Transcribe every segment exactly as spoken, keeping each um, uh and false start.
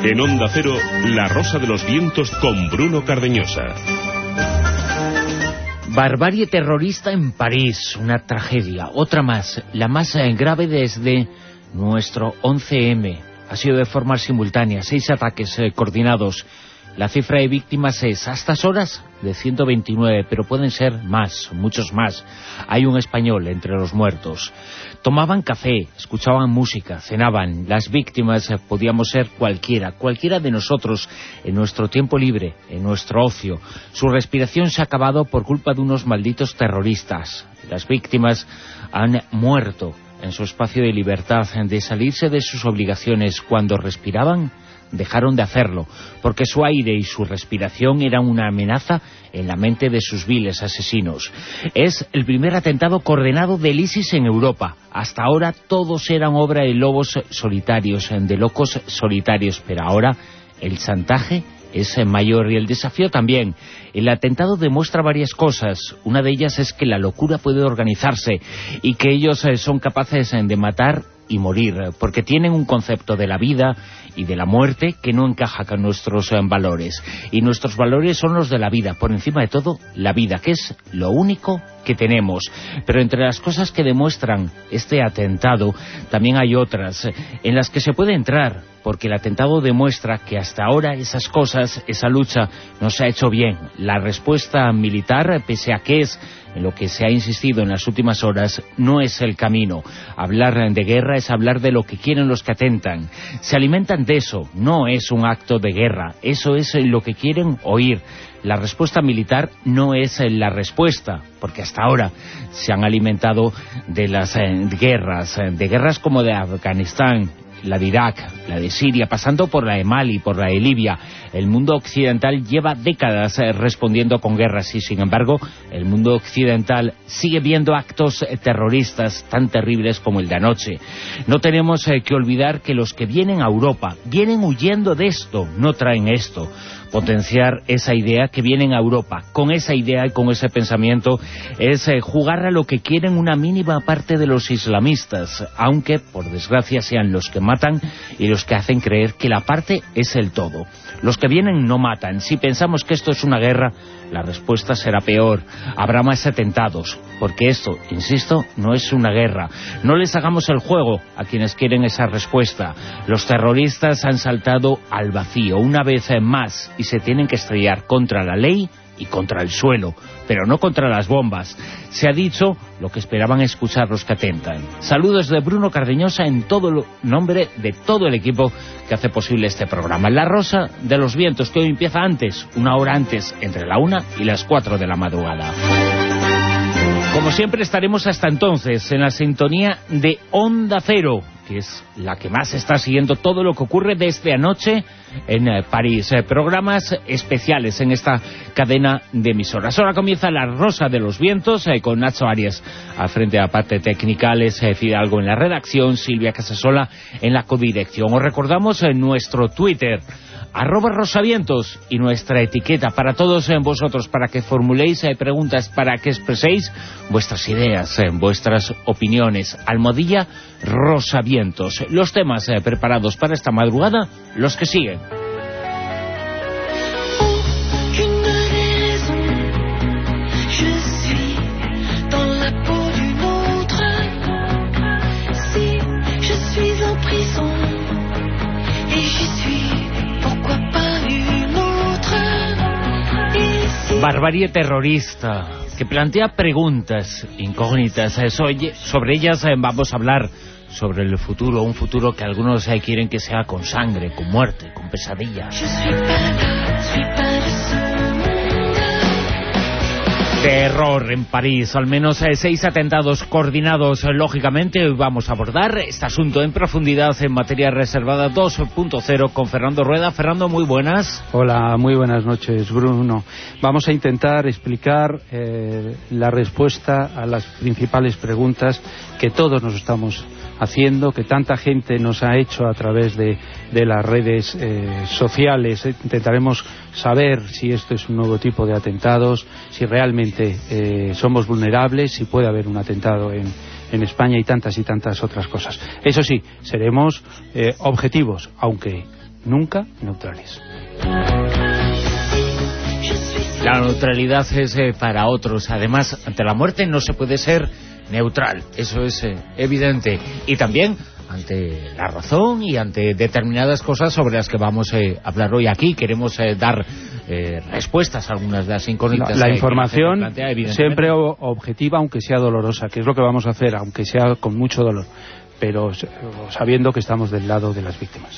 En Onda Cero, La Rosa de los Vientos con Bruno Cardeñosa. Barbarie terrorista en París, una tragedia, otra más, la más grave desde nuestro once eme. Ha sido de forma simultánea, seis ataques eh, coordinados. La cifra de víctimas es, a estas horas, de ciento veintinueve, pero pueden ser más, muchos más. Hay un español entre los muertos. Tomaban café, escuchaban música, cenaban. Las víctimas eh, podíamos ser cualquiera, cualquiera de nosotros, en nuestro tiempo libre, en nuestro ocio. Su respiración se ha acabado por culpa de unos malditos terroristas. Las víctimas han muerto en su espacio de libertad, de salirse de sus obligaciones. Cuando respiraban, dejaron de hacerlo, porque su aire y su respiración eran una amenaza en la mente de sus viles asesinos. Es el primer atentado coordinado del ISIS en Europa. Hasta ahora todos eran obra de lobos solitarios, de locos solitarios, pero ahora el chantaje es mayor y el desafío también. El atentado demuestra varias cosas. Una de ellas es que la locura puede organizarse y que ellos son capaces de matar y morir, porque tienen un concepto de la vida y de la muerte que no encaja con nuestros eh, valores. Y nuestros valores son los de la vida, por encima de todo, la vida, que es lo único que tenemos. Pero entre las cosas que demuestran este atentado, también hay otras eh, en las que se puede entrar, porque el atentado demuestra que hasta ahora esas cosas, esa lucha, no se ha hecho bien. La respuesta militar, pese a que es en lo que se ha insistido en las últimas horas, no es el camino. Hablar de guerra es hablar de lo que quieren los que atentan. Se alimentan de eso, no es un acto de guerra, eso es lo que quieren oír. La respuesta militar no es la respuesta, porque hasta ahora se han alimentado de las eh, guerras, de guerras como de Afganistán, la de Irak, la de Siria, pasando por la de Mali, por la de Libia. El mundo occidental lleva décadas eh, respondiendo con guerras y, sin embargo, el mundo occidental sigue viendo actos eh, terroristas tan terribles como el de anoche. No tenemos eh, que olvidar que los que vienen a Europa vienen huyendo de esto, no traen esto. Potenciar esa idea que vienen a Europa, con esa idea y con ese pensamiento, es eh, jugar a lo que quieren una mínima parte de los islamistas, aunque, por desgracia, sean los que matan y los que hacen creer que la parte es el todo. Los que vienen no matan. Si pensamos que esto es una guerra, la respuesta será peor. Habrá más atentados, porque esto, insisto, no es una guerra. No les hagamos el juego a quienes quieren esa respuesta. Los terroristas han saltado al vacío una vez más y se tienen que estrellar contra la ley y contra el suelo, pero no contra las bombas. Se ha dicho lo que esperaban escuchar los que atentan. Saludos de Bruno Cardeñosa en todo el nombre de todo el equipo que hace posible este programa. La Rosa de los Vientos, que hoy empieza antes, una hora antes, entre la una y las cuatro de la madrugada. Como siempre estaremos hasta entonces en la sintonía de Onda Cero, que es la que más está siguiendo todo lo que ocurre desde anoche en eh, París. Eh, programas especiales en esta cadena de emisoras. Ahora comienza La Rosa de los Vientos eh, con Nacho Arias al frente de la parte técnica, Les eh, Fidalgo en la redacción, Silvia Casasola en la codirección. Os recordamos en nuestro Twitter, arroba rosavientos, y nuestra etiqueta para todos en vosotros, para que formuléis eh, preguntas, para que expreséis vuestras ideas, eh, vuestras opiniones. Almohadilla Rosavientos. Los temas eh, preparados para esta madrugada, los que siguen. Barbarie terrorista, que plantea preguntas incógnitas. Sobre ellas vamos a hablar, sobre el futuro, un futuro que algunos quieren que sea con sangre, con muerte, con pesadillas. Terror en París, al menos eh, seis atentados coordinados. Lógicamente, hoy vamos a abordar este asunto en profundidad en materia reservada dos punto cero con Fernando Rueda. Fernando, muy buenas. Hola, muy buenas noches, Bruno. Vamos a intentar explicar eh, la respuesta a las principales preguntas que todos nos estamos haciendo, que tanta gente nos ha hecho a través de, de las redes eh, sociales. Intentaremos saber si esto es un nuevo tipo de atentados, si realmente eh, somos vulnerables, si puede haber un atentado en, en España y tantas y tantas otras cosas. Eso sí, seremos eh, objetivos, aunque nunca neutrales. La neutralidad es eh, para otros. Además, ante la muerte no se puede ser neutral, eso es eh, evidente. Y también ante la razón y ante determinadas cosas sobre las que vamos eh, a hablar hoy aquí. Queremos eh, dar eh, respuestas a algunas de las incógnitas. La, la eh, información plantea, siempre o, objetiva, aunque sea dolorosa, que es lo que vamos a hacer, aunque sea con mucho dolor, pero sabiendo que estamos del lado de las víctimas.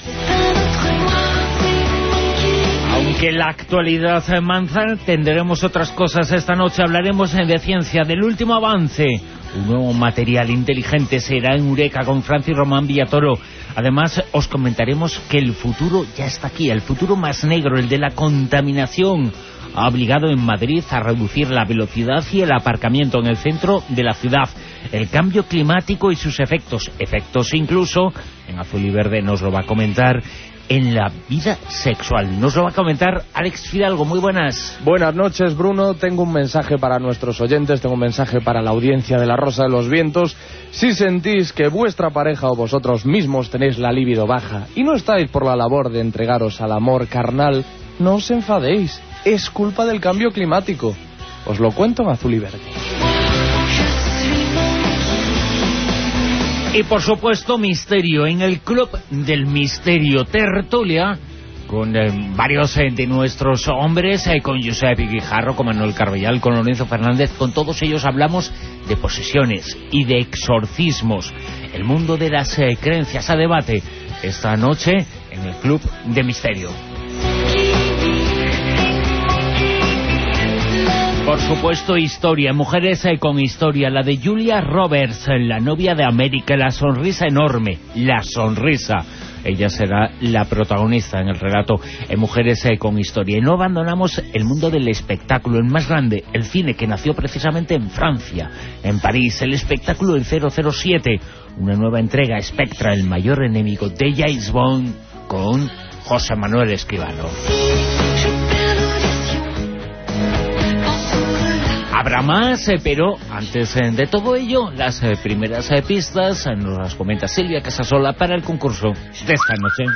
Aunque la actualidad manza, tendremos otras cosas. Esta noche hablaremos de ciencia, del último avance. Un nuevo material inteligente será en Eureka con Francis Román Villatoro. Además, os comentaremos que el futuro ya está aquí, el futuro más negro, el de la contaminación. Ha obligado en Madrid a reducir la velocidad y el aparcamiento en el centro de la ciudad. El cambio climático y sus efectos, efectos incluso, en Azul y Verde nos lo va a comentar, en la vida sexual. Nos lo va a comentar Alex Fidalgo. Muy buenas. Buenas noches, Bruno. Tengo un mensaje para nuestros oyentes, tengo un mensaje para la audiencia de La Rosa de los Vientos. Si sentís que vuestra pareja o vosotros mismos tenéis la libido baja y no estáis por la labor de entregaros al amor carnal, no os enfadéis. Es culpa del cambio climático. Os lo cuento en Azul y Verde. Y por supuesto, misterio en el Club del Misterio, tertulia con eh, varios eh, de nuestros hombres, eh, con Josep Guijarro, con Manuel Carballal, con Lorenzo Fernández. Con todos ellos hablamos de posesiones y de exorcismos. El mundo de las eh, creencias a debate esta noche en el Club de Misterio. Por supuesto, historia, mujeres eh, con historia, la de Julia Roberts, la novia de América, la sonrisa enorme, la sonrisa. Ella será la protagonista en el relato en Mujeres eh, con historia. Y no abandonamos el mundo del espectáculo, el más grande, el cine, que nació precisamente en Francia, en París, el espectáculo del cero cero siete, una nueva entrega, Spectra, el mayor enemigo de James Bond, con José Manuel Escribano. Habrá más, eh, pero antes eh, de todo ello, las eh, primeras eh, pistas eh, nos las comenta Silvia Casasola para el concurso de esta noche.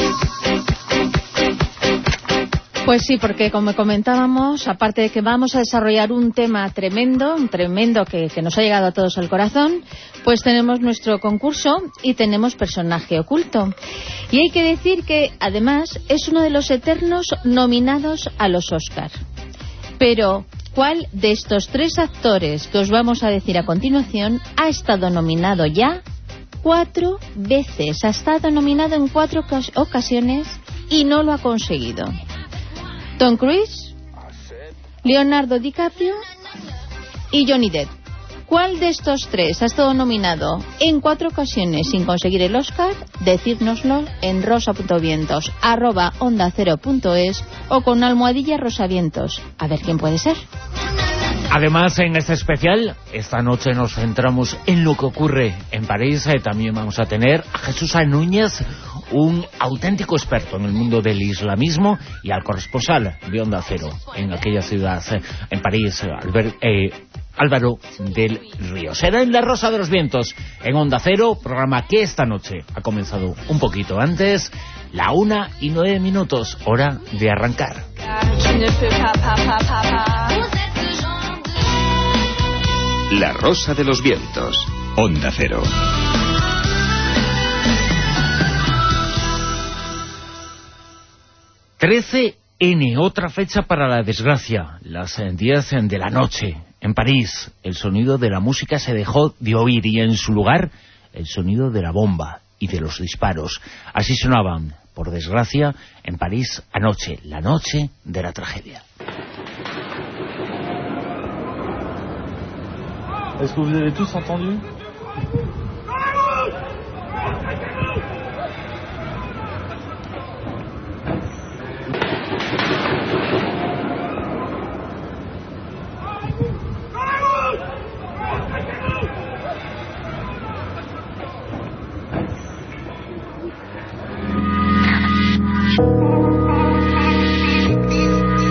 Pues sí, porque como comentábamos, aparte de que vamos a desarrollar un tema tremendo, un tremendo que, que nos ha llegado a todos al corazón, pues tenemos nuestro concurso y tenemos personaje oculto. Y hay que decir que, además, es uno de los eternos nominados a los Oscar. Pero ¿cuál de estos tres actores que os vamos a decir a continuación ha estado nominado ya cuatro veces? Ha estado nominado en cuatro ocasiones y no lo ha conseguido. Tom Cruise, Leonardo DiCaprio y Johnny Depp. ¿Cuál de estos tres ha estado nominado en cuatro ocasiones sin conseguir el Oscar? Decírnoslo en rosa.vientos arroba onda cero punto es o con almohadilla rosavientos. A ver quién puede ser. Además, en este especial, esta noche nos centramos en lo que ocurre en París. Eh, también vamos a tener a Jesús A. Núñez, un auténtico experto en el mundo del islamismo, y al corresponsal de Onda Cero en aquella ciudad, eh, en París, Albert, eh, Álvaro del Río. Será en La Rosa de los Vientos, en Onda Cero, programa que esta noche ha comenzado un poquito antes, la una y nueve minutos, hora de arrancar. La Rosa de los Vientos, Onda Cero. trece ene, otra fecha para la desgracia, las diez de la noche. En París, el sonido de la música se dejó de oír y en su lugar, el sonido de la bomba y de los disparos. Así sonaban, por desgracia, en París anoche, la noche de la tragedia. Est-ce que vous avez tous entendu?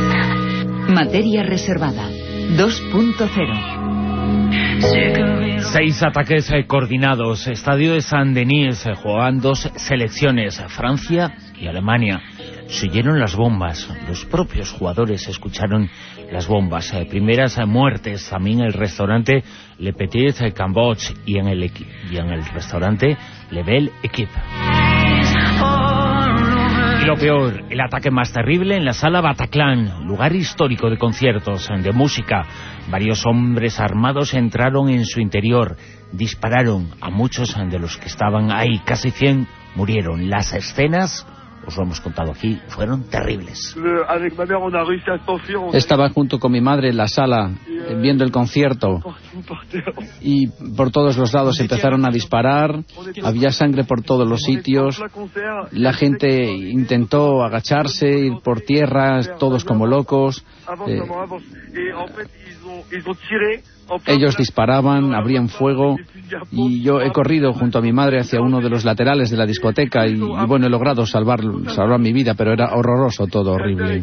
Materia reservada dos punto cero. Seis ataques eh, coordinados. Estadio de Saint-Denis, eh, jugaban dos selecciones, Francia y Alemania. Se oyeron las bombas. Los propios jugadores escucharon las bombas. Eh, primeras eh, muertes también en el restaurante Le Petit eh, Cambodge y en el, y en el restaurante Le Belle Équipe. Y lo peor, el ataque más terrible en la sala Bataclan, lugar histórico de conciertos, de música. Varios hombres armados entraron en su interior, dispararon a muchos de los que estaban ahí, casi cien murieron. Las escenas, os lo hemos contado aquí, fueron terribles. Estaba junto con mi madre en la sala, viendo el concierto, y por todos los lados empezaron a disparar, había sangre por todos los sitios, la gente intentó agacharse, ir por tierra, todos como locos. Eh, ellos disparaban, abrían fuego, y yo he corrido junto a mi madre hacia uno de los laterales de la discoteca y, y bueno, he logrado salvar, salvar mi vida, pero era horroroso todo, horrible.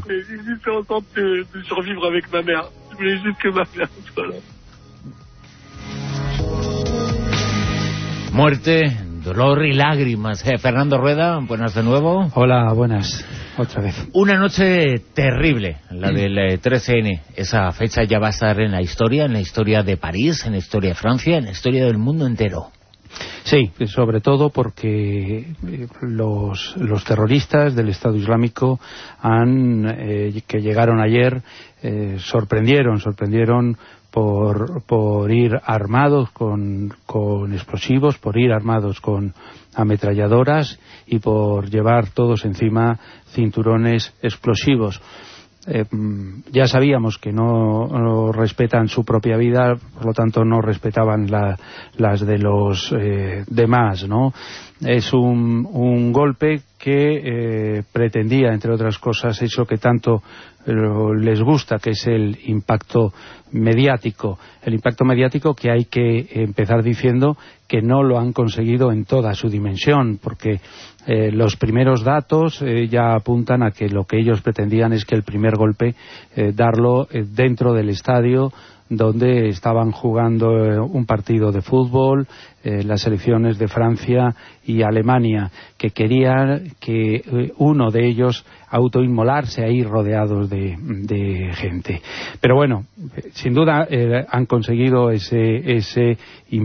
Muerte, dolor y lágrimas. Eh, Fernando Rueda, buenas de nuevo. Hola, buenas. Otra vez. Una noche terrible, la del eh, trece ene. Esa fecha ya va a estar en la historia, en la historia de París, en la historia de Francia, en la historia del mundo entero. Sí, sobre todo porque los, los terroristas del Estado Islámico han, eh, que llegaron ayer eh, sorprendieron, sorprendieron por, por ir armados con, con explosivos, por ir armados con ametralladoras y por llevar todos encima cinturones explosivos. Eh, ya sabíamos que no, no respetan su propia vida, por lo tanto no respetaban la, las de los eh, demás, ¿no? Es un, un golpe que eh, pretendía, entre otras cosas, eso que tanto eh, les gusta, que es el impacto mediático. El impacto mediático que hay que empezar diciendo que no lo han conseguido en toda su dimensión, porque eh, los primeros datos eh, ya apuntan a que lo que ellos pretendían es que el primer golpe eh, darlo eh, dentro del estadio donde estaban jugando eh, un partido de fútbol, eh, las selecciones de Francia y Alemania, que querían que eh, uno de ellos autoinmolarse ahí rodeados de, de gente. Pero bueno, sin duda eh, han conseguido ese, ese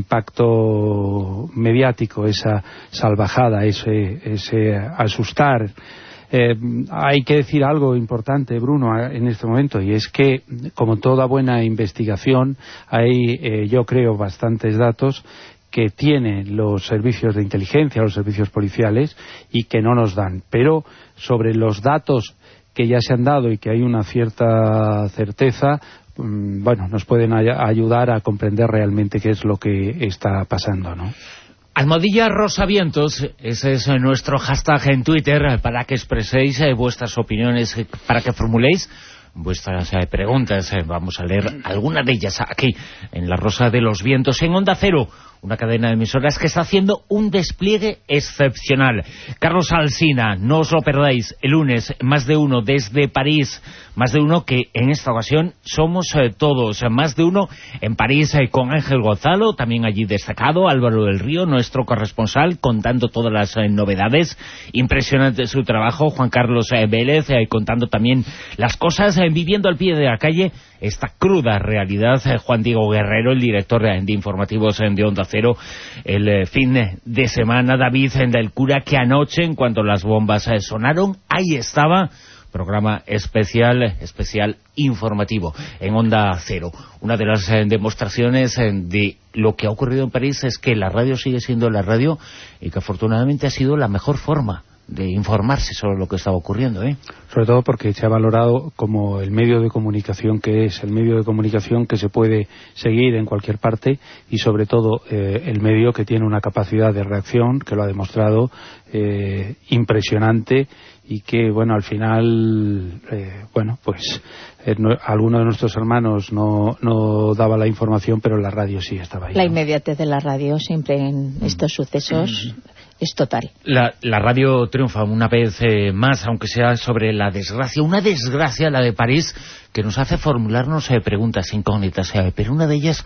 impacto mediático, esa salvajada, ese, ese asustar. Eh, hay que decir algo importante, Bruno, en este momento, y es que, como toda buena investigación, hay, eh, yo creo, bastantes datos que tienen los servicios de inteligencia, los servicios policiales, y que no nos dan. Pero sobre los datos que ya se han dado y que hay una cierta certeza, mmm, bueno, nos pueden ay- ayudar a comprender realmente qué es lo que está pasando, ¿no? Almohadilla Rosavientos, ese es nuestro hashtag en Twitter, para que expreséis eh, vuestras opiniones, eh, para que formuléis vuestras eh, preguntas. Eh, vamos a leer alguna de ellas aquí, en La Rosa de los Vientos, en Onda Cero, una cadena de emisoras que está haciendo un despliegue excepcional. Carlos Alsina, no os lo perdáis, el lunes, más de uno desde París, más de uno que en esta ocasión somos eh, todos, más de uno en París eh, con Ángel Gonzalo, también allí destacado, Álvaro del Río, nuestro corresponsal, contando todas las eh, novedades, impresionante su trabajo, Juan Carlos eh, Vélez, eh, contando también las cosas, eh, viviendo al pie de la calle esta cruda realidad, eh, Juan Diego Guerrero, el director eh, de informativos eh, de Onda Cero, el eh, fin de semana, David eh, del Cura, que anoche, en cuanto las bombas eh, sonaron, ahí estaba, programa especial, especial informativo en Onda Cero. Una de las eh, demostraciones eh, de lo que ha ocurrido en París es que la radio sigue siendo la radio y que afortunadamente ha sido la mejor forma de informarse sobre lo que estaba ocurriendo, ¿eh? Sobre todo porque se ha valorado como el medio de comunicación que es, el medio de comunicación que se puede seguir en cualquier parte y sobre todo eh, el medio que tiene una capacidad de reacción, que lo ha demostrado, eh, impresionante, y que, bueno, al final, eh, bueno, pues eh, no, alguno de nuestros hermanos no, no daba la información, pero la radio sí estaba ahí, La ¿no? inmediatez de la radio siempre en estos sucesos es total. La, la radio triunfa una vez eh, más, aunque sea sobre la desgracia, una desgracia, la de París, que nos hace formularnos eh, preguntas incógnitas, eh, pero una de ellas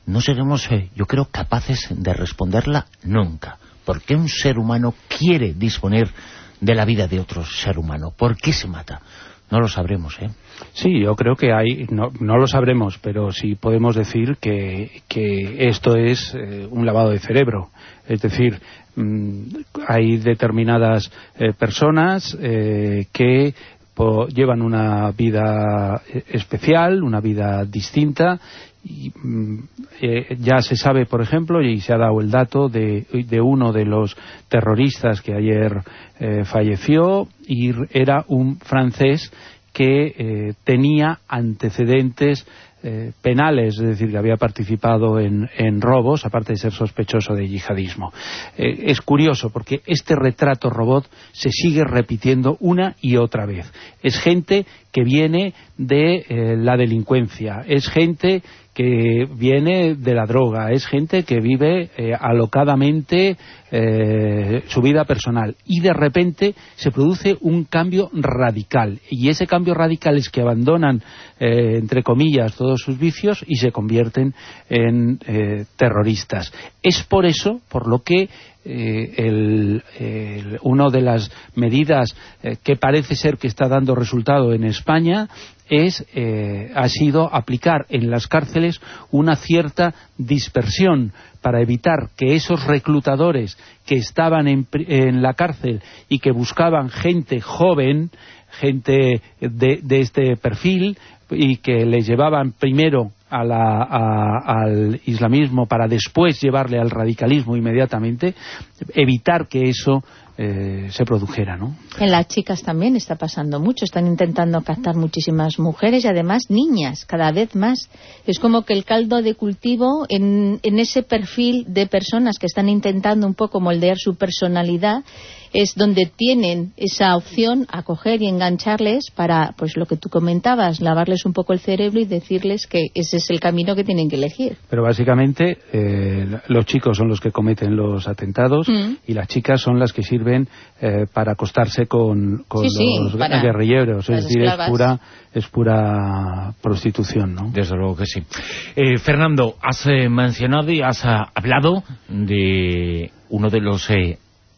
no seremos, eh, yo creo, capaces de responderla nunca. ¿Por qué un ser humano quiere disponer de la vida de otro ser humano? ¿Por qué se mata? No lo sabremos, ¿eh? Sí, yo creo que hay, no, no lo sabremos, pero sí podemos decir que, que esto es eh, un lavado de cerebro. Es decir, mmm, hay determinadas eh, personas eh, que po, llevan una vida especial, una vida distinta. Y, eh, ya se sabe, por ejemplo, y se ha dado el dato de, de uno de los terroristas que ayer eh, falleció, y era un francés que eh, tenía antecedentes eh, penales, es decir, que había participado en, en robos, aparte de ser sospechoso de yihadismo. Eh, es curioso porque este retrato robot se sigue repitiendo una y otra vez. Es gente que viene de eh, la delincuencia, es gente que viene de la droga, es gente que vive eh, alocadamente eh, su vida personal, y de repente se produce un cambio radical, y ese cambio radical es que abandonan eh, entre comillas todos sus vicios y se convierten en eh, terroristas. Es por eso por lo que Eh, el, el, una de las medidas eh, que parece ser que está dando resultado en España es eh, ha sido aplicar en las cárceles una cierta dispersión para evitar que esos reclutadores que estaban en, en la cárcel y que buscaban gente joven, gente de, de este perfil, y que les llevaban primero a la, a, al islamismo para después llevarle al radicalismo inmediatamente, evitar que eso eh, se produjera, ¿no? En las chicas también está pasando mucho, están intentando captar muchísimas mujeres y además niñas, cada vez más. Es como que el caldo de cultivo en, en ese perfil de personas que están intentando un poco moldear su personalidad, es donde tienen esa opción a coger y engancharles para, pues lo que tú comentabas, lavarles un poco el cerebro y decirles que ese es el camino que tienen que elegir. Pero básicamente eh, los chicos son los que cometen los atentados mm. y las chicas son las que sirven eh, para acostarse con, con sí, los sí, guerrilleros. Es decir, es pura, es pura prostitución, ¿no? Desde luego que sí. Eh, Fernando, has eh, mencionado y has uh, hablado de uno de los... Eh,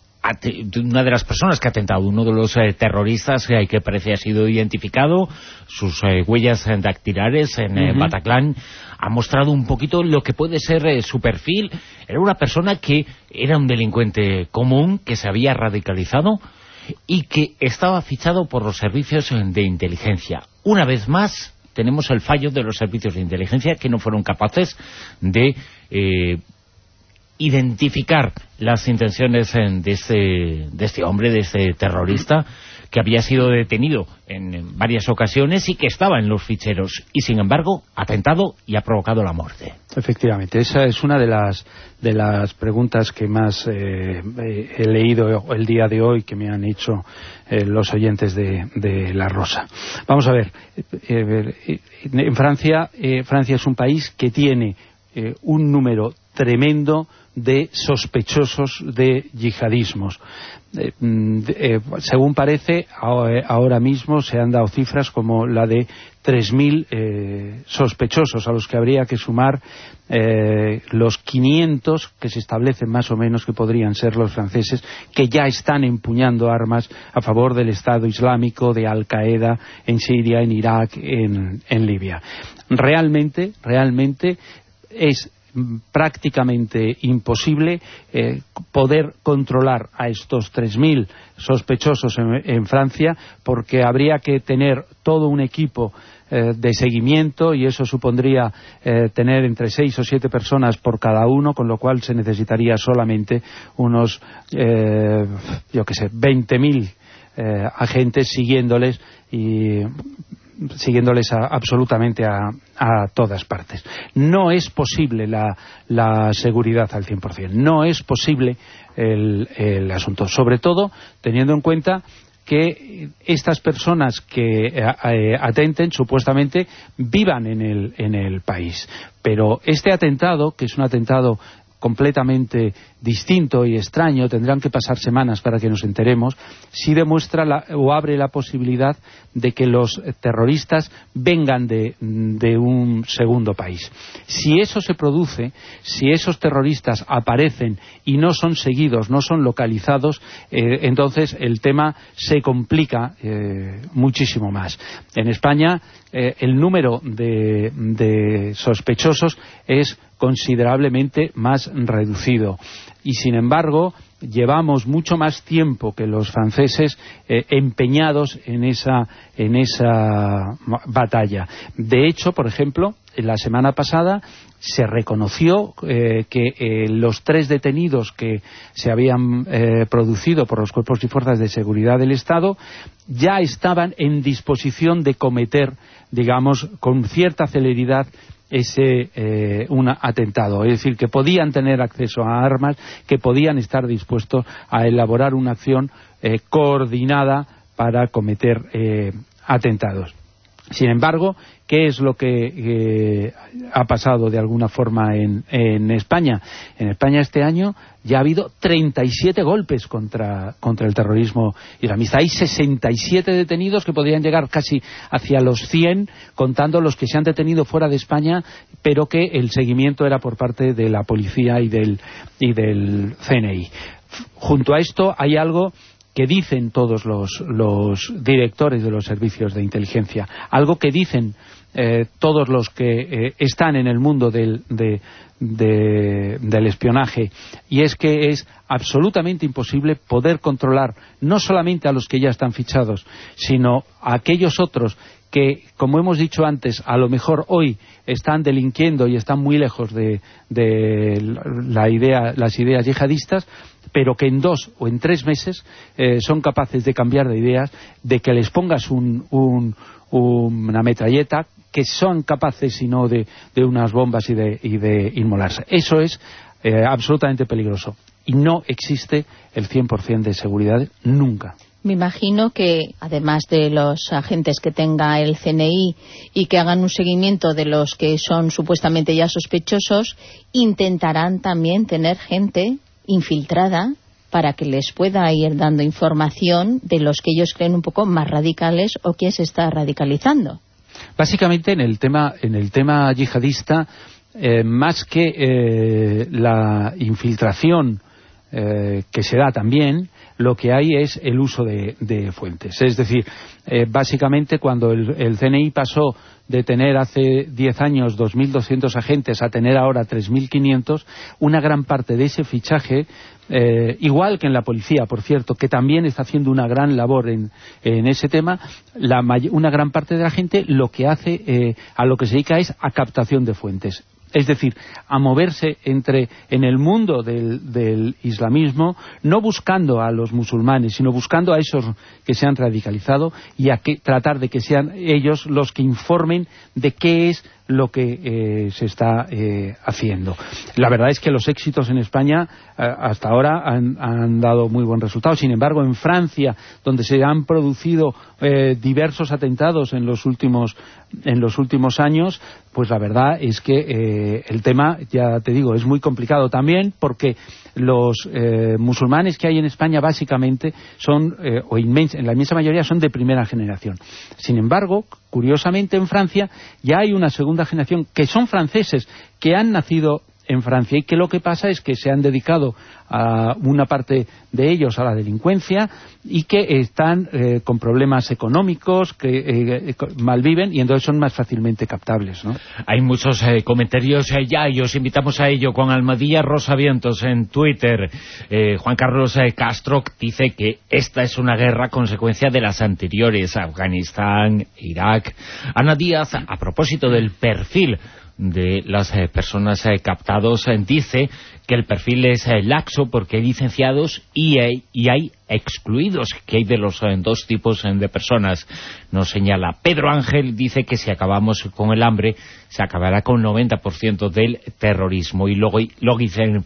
una de las personas que ha atentado, uno de los eh, terroristas eh, que parece ha sido identificado, sus eh, huellas dactilares en eh, uh-huh. Bataclan, ha mostrado un poquito lo que puede ser eh, su perfil. Era una persona que era un delincuente común, que se había radicalizado y que estaba fichado por los servicios de inteligencia. Una vez más, tenemos el fallo de los servicios de inteligencia, que no fueron capaces de... Eh, identificar las intenciones de este, de este hombre, de este terrorista, que había sido detenido en varias ocasiones y que estaba en los ficheros, y sin embargo ha atentado y ha provocado la muerte. Efectivamente, esa es una de las de las preguntas que más eh, he leído el día de hoy, que me han hecho eh, los oyentes de, de La Rosa. Vamos a ver, eh, en Francia, eh, Francia es un país que tiene eh, un número tremendo de sospechosos de yihadismos. Eh, eh, según parece, ahora mismo se han dado cifras como la de tres mil eh, sospechosos, a los que habría que sumar eh, los quinientos que se establecen más o menos que podrían ser los franceses, que ya están empuñando armas a favor del Estado Islámico, de Al-Qaeda en Siria, en Irak, en, en Libia. Realmente, realmente es prácticamente imposible eh, poder controlar a estos tres mil sospechosos en, en Francia, porque habría que tener todo un equipo eh, de seguimiento, y eso supondría eh, tener entre seis o siete personas por cada uno, con lo cual se necesitaría solamente unos eh, yo qué sé, veinte mil eh, agentes siguiéndoles y siguiéndoles a, absolutamente a, a todas partes. No es posible la, la seguridad al cien por cien, no es posible el, el asunto, sobre todo teniendo en cuenta que estas personas que eh, atenten supuestamente vivan en el, en el país. Pero este atentado, que es un atentado completamente distinto y extraño, tendrán que pasar semanas para que nos enteremos, sí demuestra la, o abre la posibilidad de que los terroristas vengan de, de un segundo país. Si eso se produce, si esos terroristas aparecen y no son seguidos, no son localizados, eh, entonces el tema se complica eh, muchísimo más. En España eh, el número de, de sospechosos es considerablemente más reducido y sin embargo llevamos mucho más tiempo que los franceses eh, empeñados en esa, en esa batalla. De hecho, por ejemplo, la semana pasada se reconoció eh, que eh, los tres detenidos que se habían eh, producido por los cuerpos y fuerzas de seguridad del Estado ya estaban en disposición de cometer, digamos, con cierta celeridad ese eh, un atentado, es decir, que podían tener acceso a armas, que podían estar dispuestos a elaborar una acción eh, coordinada para cometer eh, atentados. Sin embargo, ¿qué es lo que eh, ha pasado de alguna forma en, en España? En España este año ya ha habido treinta y siete golpes contra, contra el terrorismo islamista. Hay sesenta y siete detenidos que podrían llegar casi hacia los cien, contando los que se han detenido fuera de España, pero que el seguimiento era por parte de la policía y del, y del C N I. Junto a esto hay algo que dicen todos los, los directores de los servicios de inteligencia, algo que dicen eh, todos los que eh, están en el mundo del, de, de, del espionaje, y es que es absolutamente imposible poder controlar no solamente a los que ya están fichados, sino a aquellos otros que, como hemos dicho antes, a lo mejor hoy están delinquiendo y están muy lejos de, de la idea, las ideas yihadistas, pero que en dos o en tres meses eh, son capaces de cambiar de ideas, de que les pongas un, un, una metralleta, que son capaces, si no, de, de unas bombas y de, y de inmolarse. Eso es eh, absolutamente peligroso. Y no existe el cien por cien de seguridad nunca. Me imagino que, además de los agentes que tenga el C N I y que hagan un seguimiento de los que son supuestamente ya sospechosos, intentarán también tener gente infiltrada para que les pueda ir dando información de los que ellos creen un poco más radicales o que se está radicalizando. Básicamente en el tema, en el tema yihadista, eh, más que eh, la infiltración eh, que se da también, lo que hay es el uso de, de fuentes. Es decir, eh, básicamente cuando el, el C N I pasó de tener hace diez años dos mil doscientos agentes a tener ahora tres mil quinientos, una gran parte de ese fichaje, eh, igual que en la policía, por cierto, que también está haciendo una gran labor en, en ese tema, la una gran parte de la gente lo que hace, eh, a lo que se dedica es a captación de fuentes. Es decir, a moverse entre en el mundo del, del islamismo, no buscando a los musulmanes, sino buscando a esos que se han radicalizado y a que, tratar de que sean ellos los que informen de qué es lo que eh, se está eh, haciendo. La verdad es que los éxitos en España eh, hasta ahora han, han dado muy buen resultado. Sin embargo, en Francia, donde se han producido eh, diversos atentados en los últimos en los últimos años, pues la verdad es que eh, el tema, ya te digo, es muy complicado también, porque los eh, musulmanes que hay en España básicamente son, eh, o inmens, en la inmensa mayoría son de primera generación. Sin embargo, curiosamente en Francia ya hay una segunda generación que son franceses, que han nacido en Francia y que lo que pasa es que se han dedicado a una parte de ellos a la delincuencia y que están eh, con problemas económicos, que eh, malviven y entonces son más fácilmente captables, ¿no? Hay muchos eh, comentarios eh, ya y os invitamos a ello con Almadilla Rosavientos en Twitter. eh, Juan Carlos eh, Castro dice que esta es una guerra consecuencia de las anteriores, Afganistán, Irak. Ana Díaz, a propósito del perfil de las eh, personas eh, captados, eh, dice que el perfil es eh, laxo porque hay licenciados y hay, y hay excluidos, que hay de los eh, dos tipos eh, de personas. Nos señala Pedro Ángel, dice que si acabamos con el hambre se acabará con el noventa por ciento del terrorismo. Y luego Logicen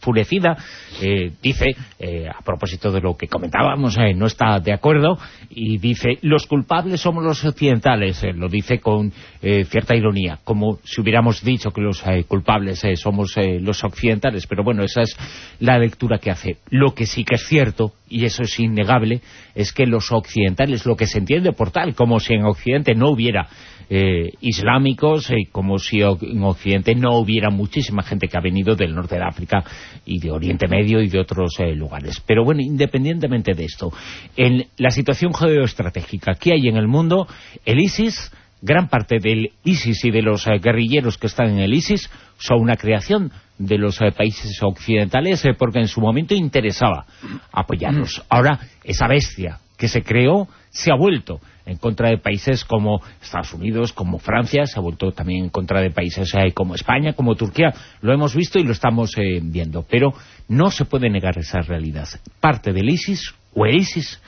enfurecida, eh, dice, eh, a propósito de lo que comentábamos, eh, no está de acuerdo, y dice, los culpables somos los occidentales, eh, lo dice con eh, cierta ironía, como si hubiéramos dicho que los eh, culpables eh, somos eh, los occidentales, pero bueno, esa es la lectura que hace. Lo que sí que es cierto, y eso es innegable, es que los occidentales, lo que se entiende por tal, como si en Occidente no hubiera eh, islámicos, eh, como si en Occidente no hubiera muchísima gente que ha venido del norte de África y de Oriente Medio y de otros eh, lugares. Pero bueno, independientemente de esto, en la situación geoestratégica que hay en el mundo, el ISIS, gran parte del ISIS y de los eh, guerrilleros que están en el ISIS son una creación de los eh, países occidentales eh, porque en su momento interesaba apoyarlos. Ahora, esa bestia que se creó se ha vuelto en contra de países como Estados Unidos, como Francia, se ha vuelto también en contra de países eh, como España, como Turquía. Lo hemos visto y lo estamos eh, viendo, pero no se puede negar esa realidad. Parte del ISIS, o el ISIS,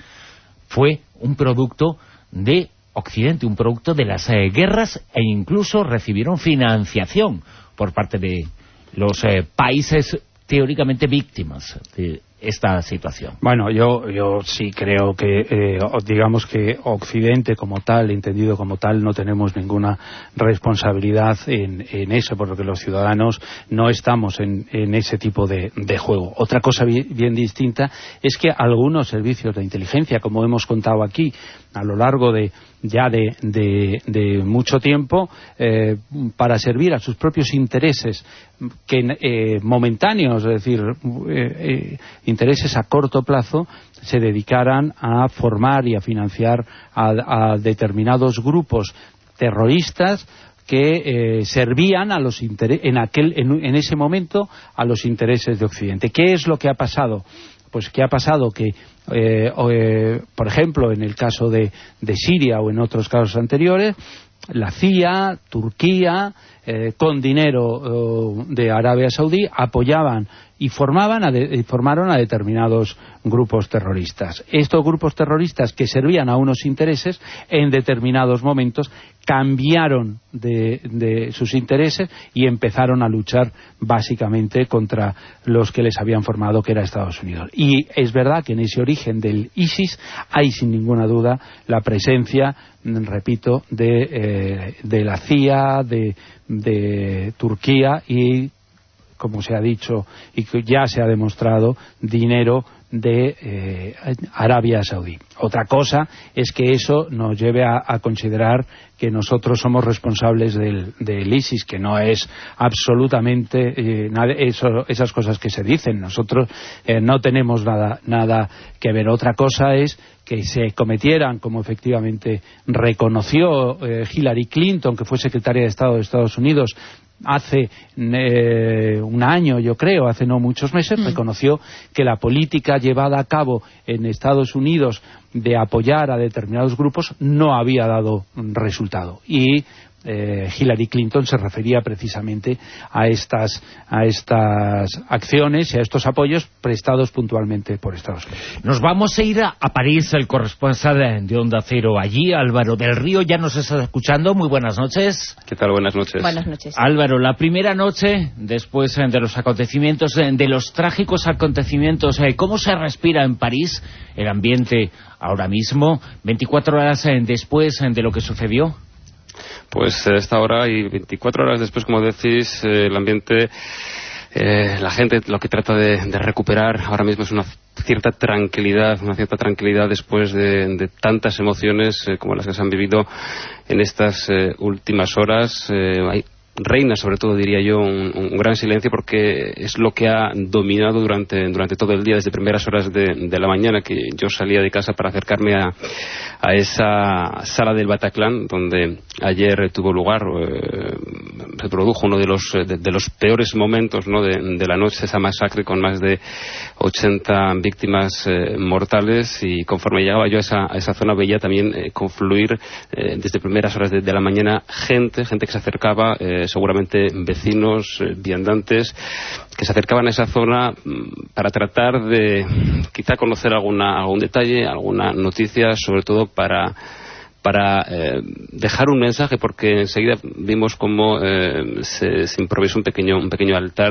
fue un producto de Occidente, un producto de las eh, guerras, e incluso recibieron financiación por parte de los eh, países teóricamente víctimas de esta situación. Bueno, yo yo sí creo que, eh, digamos que Occidente como tal, entendido como tal, no tenemos ninguna responsabilidad en, en eso, porque los ciudadanos no estamos en, en ese tipo de, de juego. Otra cosa bien, bien distinta es que algunos servicios de inteligencia, como hemos contado aquí, a lo largo de ya de, de, de mucho tiempo, eh, para servir a sus propios intereses que eh, momentáneos, es decir, eh, eh, intereses a corto plazo, se dedicaran a formar y a financiar a, a determinados grupos terroristas que eh, servían a los en aquel en, en ese momento a los intereses de Occidente. ¿Qué es lo que ha pasado? Pues que ha pasado que, eh, eh, por ejemplo, en el caso de, de Siria o en otros casos anteriores, la C I A, Turquía, eh, con dinero eh, de Arabia Saudí, apoyaban y formaban a de, y formaron a determinados grupos terroristas. Estos grupos terroristas que servían a unos intereses, en determinados momentos cambiaron de, de sus intereses y empezaron a luchar básicamente contra los que les habían formado, que era Estados Unidos. Y es verdad que en ese origen del ISIS hay sin ninguna duda la presencia, repito, de, eh, de la C I A, de, de Turquía y, como se ha dicho y que ya se ha demostrado, dinero de eh, Arabia Saudí. Otra cosa es que eso nos lleve a, a considerar que nosotros somos responsables del, del ISIS, que no es absolutamente eh, nada, eso, esas cosas que se dicen. Nosotros eh, no tenemos nada, nada que ver. Otra cosa es que se cometieran, como efectivamente reconoció eh, Hillary Clinton, que fue secretaria de Estado de Estados Unidos, hace eh, un año, yo creo, hace no muchos meses, mm. reconoció que la política llevada a cabo en Estados Unidos de apoyar a determinados grupos no había dado resultado. Y eh, Hillary Clinton se refería precisamente a estas a estas acciones y a estos apoyos prestados puntualmente por Estados Unidos. Nos vamos a ir a, a París, el corresponsal de Onda Cero allí, Álvaro del Río, ya nos está escuchando. Muy buenas noches. ¿Qué tal? Buenas noches. Buenas noches. Álvaro, la primera noche después de los acontecimientos, de los trágicos acontecimientos, ¿cómo se respira en París el ambiente ahora mismo, veinticuatro horas después de lo que sucedió? Pues a esta hora y veinticuatro horas después, como decís, eh, el ambiente, eh, la gente lo que trata de, de recuperar ahora mismo es una cierta tranquilidad, una cierta tranquilidad después de, de tantas emociones eh, como las que se han vivido en estas eh, últimas horas. Eh, hay reina, sobre todo, diría yo, un, un gran silencio, porque es lo que ha dominado durante, durante todo el día, desde primeras horas de, de la mañana, que yo salía de casa para acercarme a, a esa sala del Bataclan, donde ayer tuvo lugar, eh, se produjo uno de los, de, de los peores momentos, ¿no?, de, de la noche, esa masacre con más de ochenta víctimas eh, mortales, y conforme llegaba yo a esa, a esa zona veía también eh, confluir eh, desde primeras horas de, de la mañana gente, gente que se acercaba, eh, seguramente vecinos, eh, viandantes, que se acercaban a esa zona para tratar de quizá conocer alguna, algún detalle, alguna noticia, sobre todo para para eh, dejar un mensaje, porque enseguida vimos cómo eh, se, se improvisó un pequeño un pequeño altar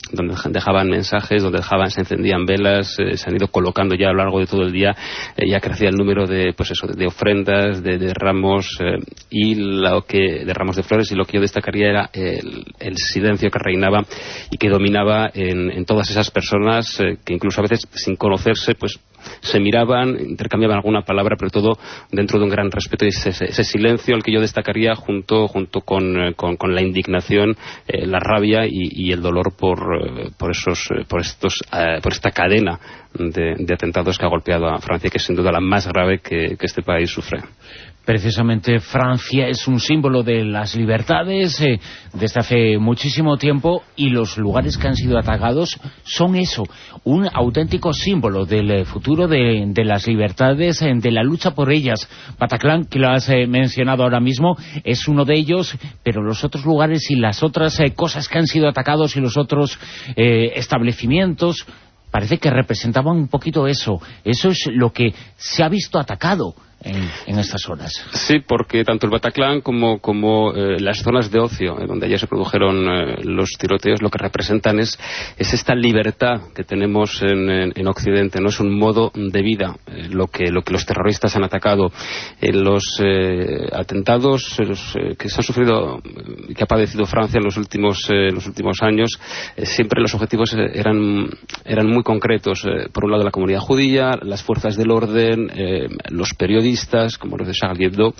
donde dejaban mensajes, donde dejaban, se encendían velas, eh, se han ido colocando ya a lo largo de todo el día, eh, ya crecía el número de, pues eso, de, de ofrendas, de, de ramos eh, y lo que, de ramos de flores, y lo que yo destacaría era el, el silencio que reinaba y que dominaba en, en todas esas personas eh, que incluso a veces sin conocerse, pues se miraban, intercambiaban alguna palabra, pero todo dentro de un gran respeto, y ese, ese silencio al que yo destacaría junto junto con, con, con la indignación, eh, la rabia y, y el dolor por, por esos por estos eh, por esta cadena de, de atentados que ha golpeado a Francia, que es sin duda la más grave que, que este país sufre. Precisamente Francia es un símbolo de las libertades eh, desde hace muchísimo tiempo, y los lugares que han sido atacados son eso, un auténtico símbolo del eh, futuro de, de las libertades, eh, de la lucha por ellas. Bataclan, que lo has eh, mencionado ahora mismo, es uno de ellos, pero los otros lugares y las otras eh, cosas que han sido atacados y los otros eh, establecimientos parece que representaban un poquito eso. Eso es lo que se ha visto atacado En, en estas horas. Sí, porque tanto el Bataclan como, como eh, las zonas de ocio, eh, donde ayer se produjeron eh, los tiroteos, lo que representan es, es esta libertad que tenemos en, en, en Occidente, no es un modo de vida, eh, lo, que, lo que los terroristas han atacado. Eh, los eh, atentados eh, los, eh, que se han sufrido y que ha padecido Francia en los últimos, eh, los últimos años, eh, siempre los objetivos eh, eran, eran muy concretos. Eh, por un lado la comunidad judía, las fuerzas del orden, eh, los periodistas, como los de Charlie Hebdo.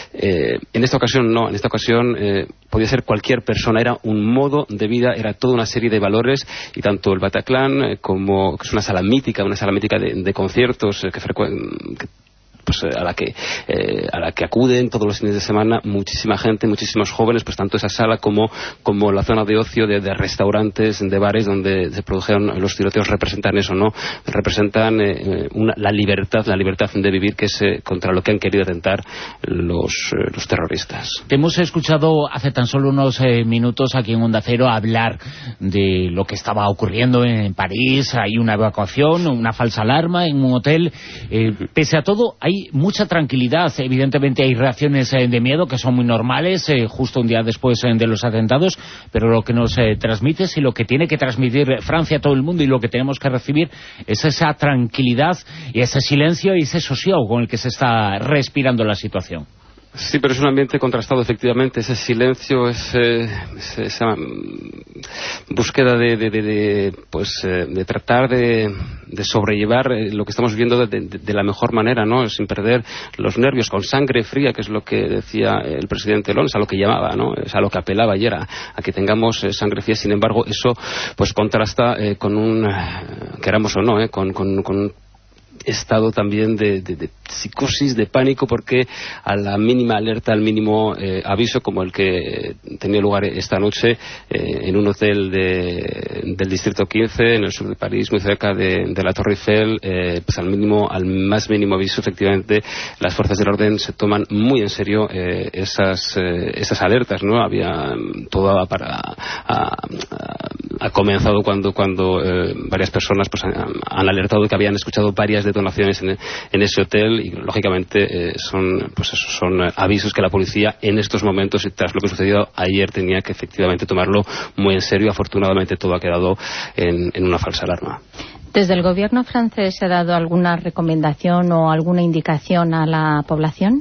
Eh, en esta ocasión no, en esta ocasión eh, podía ser cualquier persona, era un modo de vida, era toda una serie de valores, y tanto el Bataclan eh, como, que es una sala mítica, una sala mítica de, de conciertos eh, que frecuentan, pues a la que eh, a la que acuden todos los fines de semana muchísima gente, muchísimos jóvenes, pues tanto esa sala como, como la zona de ocio de, de restaurantes, de bares donde se produjeron los tiroteos, representan eso, ¿no? Representan eh, una, la libertad, la libertad de vivir, que es eh, contra lo que han querido atentar los, eh, los terroristas. Te hemos escuchado hace tan solo unos eh, minutos aquí en Onda Cero hablar de lo que estaba ocurriendo en París. Hay una evacuación, una falsa alarma en un hotel. Eh, pese a todo, hay mucha tranquilidad. Evidentemente hay reacciones eh, de miedo que son muy normales, eh, justo un día después eh, de los atentados, pero lo que nos eh, transmite y lo que tiene que transmitir Francia a todo el mundo, y lo que tenemos que recibir, es esa tranquilidad y ese silencio y ese sosiego con el que se está respirando la situación. Sí, pero es un ambiente contrastado, efectivamente, ese silencio, ese, ese, esa búsqueda de, de, de, de pues eh, de tratar de, de sobrellevar eh, lo que estamos viviendo de, de, de la mejor manera, ¿no? Sin perder los nervios, con sangre fría, que es lo que decía el presidente Hollande, es a lo que llamaba, ¿no? Es a lo que apelaba ayer, a, a que tengamos eh, sangre fría. Sin embargo, eso pues contrasta eh, con un, eh, queramos o no, eh, con, con, con estado también de, de, de psicosis, de pánico, porque a la mínima alerta, al mínimo eh, aviso, como el que tenía lugar esta noche eh, en un hotel de, del distrito quince, en el sur de París, muy cerca de, de la Torre Eiffel, eh, pues al mínimo, al más mínimo aviso, efectivamente, las fuerzas del orden se toman muy en serio eh, esas, eh, esas alertas, ¿no? Había todo para ha, ha comenzado cuando cuando eh, varias personas pues han, han alertado de que habían escuchado varias detonaciones en, en ese hotel, y lógicamente eh, son pues eso, son eh, avisos que la policía en estos momentos, y tras lo que sucedió ayer, tenía que efectivamente tomarlo muy en serio. Afortunadamente todo ha quedado en, en una falsa alarma. ¿Desde el gobierno francés se ha dado alguna recomendación o alguna indicación a la población?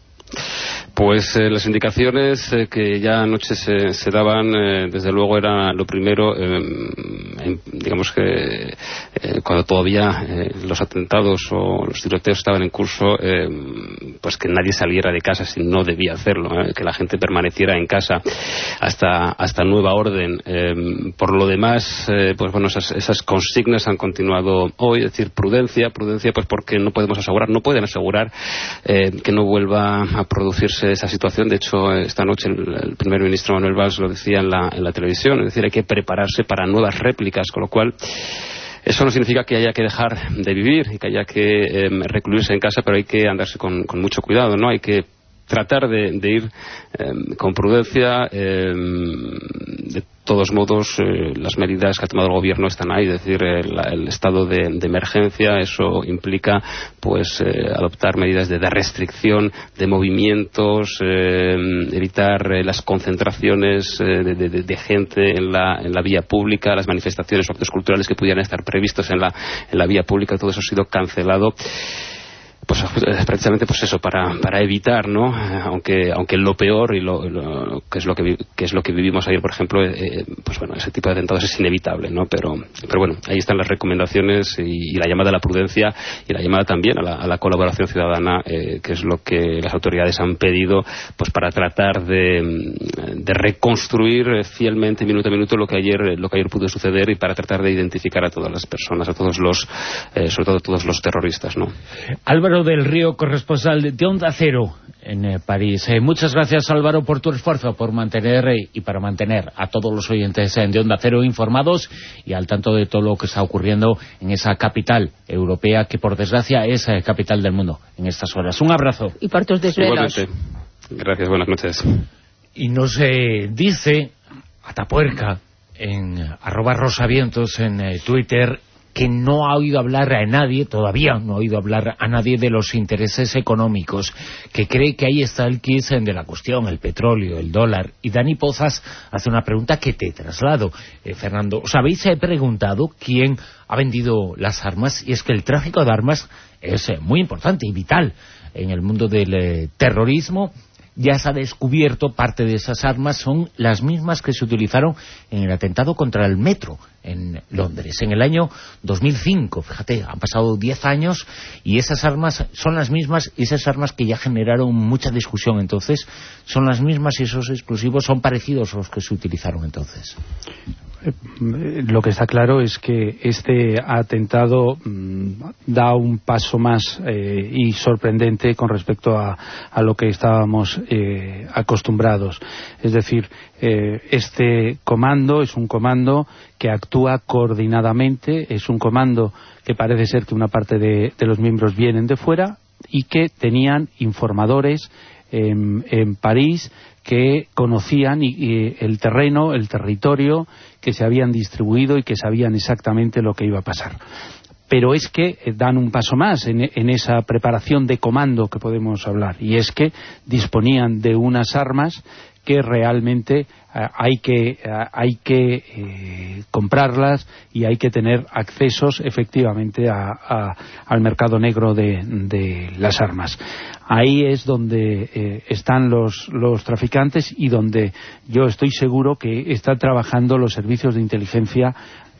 Pues eh, las indicaciones eh, que ya anoche se, se daban, eh, desde luego era lo primero, eh, en, digamos que eh, cuando todavía eh, los atentados o los tiroteos estaban en curso, eh, pues que nadie saliera de casa si no debía hacerlo, eh, que la gente permaneciera en casa hasta hasta nueva orden. Eh, por lo demás, eh, pues bueno, esas, esas consignas han continuado hoy, es decir, prudencia, prudencia, pues porque no podemos asegurar, no pueden asegurar eh, que no vuelva a producirse esa situación. De hecho, esta noche el, el primer ministro Manuel Valls lo decía en la, en la televisión, es decir, hay que prepararse para nuevas réplicas, con lo cual eso no significa que haya que dejar de vivir y que haya que eh, recluirse en casa, pero hay que andarse con, con mucho cuidado, ¿no? Hay que tratar de, de ir eh, con prudencia, eh, de todos modos, eh, las medidas que ha tomado el gobierno están ahí, es decir, el, el estado de, de emergencia, eso implica pues eh, adoptar medidas de, de restricción de movimientos, eh, evitar eh, las concentraciones eh, de, de, de gente en la, en la vía pública, las manifestaciones o actos culturales que pudieran estar previstos en la, en la vía pública, todo eso ha sido cancelado. Pues precisamente pues eso, para, para evitar, ¿no? Aunque aunque lo peor y lo, lo que es lo que que es lo que vivimos ayer, por ejemplo, eh, pues bueno, ese tipo de atentados es inevitable, ¿no? Pero pero bueno, ahí están las recomendaciones y, y la llamada a la prudencia y la llamada también a la, a la colaboración ciudadana, eh, que es lo que las autoridades han pedido, pues para tratar de, de reconstruir fielmente, minuto a minuto, lo que ayer lo que ayer pudo suceder y para tratar de identificar a todas las personas, a todos los, eh, sobre todo a todos los terroristas, ¿no? Álvaro del Río, corresponsal de Onda Cero en eh, París. Eh, muchas gracias, Álvaro, por tu esfuerzo, por mantener eh, y para mantener a todos los oyentes eh, de Onda Cero informados y al tanto de todo lo que está ocurriendo en esa capital europea que, por desgracia, es eh, capital del mundo en estas horas. Un abrazo. Y por tus desvelos. Igualmente. Gracias, buenas noches. Y nos eh, dice Atapuerca en arroba rosavientos en eh, Twitter que no ha oído hablar a nadie, todavía no ha oído hablar a nadie de los intereses económicos, que cree que ahí está el quid de la cuestión, el petróleo, el dólar. Y Dani Pozas hace una pregunta que te traslado, eh, Fernando. ¿Os habéis eh, preguntado quién ha vendido las armas? Y es que el tráfico de armas es eh, muy importante y vital en el mundo del eh, terrorismo. Ya se ha descubierto parte de esas armas son las mismas que se utilizaron en el atentado contra el metro en Londres en el año dos mil cinco. Fíjate, han pasado diez años y esas armas son las mismas, y esas armas que ya generaron mucha discusión entonces son las mismas, y esos explosivos son parecidos a los que se utilizaron entonces. Lo que está claro es que este atentado mmm, da un paso más eh, y sorprendente con respecto a, a lo que estábamos eh, acostumbrados. Es decir, eh, este comando es un comando que actúa coordinadamente, es un comando que parece ser que una parte de, de los miembros vienen de fuera y que tenían informadores en, en París que conocían y, y el terreno, el territorio, que se habían distribuido y que sabían exactamente lo que iba a pasar. Pero es que dan un paso más en, en esa preparación de comando que podemos hablar, y es que disponían de unas armas que realmente uh, hay que, uh, hay que eh, comprarlas y hay que tener accesos efectivamente a, a, al mercado negro de, de las armas. Ahí es donde eh, están los, los traficantes y donde yo estoy seguro que están trabajando los servicios de inteligencia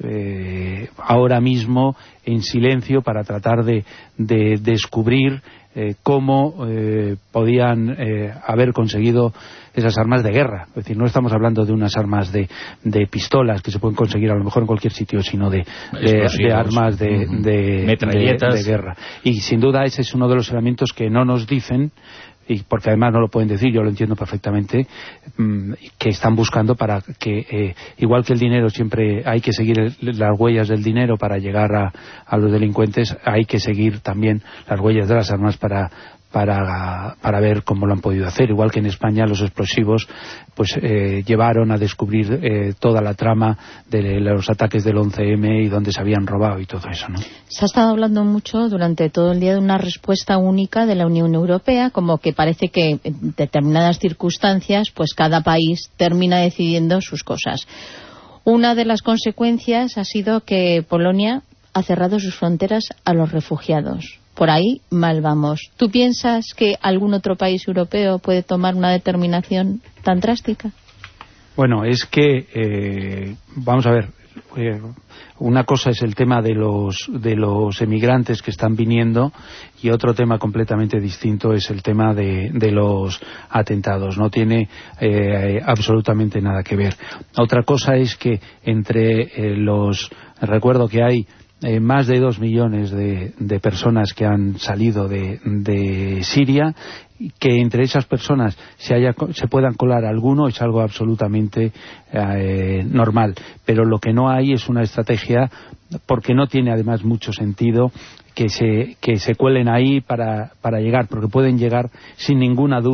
eh, ahora mismo en silencio para tratar de, de descubrir eh, cómo eh, podían eh, haber conseguido esas armas de guerra. Es decir, no estamos hablando de unas armas de, de pistolas que se pueden conseguir a lo mejor en cualquier sitio, sino de, de, de armas de, uh-huh. de, metralletas de, de guerra. Y sin duda ese es uno de los elementos que no nos dicen, y porque además no lo pueden decir, yo lo entiendo perfectamente, mmm, que están buscando para que, eh, igual que el dinero siempre hay que seguir el, las huellas del dinero para llegar a, a los delincuentes, hay que seguir también las huellas de las armas para para para ver cómo lo han podido hacer. Igual que en España los explosivos pues eh, llevaron a descubrir eh, toda la trama de los ataques del once eme y donde se habían robado y todo eso, ¿no? Se ha estado hablando mucho durante todo el día de una respuesta única de la Unión Europea, como que parece que en determinadas circunstancias pues cada país termina decidiendo sus cosas. Una de las consecuencias ha sido que Polonia ha cerrado sus fronteras a los refugiados. Por ahí mal vamos. ¿Tú piensas que algún otro país europeo puede tomar una determinación tan drástica? Bueno, es que, eh, vamos a ver, eh, una cosa es el tema de los, de los emigrantes que están viniendo, y otro tema completamente distinto es el tema de, de los atentados. No tiene eh, absolutamente nada que ver. Otra cosa es que entre eh, los... Recuerdo que hay Eh, más de dos millones de, de personas que han salido de, de Siria, que entre esas personas se, haya, se puedan colar alguno es algo absolutamente eh, normal, pero lo que no hay es una estrategia, porque no tiene además mucho sentido que se, que se cuelen ahí para, para llegar, porque pueden llegar sin ninguna duda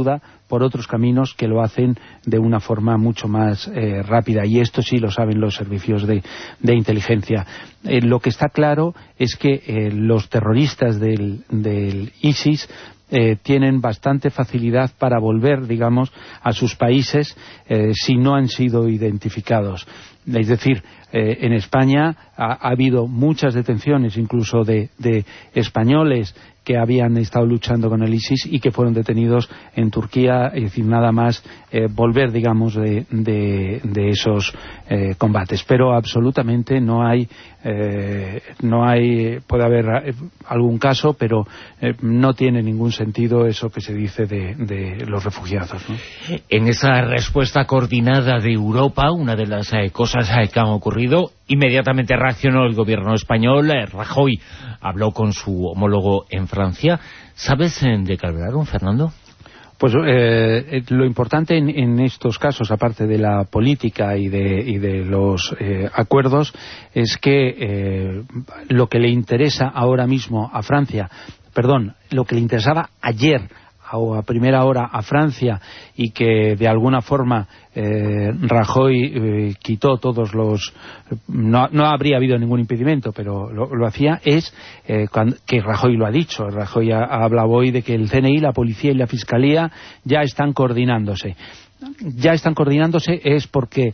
por otros caminos que lo hacen de una forma mucho más eh, rápida, y esto sí lo saben los servicios de, de inteligencia. Eh, lo que está claro es que eh, los terroristas del, del ISIS Eh, tienen bastante facilidad para volver, digamos, a sus países eh, si no han sido identificados. Es decir, eh, en España ha, ha habido muchas detenciones, incluso de, de españoles que habían estado luchando con el ISIS y que fueron detenidos en Turquía, es decir, nada más eh, volver, digamos, de, de, de esos eh, combates. Pero absolutamente no hay, eh, no hay, puede haber eh, algún caso, pero eh, no tiene ningún sentido eso que se dice de, de los refugiados, ¿no? En esa respuesta coordinada de Europa, una de las eh, cosas eh, que han ocurrido, inmediatamente reaccionó el gobierno español. eh, Rajoy habló con su homólogo en Francia. ¿Sabes eh, de qué hablaron, Fernando? Pues eh, lo importante en, en estos casos, aparte de la política y de, y de los eh, acuerdos, es que eh, lo que le interesa ahora mismo a Francia, perdón, lo que le interesaba ayer o a primera hora a Francia, y que de alguna forma eh, Rajoy eh, quitó todos los... No, no habría habido ningún impedimento, pero lo, lo hacía, es eh, cuando, que Rajoy lo ha dicho. Rajoy ha, ha hablado hoy de que el C N I, la Policía y la Fiscalía ya están coordinándose. Ya están coordinándose es porque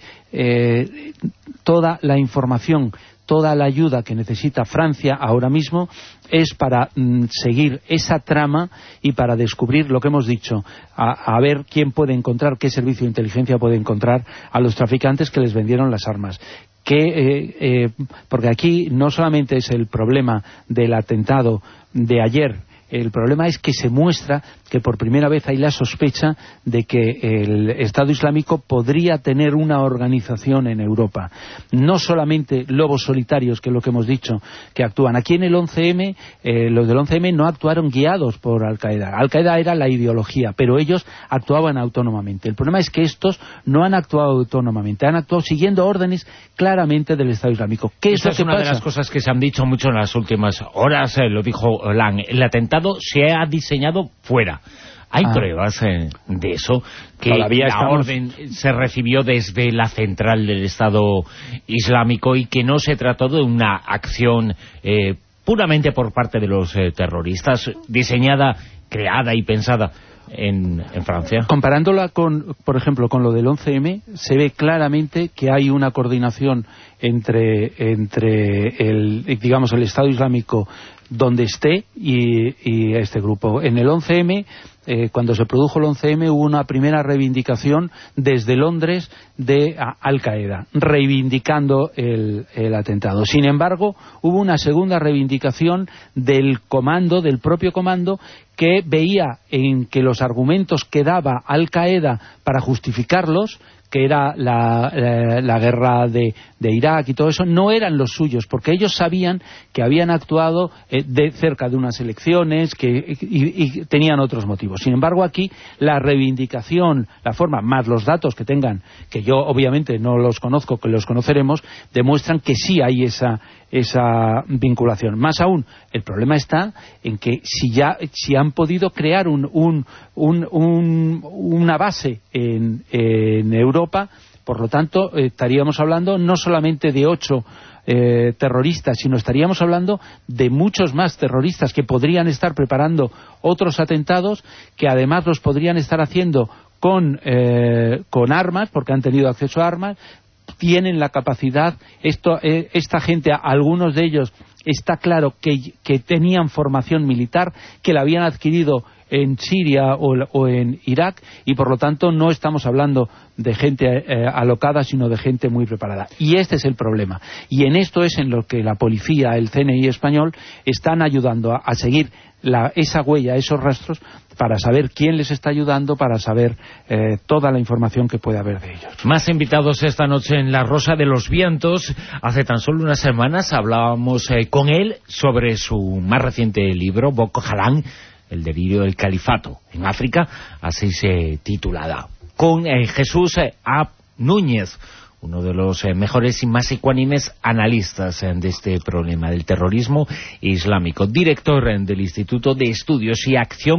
eh, toda la información, toda la ayuda que necesita Francia ahora mismo es para mm, seguir esa trama y para descubrir lo que hemos dicho, a, a ver quién puede encontrar, qué servicio de inteligencia puede encontrar a los traficantes que les vendieron las armas. Que, eh, eh, porque aquí no solamente es el problema del atentado de ayer, el problema es que se muestra que por primera vez hay la sospecha de que el Estado Islámico podría tener una organización en Europa. No solamente lobos solitarios, que es lo que hemos dicho, que actúan. Aquí en el once eme, eh, los del once eme no actuaron guiados por Al-Qaeda. Al-Qaeda era la ideología, pero ellos actuaban autónomamente. El problema es que estos no han actuado autónomamente, han actuado siguiendo órdenes claramente del Estado Islámico. ¿Qué es Esa lo es que una pasa? de las cosas que se han dicho mucho en las últimas horas, eh, lo dijo Hollande. El atentado se ha diseñado fuera. Hay ah. pruebas eh, de eso, que Todavía la estamos... orden se recibió desde la central del Estado Islámico y que no se trató de una acción eh, puramente por parte de los eh, terroristas, diseñada, creada y pensada en, en Francia. Comparándola con, por ejemplo, con lo del once eme, se ve claramente que hay una coordinación entre, entre el, digamos, el Estado Islámico donde esté y, y este grupo. En el once eme, eh, cuando se produjo el once eme, hubo una primera reivindicación desde Londres de Al-Qaeda, reivindicando el, el atentado. Sin embargo, hubo una segunda reivindicación del comando, del propio comando, que veía en que los argumentos que daba Al-Qaeda para justificarlos, que era la, la, la guerra de, de Irak y todo eso, no eran los suyos, porque ellos sabían que habían actuado eh, de cerca de unas elecciones que, y, y tenían otros motivos. Sin embargo, aquí la reivindicación, la forma, más los datos que tengan, que yo obviamente no los conozco, que los conoceremos, demuestran que sí hay esa, esa vinculación. Más aún, el problema está en que si ya si han podido crear un, un, un, un, una base en, en Europa, por lo tanto, eh, estaríamos hablando no solamente de ocho eh, terroristas, sino estaríamos hablando de muchos más terroristas que podrían estar preparando otros atentados, que además los podrían estar haciendo con, eh, con armas, porque han tenido acceso a armas, tienen la capacidad, esto, eh, esta gente, algunos de ellos, está claro que, que tenían formación militar, que la habían adquirido en Siria o, o en Irak, y por lo tanto no estamos hablando de gente eh, alocada, sino de gente muy preparada. Y este es el problema. Y en esto es en lo que la policía, el C N I español, están ayudando a, a seguir la, esa huella, esos rastros, para saber quién les está ayudando, para saber eh, toda la información que puede haber de ellos. Más invitados esta noche en La Rosa de los Vientos. Hace tan solo unas semanas hablábamos eh, con él sobre su más reciente libro, Boko Haram, el delirio del califato en África, así se titulada. Con eh, Jesús eh, A. Núñez, uno de los eh, mejores y más ecuánimes analistas eh, de este problema del terrorismo islámico, director eh, del Instituto de Estudios y Acción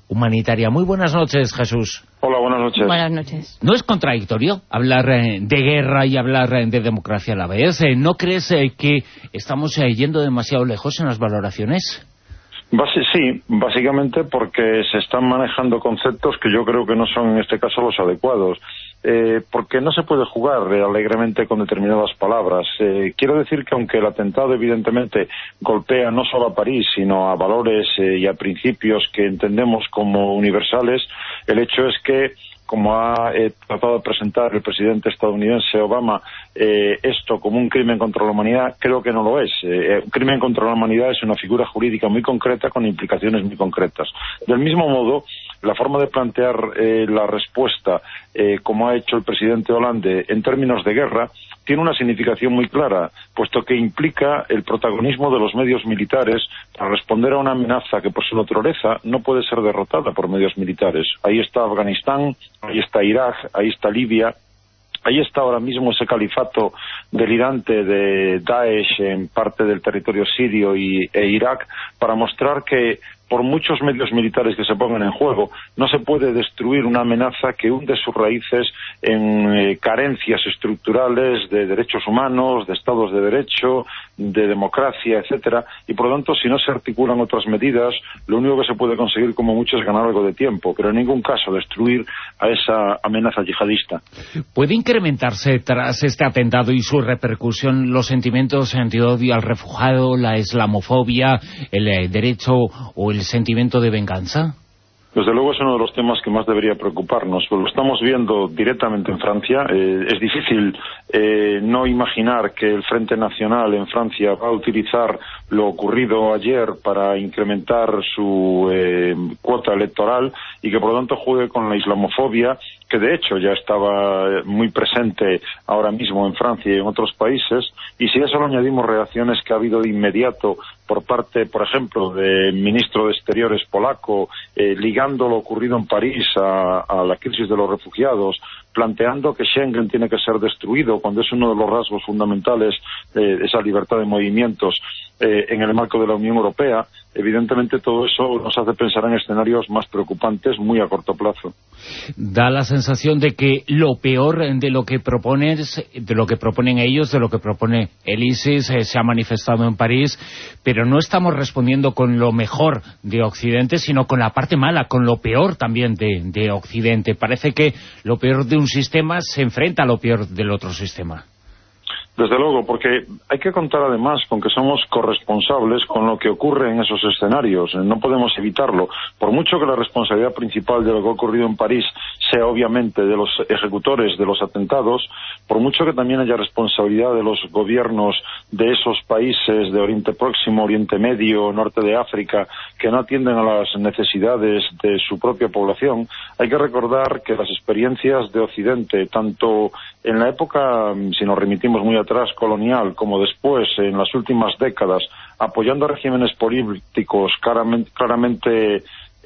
humanitaria. Muy buenas noches, Jesús. Hola, buenas noches. Buenas noches. ¿No es contradictorio hablar eh, de guerra y hablar eh, de democracia a la vez? Eh, ¿No crees eh, que estamos eh, yendo demasiado lejos en las valoraciones? Basi- sí, básicamente porque se están manejando conceptos que yo creo que no son en este caso los adecuados. Eh, porque no se puede jugar eh, alegremente con determinadas palabras. Eh, quiero decir que aunque el atentado evidentemente golpea no solo a París, sino a valores eh, y a principios que entendemos como universales, el hecho es que, como ha eh, tratado de presentar el presidente estadounidense Obama, eh, esto como un crimen contra la humanidad, creo que no lo es. Eh, un crimen contra la humanidad es una figura jurídica muy concreta con implicaciones muy concretas. Del mismo modo, la forma de plantear eh, la respuesta, eh, como ha hecho el presidente Hollande, en términos de guerra, tiene una significación muy clara, puesto que implica el protagonismo de los medios militares para responder a una amenaza que por su naturaleza no puede ser derrotada por medios militares. Ahí está Afganistán, ahí está Irak, ahí está Libia, ahí está ahora mismo ese califato delirante de Daesh en parte del territorio sirio y, e Irak, para mostrar que por muchos medios militares que se pongan en juego, no se puede destruir una amenaza que hunde sus raíces en eh, carencias estructurales de derechos humanos, de estados de derecho, de democracia, etcétera, y por lo tanto, si no se articulan otras medidas, lo único que se puede conseguir como mucho es ganar algo de tiempo, pero en ningún caso destruir a esa amenaza yihadista. ¿Puede incrementarse tras este atentado y su repercusión los sentimientos de odio al refugiado, la islamofobia, el eh, derecho o el el sentimiento de venganza? Desde luego es uno de los temas que más debería preocuparnos. Lo estamos viendo directamente en Francia. Eh, es difícil eh, no imaginar que el Frente Nacional en Francia va a utilizar lo ocurrido ayer para incrementar su eh, cuota electoral y que por lo tanto juegue con la islamofobia, que de hecho ya estaba muy presente ahora mismo en Francia y en otros países, y si a eso le añadimos reacciones que ha habido de inmediato por parte, por ejemplo, del ministro de Exteriores polaco, eh, ligando lo ocurrido en París a, a la crisis de los refugiados, planteando que Schengen tiene que ser destruido cuando es uno de los rasgos fundamentales de esa libertad de movimientos eh, en el marco de la Unión Europea, evidentemente todo eso nos hace pensar en escenarios más preocupantes muy a corto plazo. Da la sensación de que lo peor de lo que proponen, de lo que proponen ellos, de lo que propone el ISIS, eh, se ha manifestado en París, pero no estamos respondiendo con lo mejor de Occidente, sino con la parte mala, con lo peor también de, de Occidente. Parece que lo peor de un sistema se enfrenta a lo peor del otro sistema. Desde luego, porque hay que contar además con que somos corresponsables con lo que ocurre en esos escenarios. No podemos evitarlo. Por mucho que la responsabilidad principal de lo que ha ocurrido en París sea obviamente de los ejecutores de los atentados, por mucho que también haya responsabilidad de los gobiernos de esos países de Oriente Próximo, Oriente Medio, Norte de África, que no atienden a las necesidades de su propia población, hay que recordar que las experiencias de Occidente, tanto en la época, si nos remitimos muy atrás, colonial, como después, en las últimas décadas, apoyando a regímenes políticos claramente, claramente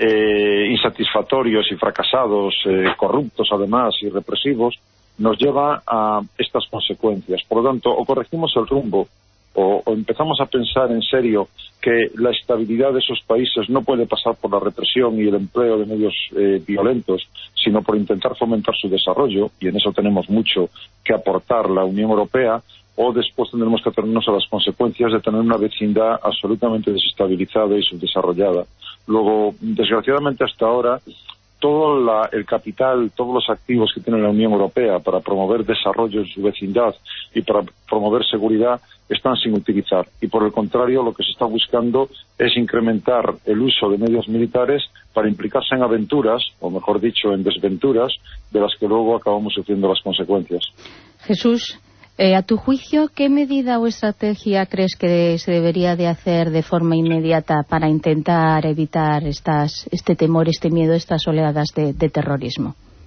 eh, insatisfactorios y fracasados, eh, corruptos además y represivos, nos lleva a estas consecuencias. Por lo tanto, o corregimos el rumbo, o, o empezamos a pensar en serio que la estabilidad de esos países no puede pasar por la represión y el empleo de medios eh, violentos, sino por intentar fomentar su desarrollo, y en eso tenemos mucho que aportar la Unión Europea, o después tendremos que atenernos a las consecuencias de tener una vecindad absolutamente desestabilizada y subdesarrollada. Luego, desgraciadamente hasta ahora, todo la, el capital, todos los activos que tiene la Unión Europea para promover desarrollo en su vecindad y para promover seguridad están sin utilizar. Y por el contrario, lo que se está buscando es incrementar el uso de medios militares para implicarse en aventuras, o mejor dicho, en desventuras, de las que luego acabamos sufriendo las consecuencias. Jesús, Eh, a tu juicio, ¿qué medida o estrategia crees que se debería de hacer de forma inmediata para intentar evitar estas, este temor, este miedo, estas oleadas de, de terrorismo?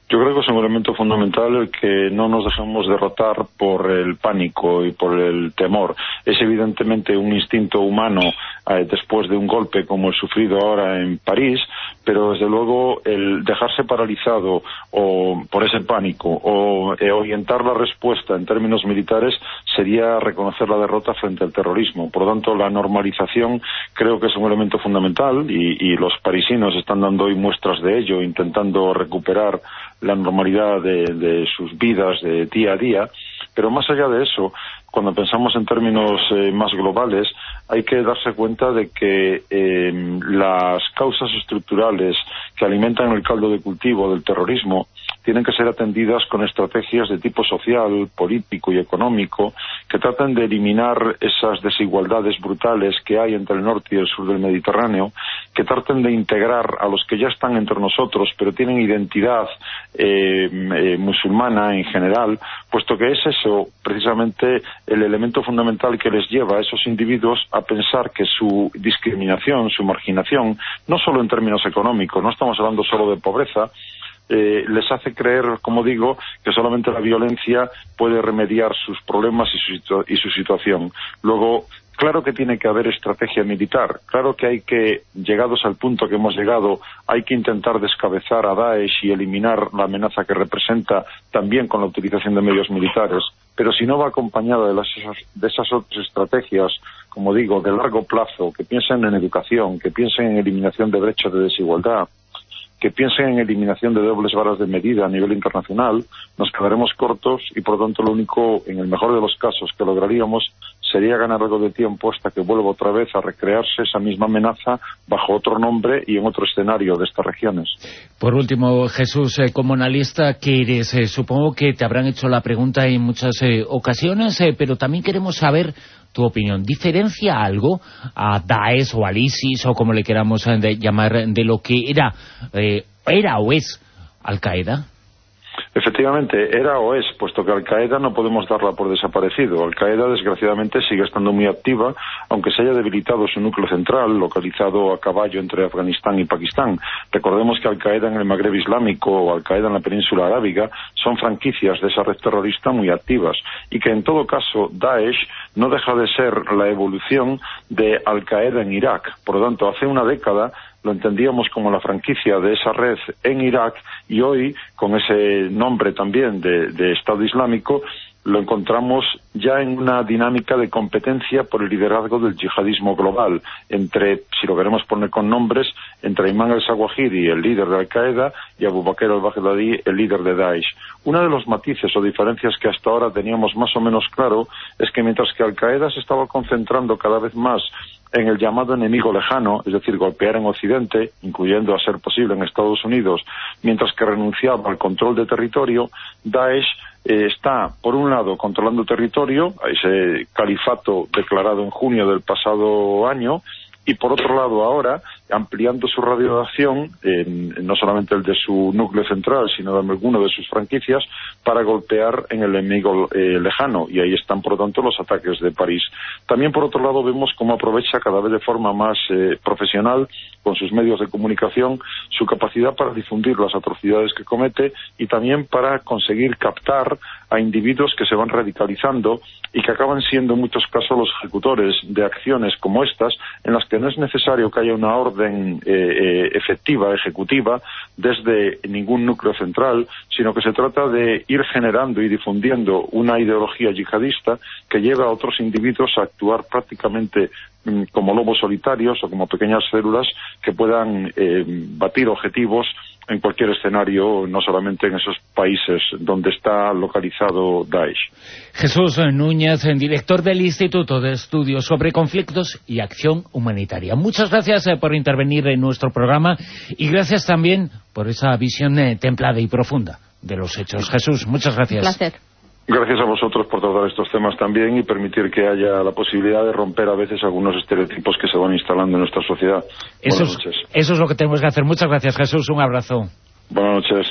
Yo creo que es un elemento fundamental el que no nos dejemos derrotar por el pánico y por el temor. Es evidentemente un instinto humano eh, después de un golpe como el sufrido ahora en París, pero desde luego el dejarse paralizado o por ese pánico o eh, orientar la respuesta en términos militares sería reconocer la derrota frente al terrorismo. Por lo tanto, la normalización creo que es un elemento fundamental y, y los parisinos están dando hoy muestras de ello, intentando recuperar la normalidad de, de sus vidas de día a día, pero más allá de eso, cuando pensamos en términos eh, más globales, hay que darse cuenta de que eh, las causas estructurales que alimentan el caldo de cultivo del terrorismo tienen que ser atendidas con estrategias de tipo social, político y económico que traten de eliminar esas desigualdades brutales que hay entre el norte y el sur del Mediterráneo, que traten de integrar a los que ya están entre nosotros pero tienen identidad eh, eh, musulmana en general, puesto que es eso precisamente el elemento fundamental que les lleva a esos individuos a pensar que su discriminación, su marginación, no solo en términos económicos, no estamos hablando solo de pobreza, Eh, les hace creer, como digo, que solamente la violencia puede remediar sus problemas y su, situ- y su situación. Luego, claro que tiene que haber estrategia militar, claro que hay que, llegados al punto que hemos llegado, hay que intentar descabezar a Daesh y eliminar la amenaza que representa también con la utilización de medios militares, pero si no va acompañada de, las, de esas otras estrategias, como digo, de largo plazo, que piensen en educación, que piensen en eliminación de brechas de desigualdad, que piensen en eliminación de dobles varas de medida a nivel internacional, nos quedaremos cortos y por lo tanto lo único, en el mejor de los casos, que lograríamos sería ganar algo de tiempo hasta que vuelva otra vez a recrearse esa misma amenaza bajo otro nombre y en otro escenario de estas regiones. Por último, Jesús, eh, como analista que eres, eh, supongo que te habrán hecho la pregunta en muchas eh, ocasiones, eh, pero también queremos saber tu opinión. ¿Diferencia algo a Daesh o al ISIS o como le queramos eh, de llamar de lo que era, eh, era o es Al-Qaeda? Efectivamente, era o es, puesto que Al-Qaeda no podemos darla por desaparecido. Al-Qaeda, desgraciadamente, sigue estando muy activa, aunque se haya debilitado su núcleo central, localizado a caballo entre Afganistán y Pakistán. Recordemos que Al-Qaeda en el Magreb Islámico o Al-Qaeda en la península arábiga son franquicias de esa red terrorista muy activas, y que en todo caso Daesh no deja de ser la evolución de Al-Qaeda en Irak. Por lo tanto, hace una década lo entendíamos como la franquicia de esa red en Irak y hoy, con ese nombre también de, de Estado Islámico, lo encontramos ya en una dinámica de competencia por el liderazgo del yihadismo global, entre, si lo queremos poner con nombres, entre Ayman al-Zawahiri, el líder de Al-Qaeda, y Abu Bakr al-Baghdadi, el líder de Daesh. Uno de los matices o diferencias que hasta ahora teníamos más o menos claro es que mientras que Al-Qaeda se estaba concentrando cada vez más en el llamado enemigo lejano, es decir, golpear en Occidente, incluyendo a ser posible en Estados Unidos, mientras que renunciaba al control de territorio, Daesh eh, está, por un lado, controlando territorio, ese califato declarado en junio del pasado año, y por otro lado ahora ampliando su radio de acción, eh, no solamente el de su núcleo central, sino de alguno de sus franquicias, para golpear en el enemigo eh, lejano, y ahí están por lo tanto los ataques de París. También por otro lado vemos cómo aprovecha cada vez de forma más eh, profesional, con sus medios de comunicación, su capacidad para difundir las atrocidades que comete y también para conseguir captar a individuos que se van radicalizando y que acaban siendo en muchos casos los ejecutores de acciones como estas, en las que no es necesario que haya una orden eh, eh, efectiva, ejecutiva, desde ningún núcleo central, sino que se trata de ir generando y difundiendo una ideología yihadista que lleva a otros individuos a actuar prácticamente mm, como lobos solitarios o como pequeñas células que puedan eh, batir objetivos en cualquier escenario, no solamente en esos países donde está localizado Daesh. Jesús Núñez, director del Instituto de Estudios sobre Conflictos y Acción Humanitaria. Muchas gracias eh, por intervenir en nuestro programa y gracias también por esa visión eh, templada y profunda de los hechos. Jesús, muchas gracias. Un placer. Gracias a vosotros por tratar estos temas también y permitir que haya la posibilidad de romper a veces algunos estereotipos que se van instalando en nuestra sociedad. Eso Buenas es, noches. Eso es lo que tenemos que hacer. Muchas gracias, Jesús. Un abrazo. Buenas noches.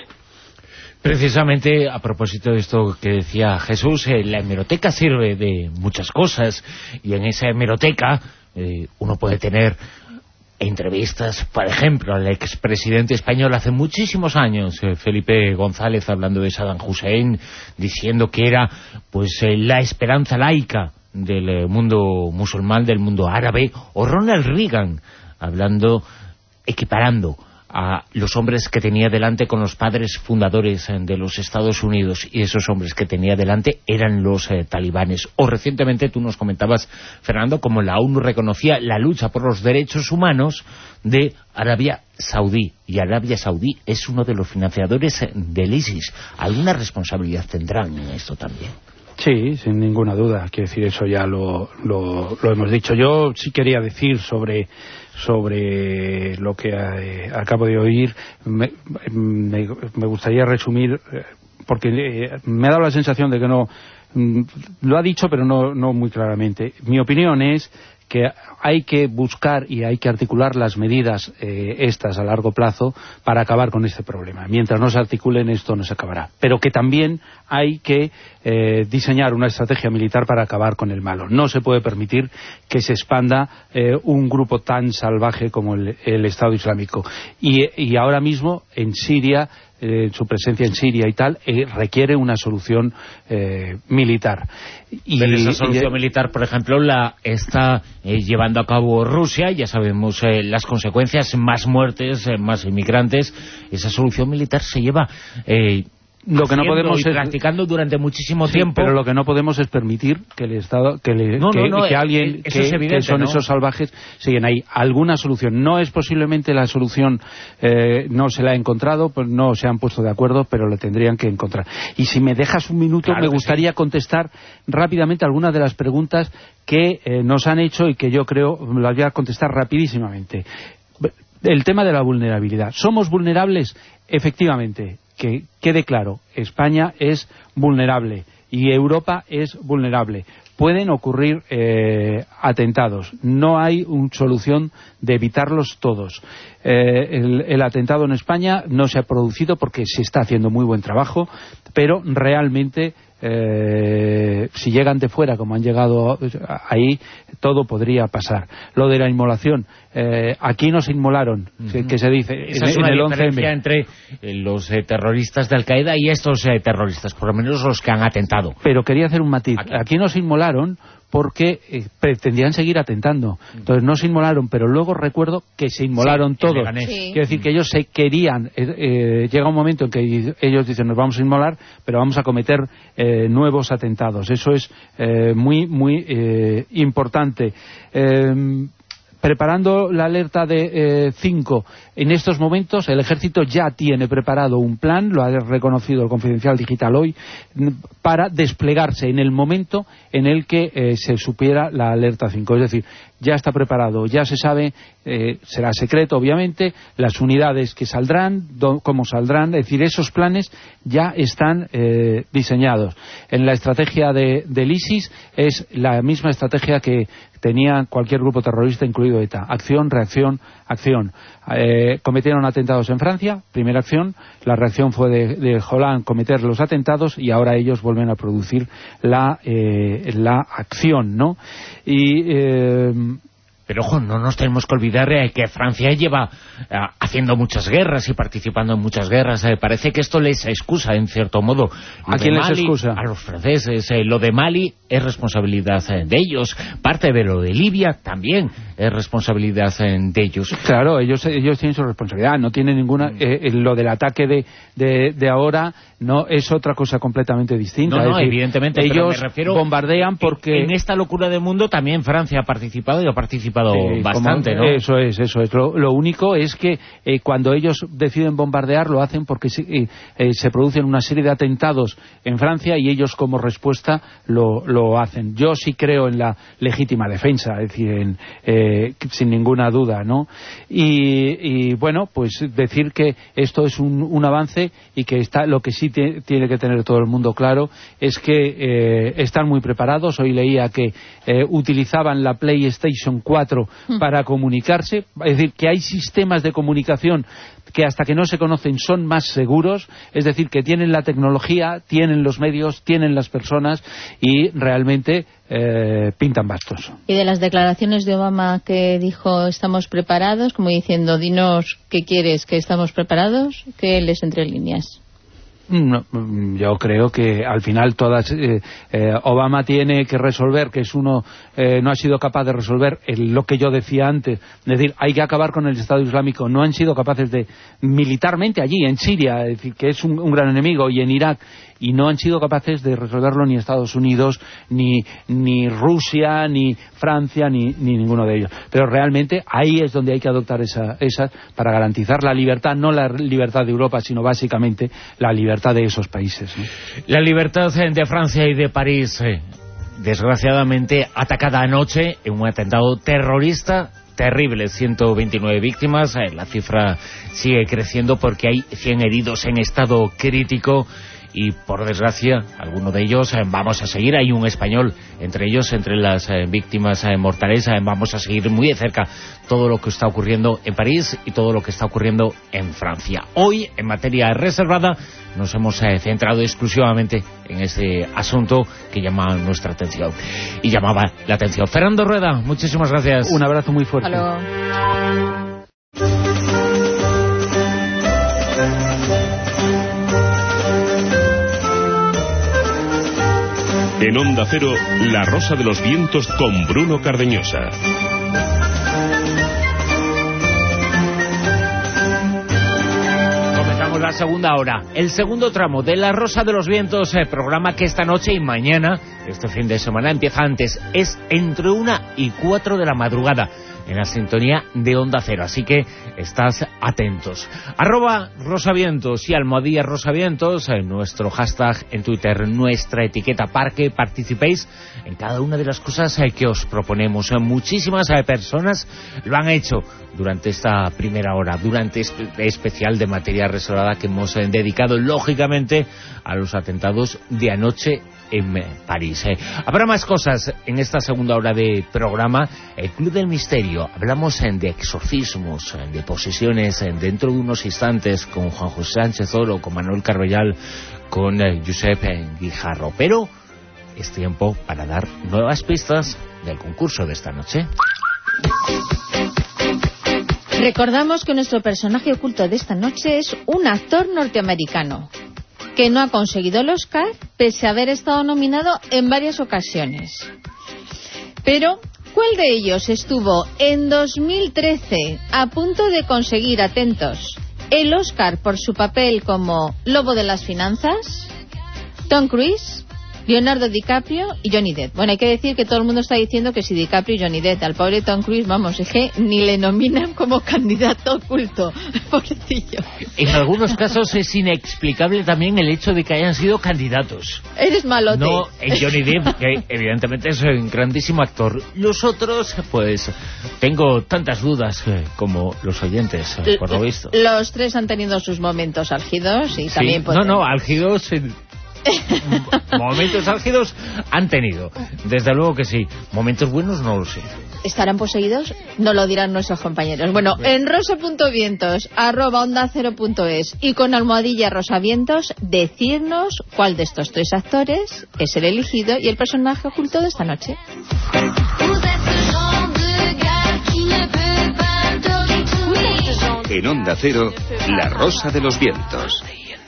Precisamente a propósito de esto que decía Jesús, eh, la hemeroteca sirve de muchas cosas y en esa hemeroteca eh, uno puede tener entrevistas, por ejemplo, al expresidente español hace muchísimos años, eh, Felipe González, hablando de Saddam Hussein, diciendo que era pues eh, la esperanza laica del eh, mundo musulmán, del mundo árabe, o Ronald Reagan, hablando, equiparando a los hombres que tenía delante con los padres fundadores eh, de los Estados Unidos, y esos hombres que tenía delante eran los eh, talibanes. O recientemente tú nos comentabas, Fernando, como la ONU reconocía la lucha por los derechos humanos de Arabia Saudí, y Arabia Saudí es uno de los financiadores del ISIS. ¿Alguna responsabilidad tendrán en esto también? Sí, sin ninguna duda. Quiero decir, eso ya lo, lo, lo hemos dicho. Yo sí quería decir sobre sobre lo que eh, acabo de oír. Me, me, me gustaría resumir, eh, porque eh, me ha dado la sensación de que no... Mm, lo ha dicho, pero no, no muy claramente. Mi opinión es que hay que buscar y hay que articular las medidas eh, estas a largo plazo para acabar con este problema. Mientras no se articulen, esto no se acabará. Pero que también hay que eh, diseñar una estrategia militar para acabar con el malo. No se puede permitir que se expanda eh, un grupo tan salvaje como el, el Estado Islámico. Y, y ahora mismo, en Siria, Eh, su presencia en Siria y tal, eh, requiere una solución eh, militar. Y, Pero esa solución y, militar, por ejemplo, la está eh, llevando a cabo Rusia, ya sabemos eh, las consecuencias, más muertes, eh, más inmigrantes. Esa solución militar se lleva... Eh, lo que no podemos y es practicando durante muchísimo sí, tiempo. Pero lo que no podemos es permitir que el Estado, que, le, no, que, no, no, que alguien eso que, es evidente, que son ¿no? esos salvajes siguen ahí. Alguna solución. No es posiblemente la solución, eh, no se la ha encontrado, pues no se han puesto de acuerdo, pero lo tendrían que encontrar. Y si me dejas un minuto, claro, me gustaría sí. contestar rápidamente algunas de las preguntas que eh, nos han hecho y que yo creo las voy a contestar rapidísimamente. El tema de la vulnerabilidad. ¿Somos vulnerables? Efectivamente. Que quede claro, España es vulnerable y Europa es vulnerable. Pueden ocurrir eh, atentados. No hay una solución de evitarlos todos. Eh, el, el atentado en España no se ha producido porque se está haciendo muy buen trabajo, pero realmente... Eh, si llegan de fuera como han llegado ahí, todo podría pasar. Lo de la inmolación, eh, aquí no se inmolaron, uh-huh. que se dice esa en, es una en el diferencia once eme entre eh, los eh, terroristas de Al-Qaeda y estos eh, terroristas, por lo menos los que han atentado. Pero quería hacer un matiz, aquí, aquí no se inmolaron porque eh, pretendían seguir atentando. Entonces no se inmolaron, pero luego recuerdo que se inmolaron sí, todos. Sí. Quiero decir que ellos se querían... Eh, eh, llega un momento en que ellos dicen, nos vamos a inmolar, pero vamos a cometer eh, nuevos atentados. Eso es eh, muy, muy eh, importante. Eh, preparando la alerta de cinco, eh, en estos momentos el Ejército ya tiene preparado un plan, lo ha reconocido el Confidencial Digital hoy, para desplegarse en el momento en el que eh, se supiera la alerta cinco. Es decir, ya está preparado, ya se sabe, eh, será secreto obviamente, las unidades que saldrán, do, cómo saldrán, es decir, esos planes ya están eh, diseñados. En la estrategia de, del ISIS es la misma estrategia que tenía cualquier grupo terrorista, incluido ETA. Acción, reacción, acción. Eh, cometieron atentados en Francia, primera acción, la reacción fue de, de Hollande cometer los atentados y ahora ellos vuelven a producir la, eh, la acción, ¿no? Y... Eh, Pero ojo, no nos tenemos que olvidar eh, que Francia lleva eh, haciendo muchas guerras y participando en muchas guerras. Eh, parece que esto les excusa, en cierto modo. Lo ¿A quién les excusa? A los franceses. Eh, lo de Mali es responsabilidad eh, de ellos. Parte de lo de Libia también es responsabilidad eh, de ellos. Claro, ellos ellos tienen su responsabilidad. No tienen ninguna... Eh, lo del ataque de, de, de ahora no es otra cosa completamente distinta. No, no, es decir, evidentemente. Ellos pero me refiero bombardean porque... En esta locura del mundo también Francia ha participado y ha participado Sí, bastante, como, ¿no? Eso es, eso es. Lo, lo único es que eh, cuando ellos deciden bombardear lo hacen porque se, eh, eh, se producen una serie de atentados en Francia y ellos como respuesta lo, lo hacen. Yo sí creo en la legítima defensa, es decir, en, eh, sin ninguna duda, ¿no? Y, y bueno, pues decir que esto es un, un avance y que está, lo que sí te, tiene que tener todo el mundo claro es que eh, están muy preparados. Hoy leía que eh, utilizaban la PlayStation cuatro veinticuatro mm. para comunicarse, es decir, que hay sistemas de comunicación que hasta que no se conocen son más seguros, es decir, que tienen la tecnología, tienen los medios, tienen las personas y realmente eh, pintan bastos. Y de las declaraciones de Obama que dijo estamos preparados, como diciendo dinos qué quieres, que estamos preparados, ¿qué lees entre líneas? No, yo creo que al final todas eh, eh, Obama tiene que resolver, que es uno eh, no ha sido capaz de resolver el, lo que yo decía antes, es decir, hay que acabar con el Estado Islámico. No han sido capaces de, militarmente allí en Siria, es decir, que es un, un gran enemigo, y en Irak, y no han sido capaces de resolverlo ni Estados Unidos, ni, ni Rusia, ni Francia, ni, ni ninguno de ellos. Pero realmente ahí es donde hay que adoptar esa, esas para garantizar la libertad, no la libertad de Europa, sino básicamente la libertad de esos países, ¿no? La libertad de Francia y de París, eh, desgraciadamente atacada anoche en un atentado terrorista terrible, ciento veintinueve víctimas, eh, la cifra sigue creciendo porque hay cien heridos en estado crítico. Y por desgracia, algunos de ellos eh, vamos a seguir, hay un español entre ellos, entre las eh, víctimas eh, mortales, eh, vamos a seguir muy de cerca todo lo que está ocurriendo en París y todo lo que está ocurriendo en Francia. Hoy, en materia reservada, nos hemos eh, centrado exclusivamente en este asunto que llama nuestra atención y llamaba la atención. Fernando Rueda, muchísimas gracias. Un abrazo muy fuerte. Hasta luego. En Onda Cero, La Rosa de los Vientos con Bruno Cardeñosa. Comenzamos la segunda hora, el segundo tramo de La Rosa de los Vientos, el programa que esta noche y mañana, este fin de semana, empieza antes. Es entre una y cuatro de la madrugada, en la sintonía de Onda Cero, así que estás atentos. Arroba Rosavientos y almohadilla Rosavientos, en nuestro hashtag en Twitter, nuestra etiqueta, para que participéis en cada una de las cosas que os proponemos. Muchísimas personas lo han hecho durante esta primera hora, durante este especial de materia reservada que hemos dedicado, lógicamente, a los atentados de anoche en París. Eh, habrá más cosas en esta segunda hora de programa. El Club del Misterio. Hablamos eh, de exorcismos, eh, de posesiones, eh, dentro de unos instantes con Juan José Sánchez Oro, con Manuel Carballal, con eh, Josep eh, Guijarro. Pero es tiempo para dar nuevas pistas del concurso de esta noche. Recordamos que nuestro personaje oculto de esta noche es un actor norteamericano que no ha conseguido el Oscar, pese a haber estado nominado en varias ocasiones. Pero, ¿cuál de ellos estuvo en dos mil trece a punto de conseguir, atentos, el Oscar por su papel como Lobo de las Finanzas? Tom Cruise, Leonardo DiCaprio y Johnny Depp. Bueno, hay que decir que todo el mundo está diciendo que si DiCaprio y Johnny Depp, al pobre Tom Cruise, vamos, es que ni le nominan como candidato oculto, pobrecillo. En algunos casos es inexplicable también el hecho de que hayan sido candidatos. Eres malote. No, en Johnny Depp, que evidentemente es un grandísimo actor. Los otros, pues, tengo tantas dudas como los oyentes, por lo visto. Los tres han tenido sus momentos álgidos y sí, también... No, no, álgidos... Momentos álgidos han tenido, desde luego que sí. Momentos buenos no lo sé. ¿Estarán poseídos? No lo dirán nuestros compañeros. Bueno, en rosa.vientos arroba onda cero punto es y con almohadilla rosavientos, decirnos cuál de estos tres actores es el elegido y el personaje oculto de esta noche. En Onda Cero, La Rosa de los Vientos.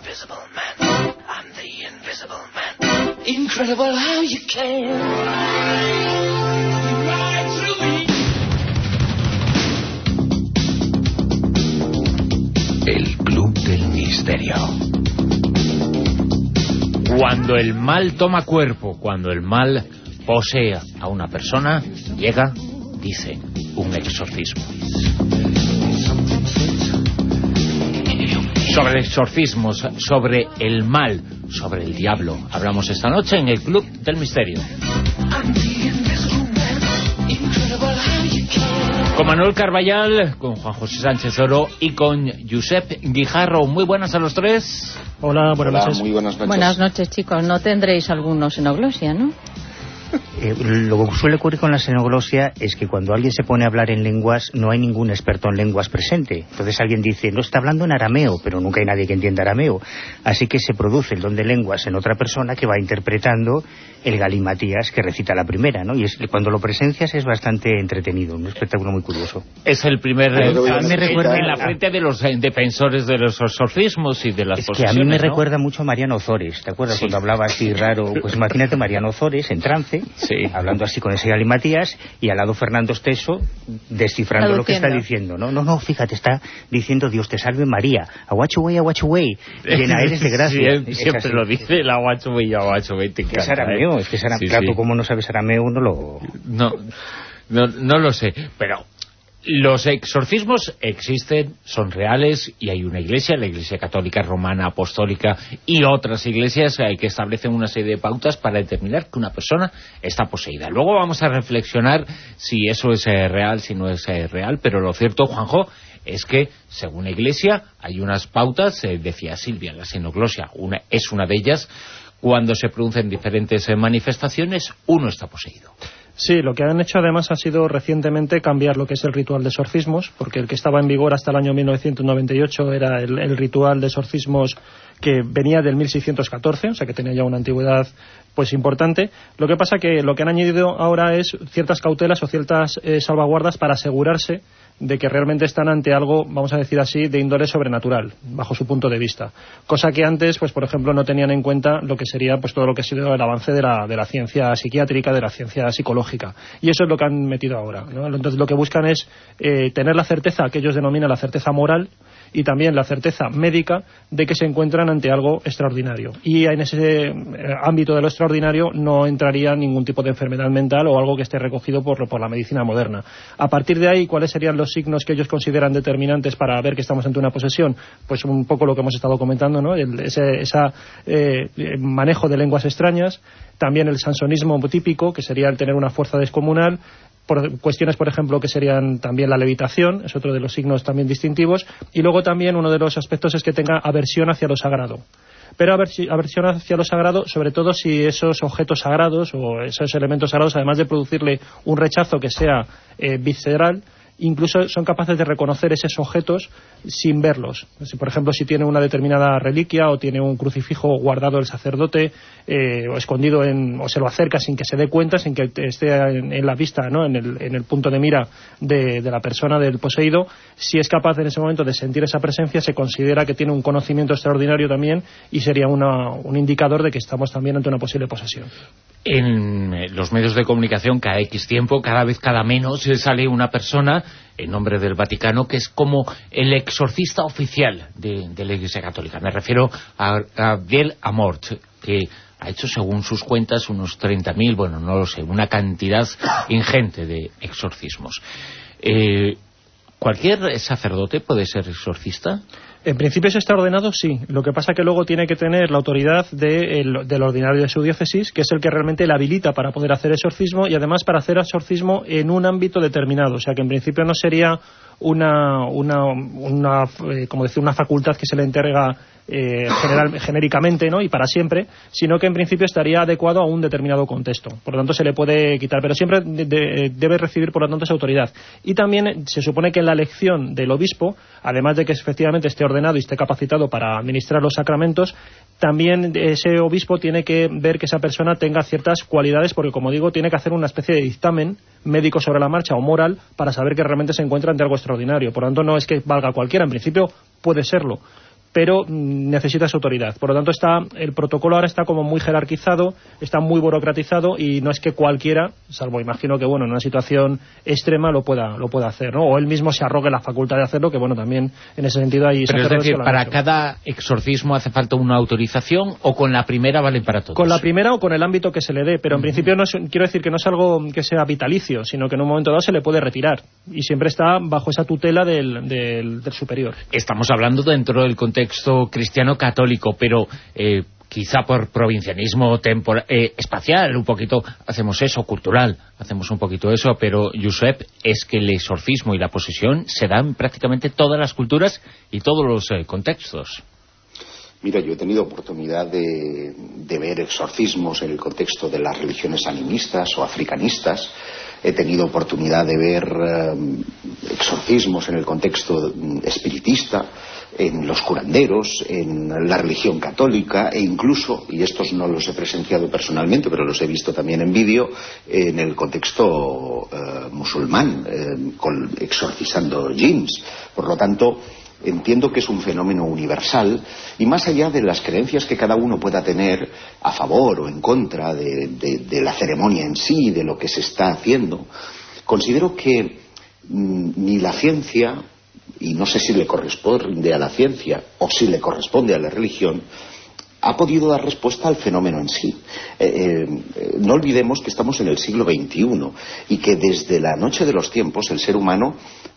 Incredible how you can. El Club del Misterio. Cuando el mal toma cuerpo, cuando el mal posee a una persona, llega, dice, un exorcismo. Sobre exorcismos, sobre el mal, sobre el diablo, hablamos esta noche en el Club del Misterio. Con Manuel Carballal, con Juan José Sánchez Oro y con Josep Guijarro. Muy buenas a los tres. Hola, buenas Hola, noches. Muy buenas noches. Buenas noches, chicos. No tendréis algunos en Oglosia, ¿no? Eh, lo que suele ocurrir con la xenoglosia es que cuando alguien se pone a hablar en lenguas, no hay ningún experto en lenguas presente. Entonces alguien dice, no, está hablando en arameo, pero nunca hay nadie que entienda arameo. Así que se produce el don de lenguas en otra persona que va interpretando el galimatías que recita la primera, ¿no? Y es, cuando lo presencias es bastante entretenido, un espectáculo muy curioso. Es el primer... Eh, a mí me recuerda en la frente de los eh, defensores de los exorcismos y de las es posesiones, que a mí me ¿no? recuerda mucho a Mariano Ozores, ¿te acuerdas? Sí. Cuando hablaba así raro, pues imagínate Mariano Ozores en trance, sí. hablando así con ese galimatías, y al lado Fernando Esteso descifrando lo que está diciendo, ¿no? No, no, fíjate, está diciendo Dios te salve María, aguachuwey, aguachuwey, llena eres de gracia. Sí, siempre lo dice el aguachuwey, aguachuwey, te encanta. Es arameo, ¿eh? es que es arameo, sí, claro, sí. como no sabes arameo, no lo... No, no, no lo sé, pero... Los exorcismos existen, son reales, y hay una iglesia, la Iglesia Católica Romana Apostólica y otras iglesias eh, que establecen una serie de pautas para determinar que una persona está poseída. Luego vamos a reflexionar si eso es eh, real, si no es eh, real, pero lo cierto, Juanjo, es que, según la iglesia, hay unas pautas, eh, decía Silvia, la xenoglosia una, es una de ellas, cuando se producen diferentes eh, manifestaciones, uno está poseído. Sí, lo que han hecho además ha sido recientemente cambiar lo que es el ritual de exorcismos, porque el que estaba en vigor hasta el año mil novecientos noventa y ocho era el, el ritual de exorcismos que venía del mil seiscientos catorce, o sea que tenía ya una antigüedad pues importante. Lo que pasa que lo que han añadido ahora es ciertas cautelas o ciertas eh, salvaguardas para asegurarse de que realmente están ante algo, vamos a decir así, de índole sobrenatural, bajo su punto de vista. Cosa que antes, pues por ejemplo, no tenían en cuenta lo que sería pues todo lo que ha sido el avance de la, de la ciencia psiquiátrica, de la ciencia psicológica. Y eso es lo que han metido ahora, ¿no? Entonces lo que buscan es eh, tener la certeza, que ellos denominan la certeza moral, y también la certeza médica de que se encuentran ante algo extraordinario. Y en ese eh, ámbito de lo extraordinario no entraría ningún tipo de enfermedad mental o algo que esté recogido por, por la medicina moderna. A partir de ahí, ¿cuáles serían los signos que ellos consideran determinantes para ver que estamos ante una posesión? Pues un poco lo que hemos estado comentando, ¿no? El, ese esa, eh, manejo de lenguas extrañas, también el sansonismo típico, que sería el tener una fuerza descomunal, por cuestiones, por ejemplo, que serían también la levitación, es otro de los signos también distintivos, y luego también uno de los aspectos es que tenga aversión hacia lo sagrado. Pero aversión hacia lo sagrado, sobre todo si esos objetos sagrados o esos elementos sagrados, además de producirle un rechazo que sea eh, visceral, incluso son capaces de reconocer esos objetos sin verlos. Si, por ejemplo, si tiene una determinada reliquia o tiene un crucifijo guardado el sacerdote eh, o escondido en, o se lo acerca sin que se dé cuenta, sin que esté en, en la vista, ¿no? en, el, en el punto de mira de, de la persona, del poseído, si es capaz en ese momento de sentir esa presencia, se considera que tiene un conocimiento extraordinario también y sería una, un indicador de que estamos también ante una posible posesión. En los medios de comunicación, cada X tiempo, cada vez cada menos, sale una persona en nombre del Vaticano que es como el exorcista oficial de, de la Iglesia Católica. Me refiero a Gabriel Amort, que ha hecho, según sus cuentas, unos treinta mil, bueno, no lo sé, una cantidad ingente de exorcismos. Eh, ¿Cualquier sacerdote puede ser exorcista? En principio, si está ordenado, sí. Lo que pasa que luego tiene que tener la autoridad de el, del ordinario de su diócesis, que es el que realmente le habilita para poder hacer exorcismo y además para hacer exorcismo en un ámbito determinado. O sea que en principio no sería una, una, una eh, como decir, una facultad que se le entrega eh, general, genéricamente, ¿no? Y para siempre, sino que en principio estaría adecuado a un determinado contexto. Por lo tanto, se le puede quitar, pero siempre de, de, debe recibir, por lo tanto, esa autoridad. Y también se supone que en la elección del obispo, además de que efectivamente esté ordenado y esté capacitado para administrar los sacramentos, también ese obispo tiene que ver que esa persona tenga ciertas cualidades, porque, como digo, tiene que hacer una especie de dictamen médico sobre la marcha o moral para saber que realmente se encuentra ante algo extraordinario. Por lo tanto, no es que valga cualquiera, en principio puede serlo, pero necesita esa autoridad. Por lo tanto, está el protocolo ahora está como muy jerarquizado, está muy burocratizado y no es que cualquiera, salvo imagino que bueno en una situación extrema lo pueda lo pueda hacer, ¿no? O él mismo se arrogue la facultad de hacerlo, que bueno, también en ese sentido hay... Pero es decir, para cada exorcismo hace falta una autorización, o con la primera vale para todos. Con la primera o con el ámbito que se le dé, pero en uh-huh. principio no es, quiero decir que no es algo que sea vitalicio, sino que en un momento dado se le puede retirar y siempre está bajo esa tutela del, del, del superior. Estamos hablando dentro del contexto cristiano católico, pero eh, quizá por provincianismo tempor eh, espacial, un poquito hacemos eso, cultural, hacemos un poquito eso, pero Josep, es que el exorcismo y la posesión se dan en prácticamente todas las culturas y todos los eh, contextos. Mira, yo he tenido oportunidad de, de ver exorcismos en el contexto de las religiones animistas o africanistas. He tenido oportunidad de ver eh, exorcismos en el contexto espiritista, en los curanderos, en la religión católica e incluso, y estos no los he presenciado personalmente, pero los he visto también en vídeo, en el contexto eh, musulmán, eh, con, exorcizando jinns. Por lo tanto, entiendo que es un fenómeno universal y más allá de las creencias que cada uno pueda tener a favor o en contra de, de, de la ceremonia en sí, de lo que se está haciendo, considero que mm, ni la ciencia, y no sé si le corresponde a la ciencia o si le corresponde a la religión, ha podido dar respuesta al fenómeno en sí. Eh, eh, no olvidemos que estamos en el siglo veintiuno y que desde la noche de los tiempos el ser humano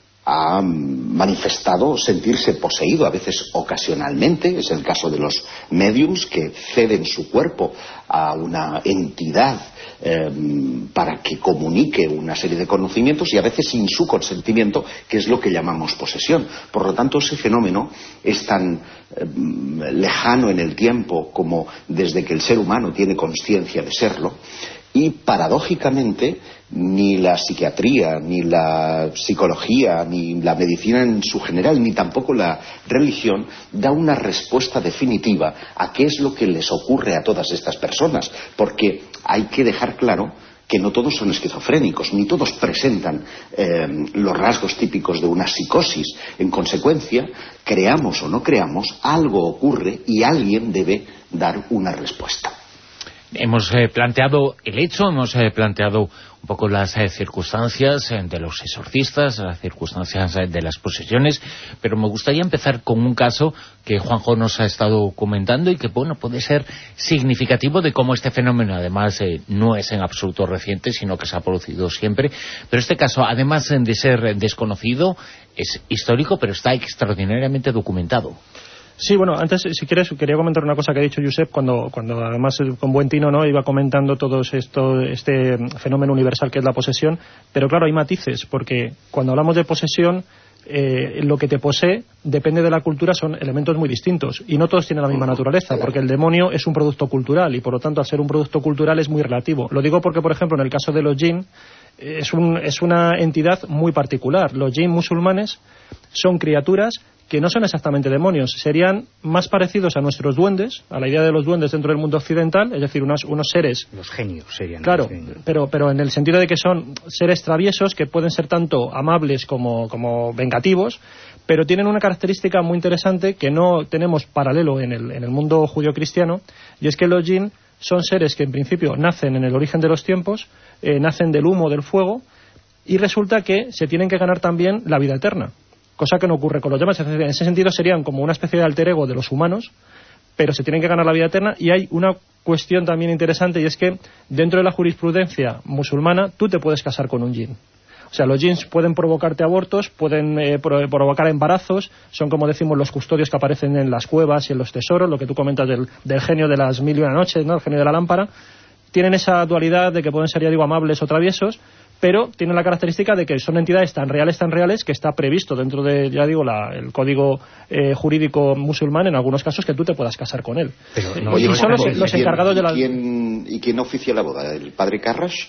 ha manifestado sentirse poseído, a veces ocasionalmente. Es el caso de los médiums que ceden su cuerpo a una entidad eh, para que comunique una serie de conocimientos y a veces sin su consentimiento, que es lo que llamamos posesión. Por lo tanto, ese fenómeno es tan eh, lejano en el tiempo como desde que el ser humano tiene conciencia de serlo. Y paradójicamente ni la psiquiatría, ni la psicología, ni la medicina en su general, ni tampoco la religión da una respuesta definitiva a qué es lo que les ocurre a todas estas personas, porque hay que dejar claro que no todos son esquizofrénicos, ni todos presentan eh, los rasgos típicos de una psicosis. En consecuencia, creamos o no creamos, algo ocurre y alguien debe dar una respuesta. Hemos eh, planteado el hecho, hemos eh, planteado un poco las eh, circunstancias eh, de los exorcistas, las circunstancias eh, de las posesiones, pero me gustaría empezar con un caso que Juanjo nos ha estado comentando y que, bueno, puede ser significativo de cómo este fenómeno, además, eh, no es en absoluto reciente, sino que se ha producido siempre. Pero este caso, además de ser desconocido, es histórico, pero está extraordinariamente documentado. Sí, bueno, antes, si quieres, quería comentar una cosa que ha dicho Josep cuando, cuando además con buen tino, ¿no?, iba comentando todo esto, este fenómeno universal que es la posesión, pero claro, hay matices, porque cuando hablamos de posesión, eh, lo que te posee, depende de la cultura, son elementos muy distintos, y no todos tienen la misma naturaleza, porque el demonio es un producto cultural, y por lo tanto, al ser un producto cultural es muy relativo. Lo digo porque, por ejemplo, en el caso de los jinn, es, un, es una entidad muy particular. Los jinn musulmanes son criaturas que no son exactamente demonios, serían más parecidos a nuestros duendes, a la idea de los duendes dentro del mundo occidental, es decir, unos, unos seres... Los genios serían. Claro, pero, pero en el sentido de que son seres traviesos que pueden ser tanto amables como, como vengativos, pero tienen una característica muy interesante que no tenemos paralelo en el, en el mundo judío-cristiano, y es que los jinn son seres que en principio nacen en el origen de los tiempos, eh, nacen del humo, del fuego, y resulta que se tienen que ganar también la vida eterna. Cosa que no ocurre con los demás. En ese sentido serían como una especie de alter ego de los humanos, pero se tienen que ganar la vida eterna. Y hay una cuestión también interesante, y es que dentro de la jurisprudencia musulmana tú te puedes casar con un jinn. O sea, los jinns pueden provocarte abortos, pueden eh, pro provocar embarazos, son, como decimos, los custodios que aparecen en las cuevas y en los tesoros, lo que tú comentas del, del genio de las mil y una noches, ¿no?, el genio de la lámpara. Tienen esa dualidad de que pueden ser, ya digo, amables o traviesos, pero tiene la característica de que son entidades tan reales, tan reales, que está previsto dentro de, ya digo, la, el código eh, jurídico musulmán, en algunos casos, que tú te puedas casar con él. Pero, eh, no, y son los, los encargados de la... ¿Quién, ¿Y quién oficia la boda? ¿El padre Carras?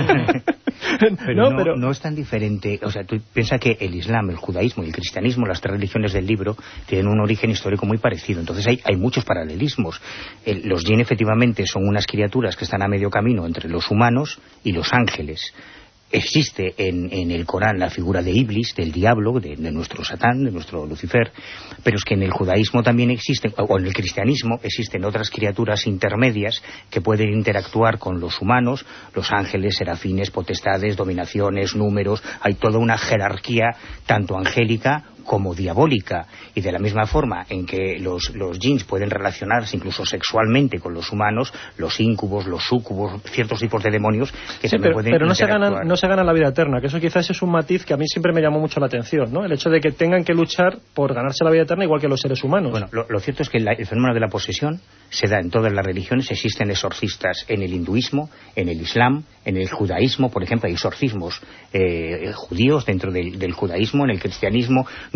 pero, no, no, pero no es tan diferente. O sea, tú piensas que el Islam, el judaísmo y el cristianismo, las tres religiones del libro, tienen un origen histórico muy parecido. Entonces hay, hay muchos paralelismos. El, los jinn, efectivamente, son unas criaturas que están a medio camino entre los humanos y los ángeles. Existe en, en el Corán la figura de Iblis, del diablo, de, de nuestro Satán, de nuestro Lucifer, pero es que en el judaísmo también existen, o en el cristianismo existen otras criaturas intermedias que pueden interactuar con los humanos, los ángeles, serafines, potestades, dominaciones, números. Hay toda una jerarquía tanto angélica como diabólica, y de la misma forma en que los, los jinns pueden relacionarse incluso sexualmente con los humanos, los íncubos, los súcubos, ciertos tipos de demonios que sí, también pero, pueden pero no se interactuar. ganan, no se gana la vida eterna, que eso quizás es un matiz que a mí siempre me llamó mucho la atención, ¿no? El hecho de que tengan que luchar por ganarse la vida eterna igual que los seres humanos. Bueno, lo, lo cierto es que la, el fenómeno de la posesión se da en todas las religiones. Existen exorcistas en el hinduismo, en el islam, en el judaísmo, por ejemplo, hay exorcismos eh, judíos dentro del, del judaísmo, en el cristianismo.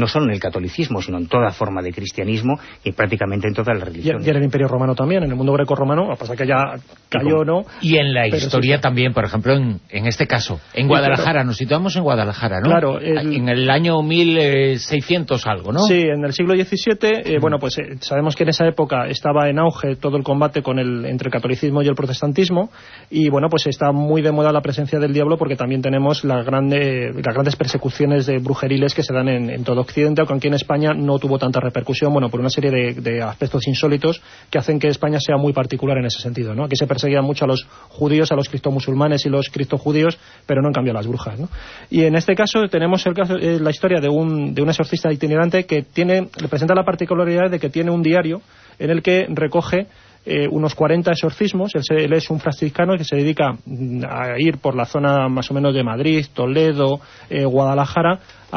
no solo en el catolicismo, sino en toda forma de cristianismo y prácticamente en todas las religiones. Y en el Imperio Romano también, en el mundo greco-romano, lo que pasa es que ya cayó, ¿no? Y en la Pero historia sí, también, por ejemplo, en, en este caso, en Guadalajara, claro. Nos situamos en Guadalajara, ¿no? Claro. El... En el año mil seiscientos algo, ¿no? Sí, en el siglo diecisiete, eh, mm. bueno, pues eh, sabemos que en esa época estaba en auge todo el combate con el, entre el catolicismo y el protestantismo, y bueno, pues está muy de moda la presencia del diablo porque también tenemos la grande, las grandes persecuciones de brujeriles que se dan en, en todo Occidente, aunque aquí en España no tuvo tanta repercusión, bueno, por una serie de, de aspectos insólitos que hacen que España sea muy particular en ese sentido, ¿no? Aquí se perseguían mucho a los judíos, a los cristomusulmanes y los cristojudíos, pero no en cambio a las brujas, ¿no? Y en este caso tenemos el caso, eh, la historia de un, de un exorcista itinerante que tiene, le presenta la particularidad de que tiene un diario en el que recoge Eh, unos cuarenta exorcismos. Él, se, él es un franciscano que se dedica a ir por la zona más o menos de Madrid, Toledo, eh, Guadalajara,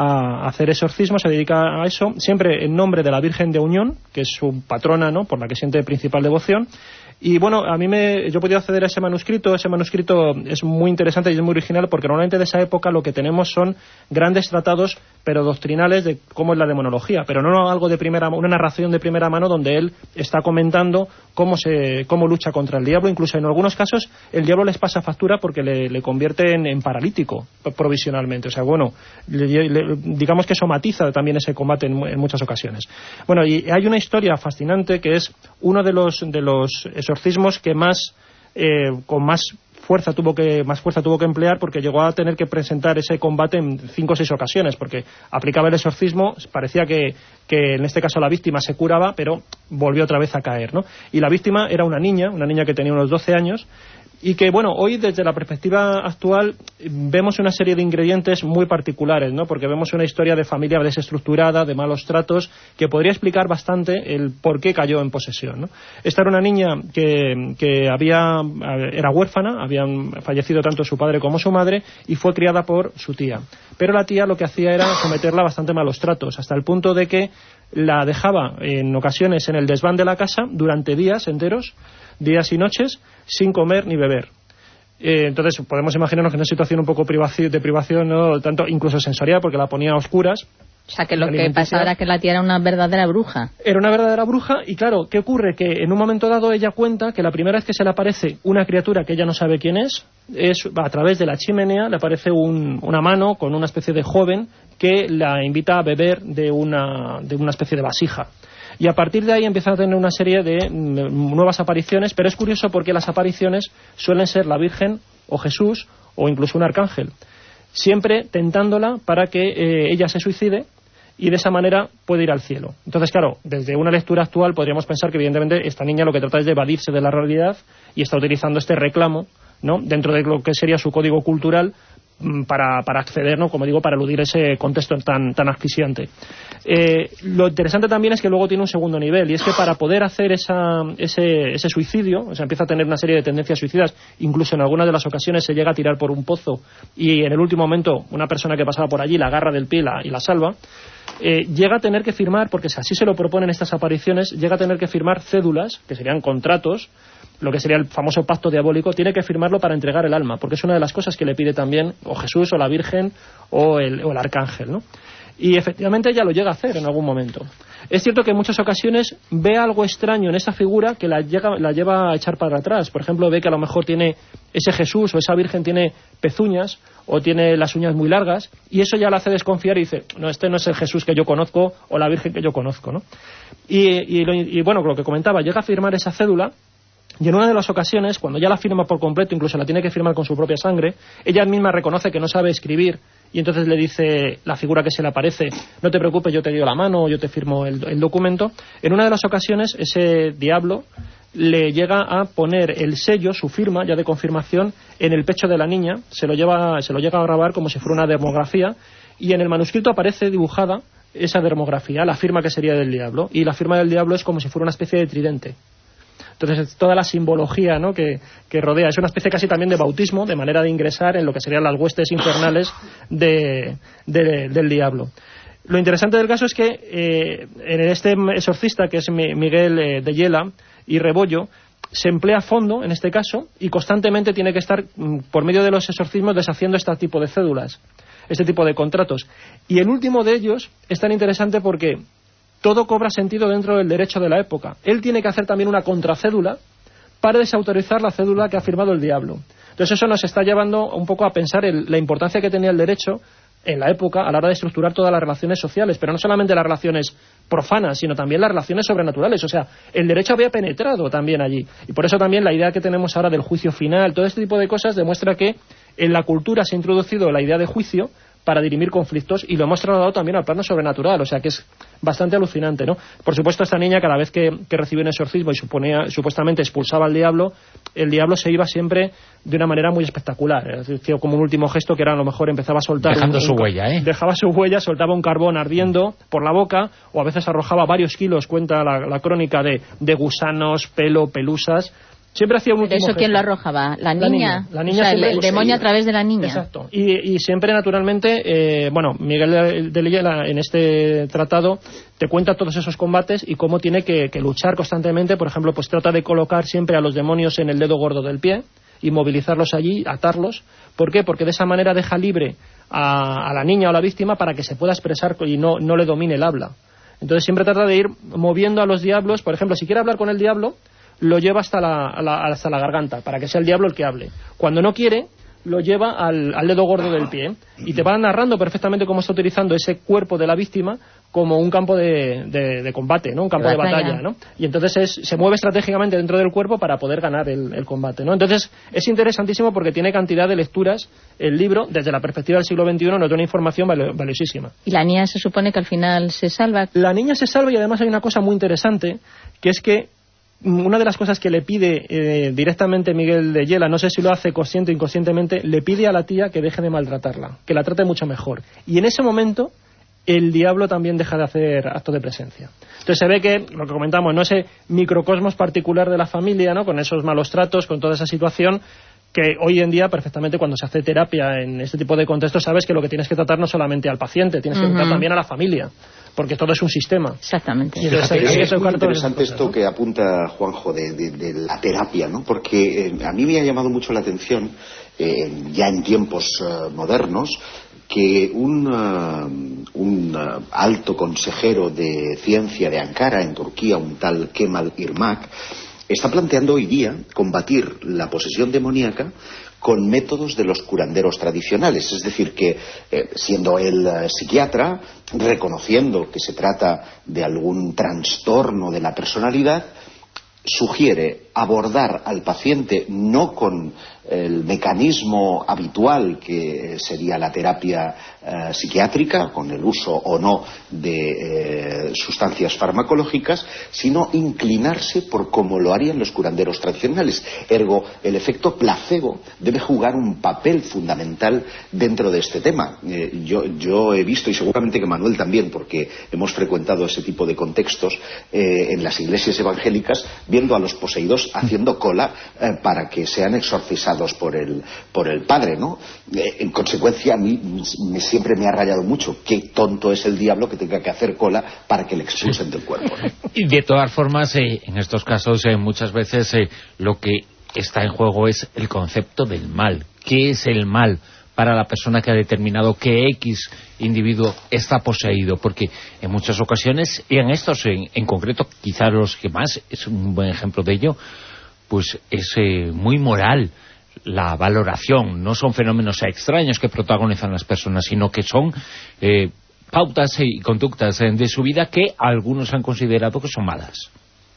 a hacer exorcismos. Se dedica a eso, siempre en nombre de la Virgen de Unión, que es su patrona, ¿no?, por la que siente principal devoción. Y bueno, a mí me, yo he podido acceder a ese manuscrito. Ese manuscrito es muy interesante y es muy original porque normalmente de esa época lo que tenemos son grandes tratados, pero doctrinales, de cómo es la demonología, pero no algo de primera, una narración de primera mano donde él está comentando cómo se, cómo lucha contra el diablo. Incluso en algunos casos el diablo les pasa factura porque le, le convierte en, en paralítico provisionalmente. O sea, bueno, le, le, digamos que somatiza también ese combate en, en muchas ocasiones. Bueno, y hay una historia fascinante que es uno de los de los exorcismos que más eh, con más fuerza tuvo que más fuerza tuvo que emplear, porque llegó a tener que presentar ese combate en cinco o seis ocasiones, porque aplicaba el exorcismo, parecía que, que en este caso la víctima se curaba, pero volvió otra vez a caer, ¿no? Y la víctima era una niña, una niña que tenía unos doce años, y que, bueno, hoy desde la perspectiva actual vemos una serie de ingredientes muy particulares, ¿no? Porque vemos una historia de familia desestructurada, de malos tratos, que podría explicar bastante el por qué cayó en posesión, ¿no? Esta era una niña que, que había, era huérfana, habían fallecido tanto su padre como su madre, y fue criada por su tía. Pero la tía lo que hacía era someterla a bastante malos tratos, hasta el punto de que la dejaba en ocasiones en el desván de la casa durante días enteros, días y noches, sin comer ni beber. Eh, entonces podemos imaginarnos que en una situación un poco privaci- de privación, ¿no?, tanto incluso sensorial, porque la ponía a oscuras. O sea, que lo que pasaba era que la tía era una verdadera bruja. Era una verdadera bruja, y claro, ¿qué ocurre? Que en un momento dado ella cuenta que la primera vez que se le aparece una criatura que ella no sabe quién es, es a través de la chimenea, le aparece un, una mano con una especie de joven que la invita a beber de una, de una especie de vasija. Y a partir de ahí empieza a tener una serie de nuevas apariciones, pero es curioso porque las apariciones suelen ser la Virgen o Jesús o incluso un arcángel, siempre tentándola para que eh, ella se suicide y de esa manera puede ir al cielo. Entonces, claro, desde una lectura actual podríamos pensar que evidentemente esta niña lo que trata es de evadirse de la realidad y está utilizando este reclamo, ¿no?, dentro de lo que sería su código cultural, para, para acceder, ¿no?, como digo, para eludir ese contexto tan, tan asfixiante. Eh, lo interesante también es que luego tiene un segundo nivel, y es que para poder hacer esa, ese, ese suicidio, o sea, empieza a tener una serie de tendencias suicidas, incluso en algunas de las ocasiones se llega a tirar por un pozo y en el último momento una persona que pasaba por allí la agarra del pie y la, y la salva. Eh, llega a tener que firmar, porque así se lo proponen estas apariciones, llega a tener que firmar cédulas, que serían contratos, lo que sería el famoso pacto diabólico. Tiene que firmarlo para entregar el alma, porque es una de las cosas que le pide también o Jesús o la Virgen o el, o el arcángel, ¿no? Y efectivamente ella lo llega a hacer en algún momento. Es cierto que en muchas ocasiones ve algo extraño en esa figura que la, llega, la lleva a echar para atrás. Por ejemplo, ve que a lo mejor tiene ese Jesús o esa Virgen tiene pezuñas o tiene las uñas muy largas, y eso ya la hace desconfiar y dice, no, este no es el Jesús que yo conozco o la Virgen que yo conozco, ¿no? Y, y, y bueno, lo que comentaba, llega a firmar esa cédula. Y en una de las ocasiones, cuando ya la firma por completo, incluso la tiene que firmar con su propia sangre, ella misma reconoce que no sabe escribir, y entonces le dice la figura que se le aparece, no te preocupes, yo te doy la mano, o yo te firmo el, el documento. En una de las ocasiones, ese diablo le llega a poner el sello, su firma ya de confirmación, en el pecho de la niña, se lo lleva, se lo llega a grabar como si fuera una dermografía, y en el manuscrito aparece dibujada esa dermografía, la firma que sería del diablo, y la firma del diablo es como si fuera una especie de tridente. Entonces, toda la simbología, ¿no?, que, que rodea, es una especie casi también de bautismo, de manera de ingresar en lo que serían las huestes infernales de, de, del diablo. Lo interesante del caso es que eh, en este exorcista, que es Miguel eh, de Yela y Rebollo, se emplea a fondo en este caso y constantemente tiene que estar, por medio de los exorcismos, deshaciendo este tipo de cédulas. este tipo de contratos. Y el último de ellos es tan interesante porque todo cobra sentido dentro del derecho de la época. Él tiene que hacer también una contracédula para desautorizar la cédula que ha firmado el diablo. Entonces eso nos está llevando un poco a pensar en la importancia que tenía el derecho en la época a la hora de estructurar todas las relaciones sociales, pero no solamente las relaciones profanas, sino también las relaciones sobrenaturales. O sea, el derecho había penetrado también allí. Y por eso también la idea que tenemos ahora del juicio final, todo este tipo de cosas demuestra que en la cultura se ha introducido la idea de juicio para dirimir conflictos, y lo hemos trasladado también al plano sobrenatural, o sea que es bastante alucinante, ¿no? Por supuesto, esta niña, cada vez que, que recibió un exorcismo y suponía, supuestamente expulsaba al diablo, el diablo se iba siempre de una manera muy espectacular, es decir, como un último gesto que era, a lo mejor empezaba a soltar... Dejando un, su un, huella, ¿eh? Dejaba su huella, soltaba un carbón ardiendo por la boca, o a veces arrojaba varios kilos, cuenta la, la crónica, de, de gusanos, pelo, pelusas... Siempre hacía un último ¿Eso gesto. ¿Quién lo arrojaba? ¿La niña? La niña, la niña o sea, el, el demonio ella. A través de la niña. Exacto. Y, y siempre, naturalmente, eh, bueno, Miguel de Lilla en este tratado te cuenta todos esos combates y cómo tiene que, que luchar constantemente. Por ejemplo, pues trata de colocar siempre a los demonios en el dedo gordo del pie y movilizarlos allí, atarlos. ¿Por qué? Porque de esa manera deja libre a, a la niña o la víctima para que se pueda expresar y no, no le domine el habla. Entonces siempre trata de ir moviendo a los diablos. Por ejemplo, si quiere hablar con el diablo, lo lleva hasta la, la, hasta la garganta, para que sea el diablo el que hable. Cuando no quiere, lo lleva al, al dedo gordo del pie, y te va narrando perfectamente cómo está utilizando ese cuerpo de la víctima como un campo de, de, de combate, ¿no? Un campo de batalla, de batalla, ¿no? Y entonces es, se mueve estratégicamente dentro del cuerpo para poder ganar el, el combate, ¿no? Entonces es interesantísimo porque tiene cantidad de lecturas el libro, desde la perspectiva del siglo veintiuno, nos da una información valiosísima. ¿Y la niña se supone que al final se salva? La niña se salva, y además hay una cosa muy interesante, que es que una de las cosas que le pide eh, directamente Miguel de Llela, no sé si lo hace consciente o inconscientemente, le pide a la tía que deje de maltratarla, que la trate mucho mejor. Y en ese momento el diablo también deja de hacer acto de presencia. Entonces se ve que, lo que comentamos, no ese microcosmos particular de la familia, ¿no? Con esos malos tratos, con toda esa situación, que hoy en día perfectamente cuando se hace terapia en este tipo de contextos sabes que lo que tienes que tratar no solamente al paciente, tienes que uh-huh. tratar también a la familia, porque todo es un sistema. Exactamente. Y entonces, es, es muy interesante cosas, esto, ¿no?, que apunta Juanjo de, de, de la terapia, ¿no? Porque eh, a mí me ha llamado mucho la atención, eh, ya en tiempos uh, modernos, que un, uh, un uh, alto consejero de ciencia de Ankara, en Turquía, un tal Kemal Irmak, está planteando hoy día combatir la posesión demoníaca con métodos de los curanderos tradicionales. Es decir, que eh, siendo él eh, psiquiatra, reconociendo que se trata de algún trastorno de la personalidad, sugiere abordar al paciente no con el mecanismo habitual que sería la terapia eh, psiquiátrica, con el uso o no de eh, sustancias farmacológicas, sino inclinarse por como lo harían los curanderos tradicionales. Ergo, el efecto placebo debe jugar un papel fundamental dentro de este tema. Eh, yo, yo he visto, y seguramente que Manuel también, porque hemos frecuentado ese tipo de contextos eh, en las iglesias evangélicas, viendo a los poseídos haciendo cola eh, para que sean exorcizados por el, por el padre, ¿no? Eh, en consecuencia, a mí me, siempre me ha rayado mucho. Qué tonto es el diablo que tenga que hacer cola para que le expulsen del cuerpo, ¿no? Y de todas formas, eh, en estos casos, eh, muchas veces eh, lo que está en juego es el concepto del mal. ¿Qué es el mal para la persona que ha determinado que X individuo está poseído? Porque en muchas ocasiones, y en estos en, en concreto, quizás los que más, es un buen ejemplo de ello, pues es eh, muy moral la valoración. No son fenómenos extraños que protagonizan las personas, sino que son eh, pautas y conductas de su vida que algunos han considerado que son malas.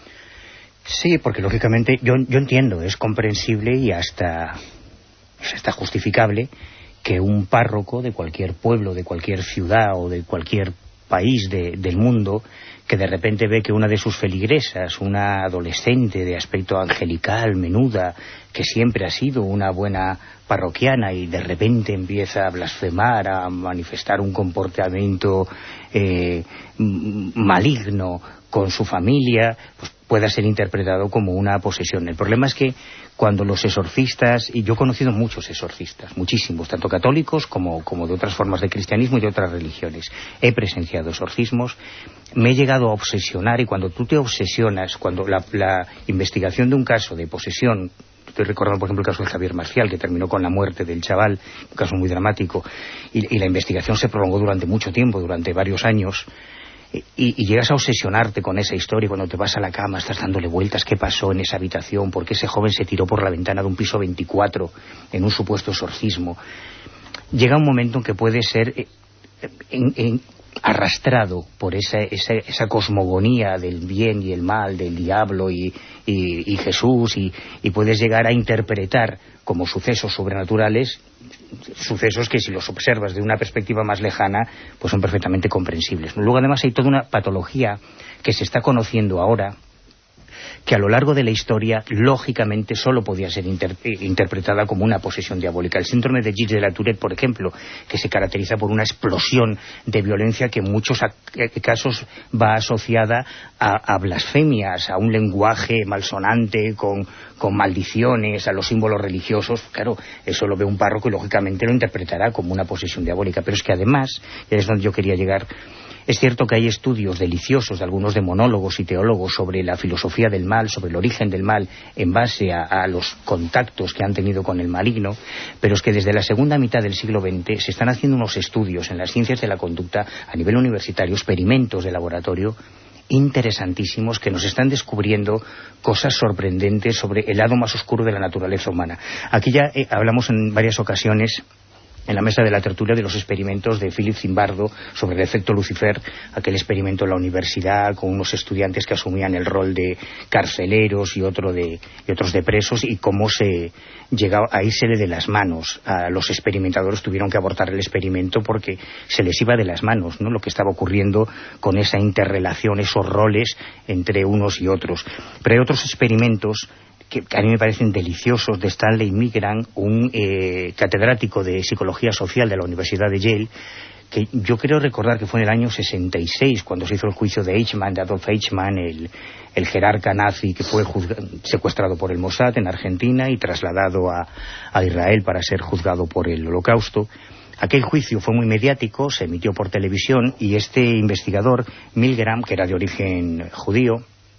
Sí, porque lógicamente yo, yo entiendo, es comprensible y hasta, hasta justificable que un párroco de cualquier pueblo, de cualquier ciudad o de cualquier país de, del mundo, que de repente ve que una de sus feligresas, una adolescente de aspecto angelical, menuda, que siempre ha sido una buena parroquiana, y de repente empieza a blasfemar, a manifestar un comportamiento eh, maligno con su familia, pues pueda ser interpretado como una posesión. El problema es que cuando los exorcistas, y yo he conocido muchos exorcistas, muchísimos, tanto católicos como, como de otras formas de cristianismo y de otras religiones, he presenciado exorcismos, me he llegado a obsesionar, y cuando tú te obsesionas, cuando la, la investigación de un caso de posesión estoy recordando, por ejemplo, el caso de Javier Marcial, que terminó con la muerte del chaval, un caso muy dramático, y, y la investigación se prolongó durante mucho tiempo, durante varios años, y, y llegas a obsesionarte con esa historia. Cuando te vas a la cama estás dándole vueltas, qué pasó en esa habitación, por qué ese joven se tiró por la ventana de un piso veinticuatro en un supuesto exorcismo. Llega un momento en que puede ser eh, en, en, arrastrado por esa, esa, esa cosmogonía del bien y el mal, del diablo y, y, y Jesús, y, y puedes llegar a interpretar como sucesos sobrenaturales sucesos que, si los observas de una perspectiva más lejana, pues son perfectamente comprensibles. Luego, además, hay toda una patología que se está conociendo ahora, que a lo largo de la historia, lógicamente, solo podía ser inter interpretada como una posesión diabólica. El síndrome de Gilles de la Tourette, por ejemplo, que se caracteriza por una explosión de violencia que en muchos casos va asociada a, a blasfemias, a un lenguaje malsonante, con, con maldiciones, a los símbolos religiosos. Claro, eso lo ve un párroco y lógicamente lo interpretará como una posesión diabólica. Pero es que además, y es donde yo quería llegar, es cierto que hay estudios deliciosos de algunos demonólogos y teólogos sobre la filosofía del mal, sobre el origen del mal, en base a, a los contactos que han tenido con el maligno, pero es que desde la segunda mitad del siglo veinte se están haciendo unos estudios en las ciencias de la conducta a nivel universitario, experimentos de laboratorio interesantísimos, que nos están descubriendo cosas sorprendentes sobre el lado más oscuro de la naturaleza humana. Aquí ya eh, hablamos en varias ocasiones en la mesa de la tertulia de los experimentos de Philip Zimbardo sobre el efecto Lucifer, aquel experimento en la universidad con unos estudiantes que asumían el rol de carceleros y, otro de, y otros de presos, y cómo se llegaba a irse de las manos. A los experimentadores tuvieron que abortar el experimento porque se les iba de las manos, ¿no?, lo que estaba ocurriendo con esa interrelación, esos roles entre unos y otros. Pero hay otros experimentos que a mí me parecen deliciosos, de Stanley Milgram, un eh, catedrático de Psicología Social de la Universidad de Yale, que yo creo recordar que fue en el año sesenta y seis, cuando se hizo el juicio de Eichmann, de Adolf Eichmann, el, el jerarca nazi que fue secuestrado por el Mossad en Argentina y trasladado a, a Israel para ser juzgado por el Holocausto. Aquel juicio fue muy mediático, se emitió por televisión, y este investigador, Milgram, que era de origen judío,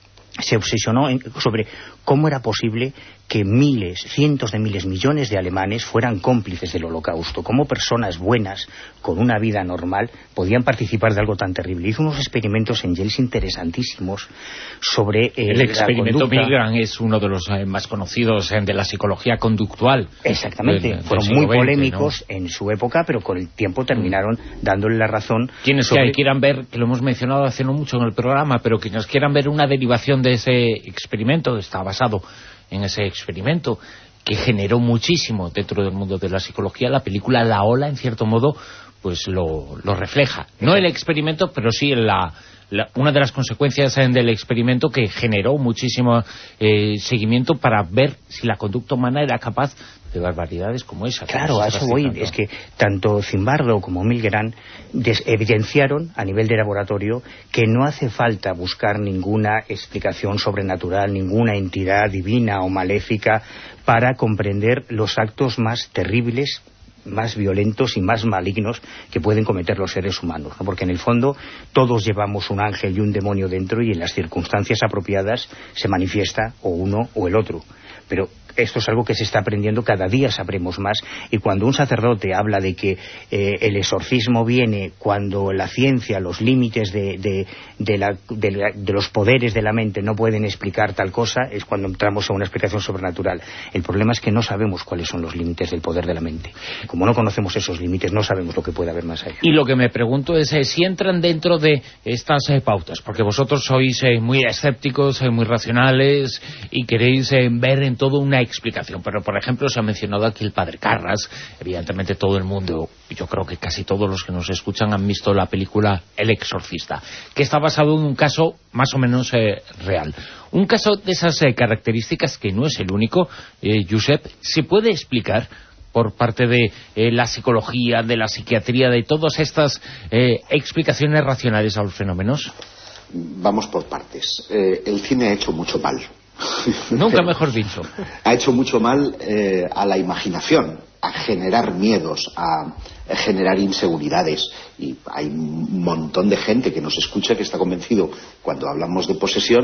se obsesionó en, sobre cómo era posible que miles, cientos de miles, millones de alemanes fueran cómplices del Holocausto, cómo personas buenas, con una vida normal, podían participar de algo tan terrible. Hizo unos experimentos en Yale interesantísimos sobre eh, el experimento conducta. Milgram es uno de los eh, más conocidos eh, de la psicología conductual. Exactamente, del, del fueron muy veinte, polémicos, ¿no?, en su época, pero con el tiempo terminaron dándole la razón. Quienes sobre... que quieran ver, que lo hemos mencionado hace no mucho en el programa, pero quienes quieran ver una derivación de ese experimento, está basado en ese experimento que generó muchísimo dentro del mundo de la psicología, la película La Ola, en cierto modo, pues lo, lo refleja. No el experimento, pero sí la, la, una de las consecuencias del experimento, que generó muchísimo eh, seguimiento para ver si la conducta humana era capaz de barbaridades como esa. Claro, a eso voy. Tanto. Es que tanto Zimbardo como Milgram evidenciaron a nivel de laboratorio que no hace falta buscar ninguna explicación sobrenatural, ninguna entidad divina o maléfica para comprender los actos más terribles, más violentos y más malignos que pueden cometer los seres humanos, ¿no? Porque en el fondo todos llevamos un ángel y un demonio dentro, y en las circunstancias apropiadas se manifiesta o uno o el otro. Pero esto es algo que se está aprendiendo, cada día sabremos más, y cuando un sacerdote habla de que eh, el exorcismo viene cuando la ciencia, los límites de, de, de, la, de, la, de los poderes de la mente no pueden explicar tal cosa, es cuando entramos a una explicación sobrenatural. El problema es que no sabemos cuáles son los límites del poder de la mente. Como no conocemos esos límites, no sabemos lo que puede haber más allá. Y lo que me pregunto es eh, si entran dentro de estas eh, pautas, porque vosotros sois eh, muy escépticos, eh, muy racionales, y queréis eh, ver en todo una explicación. Pero, por ejemplo, se ha mencionado aquí el padre Carras. Evidentemente todo el mundo, yo creo que casi todos los que nos escuchan, han visto la película El Exorcista, que está basado en un caso más o menos eh, real. Un caso de esas eh, características, que no es el único, eh, Josep, ¿se puede explicar por parte de eh, la psicología, de la psiquiatría, de todas estas eh, explicaciones racionales a los fenómenos? Vamos por partes. Eh, el cine ha hecho mucho mal. Nunca mejor dicho. Ha hecho mucho mal eh, a la imaginación, a generar miedos, a, a generar inseguridades. Y hay un montón de gente que nos escucha que está convencido, cuando hablamos de posesión,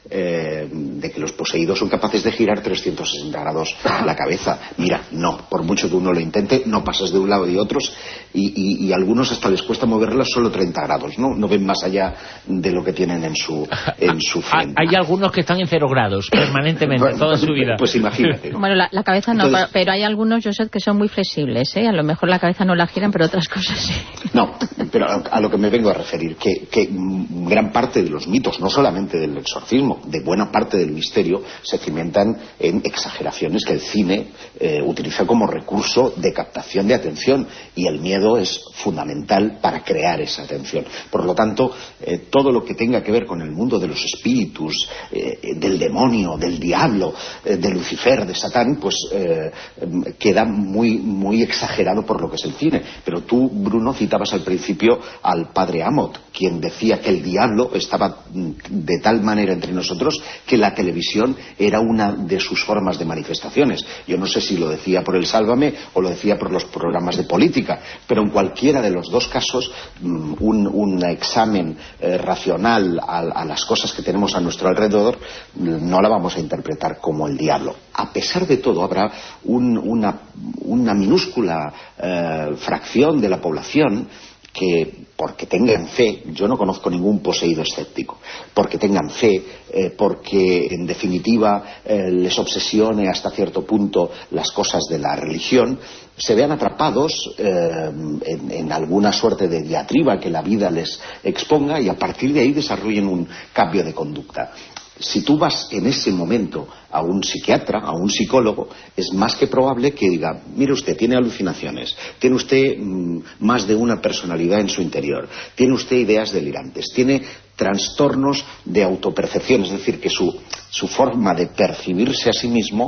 eh, de que los poseídos son capaces de girar trescientos sesenta grados la cabeza. Mira, no, por mucho que uno lo intente, no pasas de un lado y otros, y, y, y a algunos hasta les cuesta moverlas solo treinta grados, ¿no? No ven más allá de lo que tienen en su, en su frente. Hay algunos que están en cero grados permanentemente, bueno, toda su vida. Pues imagínate. Bueno, la, la cabeza no, Entonces, pero hay algunos, Josep, que son muy flexibles, ¿eh? A lo mejor la cabeza no la giran, pero otras cosas sí. No, pero a, a lo que me vengo a referir, que, que gran parte de los mitos, no solamente del exorcismo, de buena parte del misterio, se cimentan en exageraciones que el cine eh, utiliza como recurso de captación de atención, y el miedo es fundamental para crear esa atención. Por lo tanto, eh, todo lo que tenga que ver con el mundo de los espíritus, eh, del demonio, del diablo, eh, de Lucifer, de Satán, pues eh, queda muy, muy exagerado por lo que es el cine. Pero tú, Bruno, citabas al principio al padre Amott, quien decía que el diablo estaba de tal manera entre nosotros que la televisión era una de sus formas de manifestaciones. Yo no sé si lo decía por el Sálvame o lo decía por los programas de política, pero en cualquiera de los dos casos un, un examen eh, racional a, a las cosas que tenemos a nuestro alrededor no la vamos a interpretar como el diablo. A pesar de todo, habrá un, una, una minúscula eh, fracción de la población que, porque tengan fe, yo no conozco ningún poseído escéptico, porque tengan fe, eh, porque en definitiva eh, les obsesione hasta cierto punto las cosas de la religión, se vean atrapados eh, en, en alguna suerte de diatriba que la vida les exponga, y a partir de ahí desarrollen un cambio de conducta. Si tú vas en ese momento a un psiquiatra, a un psicólogo, es más que probable que diga: mire usted, tiene alucinaciones, tiene usted mmm, más de una personalidad en su interior, tiene usted ideas delirantes, tiene trastornos de autopercepción, es decir, que su, su forma de percibirse a sí mismo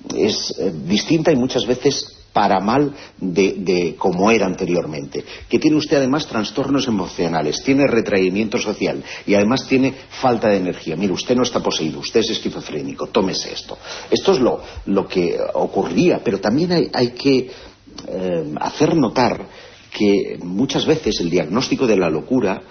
es eh, distinta y muchas veces para mal de, de como era anteriormente, que tiene usted además trastornos emocionales, tiene retraimiento social y además tiene falta de energía. Mire, usted no está poseído, usted es esquizofrénico, tómese esto. Esto es lo, lo que ocurría, pero también hay, hay que eh, hacer notar que muchas veces el diagnóstico de la locura,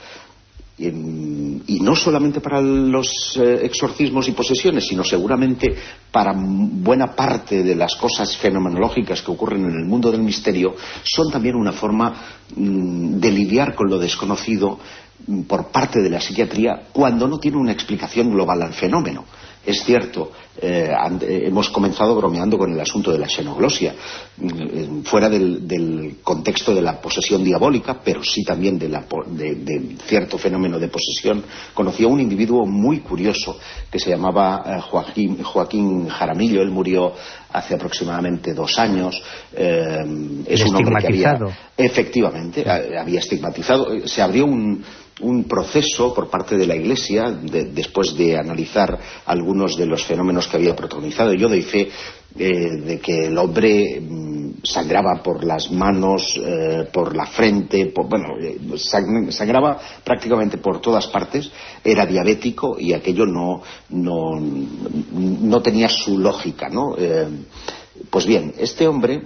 y no solamente para los eh, exorcismos y posesiones, sino seguramente para buena parte de las cosas fenomenológicas que ocurren en el mundo del misterio, son también una forma mmm, de lidiar con lo desconocido mmm, por parte de la psiquiatría, cuando no tiene una explicación global al fenómeno. Es cierto, eh, hemos comenzado bromeando con el asunto de la xenoglosia, eh, fuera del, del contexto de la posesión diabólica, pero sí también de, la, de, de cierto fenómeno de posesión. Conocí a un individuo muy curioso que se llamaba eh, Joaquín, Joaquín Jaramillo. Él murió hace aproximadamente dos años. Eh, es un hombre que había, efectivamente, había estigmatizado. Se abrió un un proceso por parte de la Iglesia de, después de analizar algunos de los fenómenos que había protagonizado. Yo doy fe eh, de que el hombre mmm, sangraba por las manos, eh, por la frente, por, bueno, eh, sangraba prácticamente por todas partes, era diabético y aquello no, no, no tenía su lógica, ¿no? Eh, pues bien, este hombre,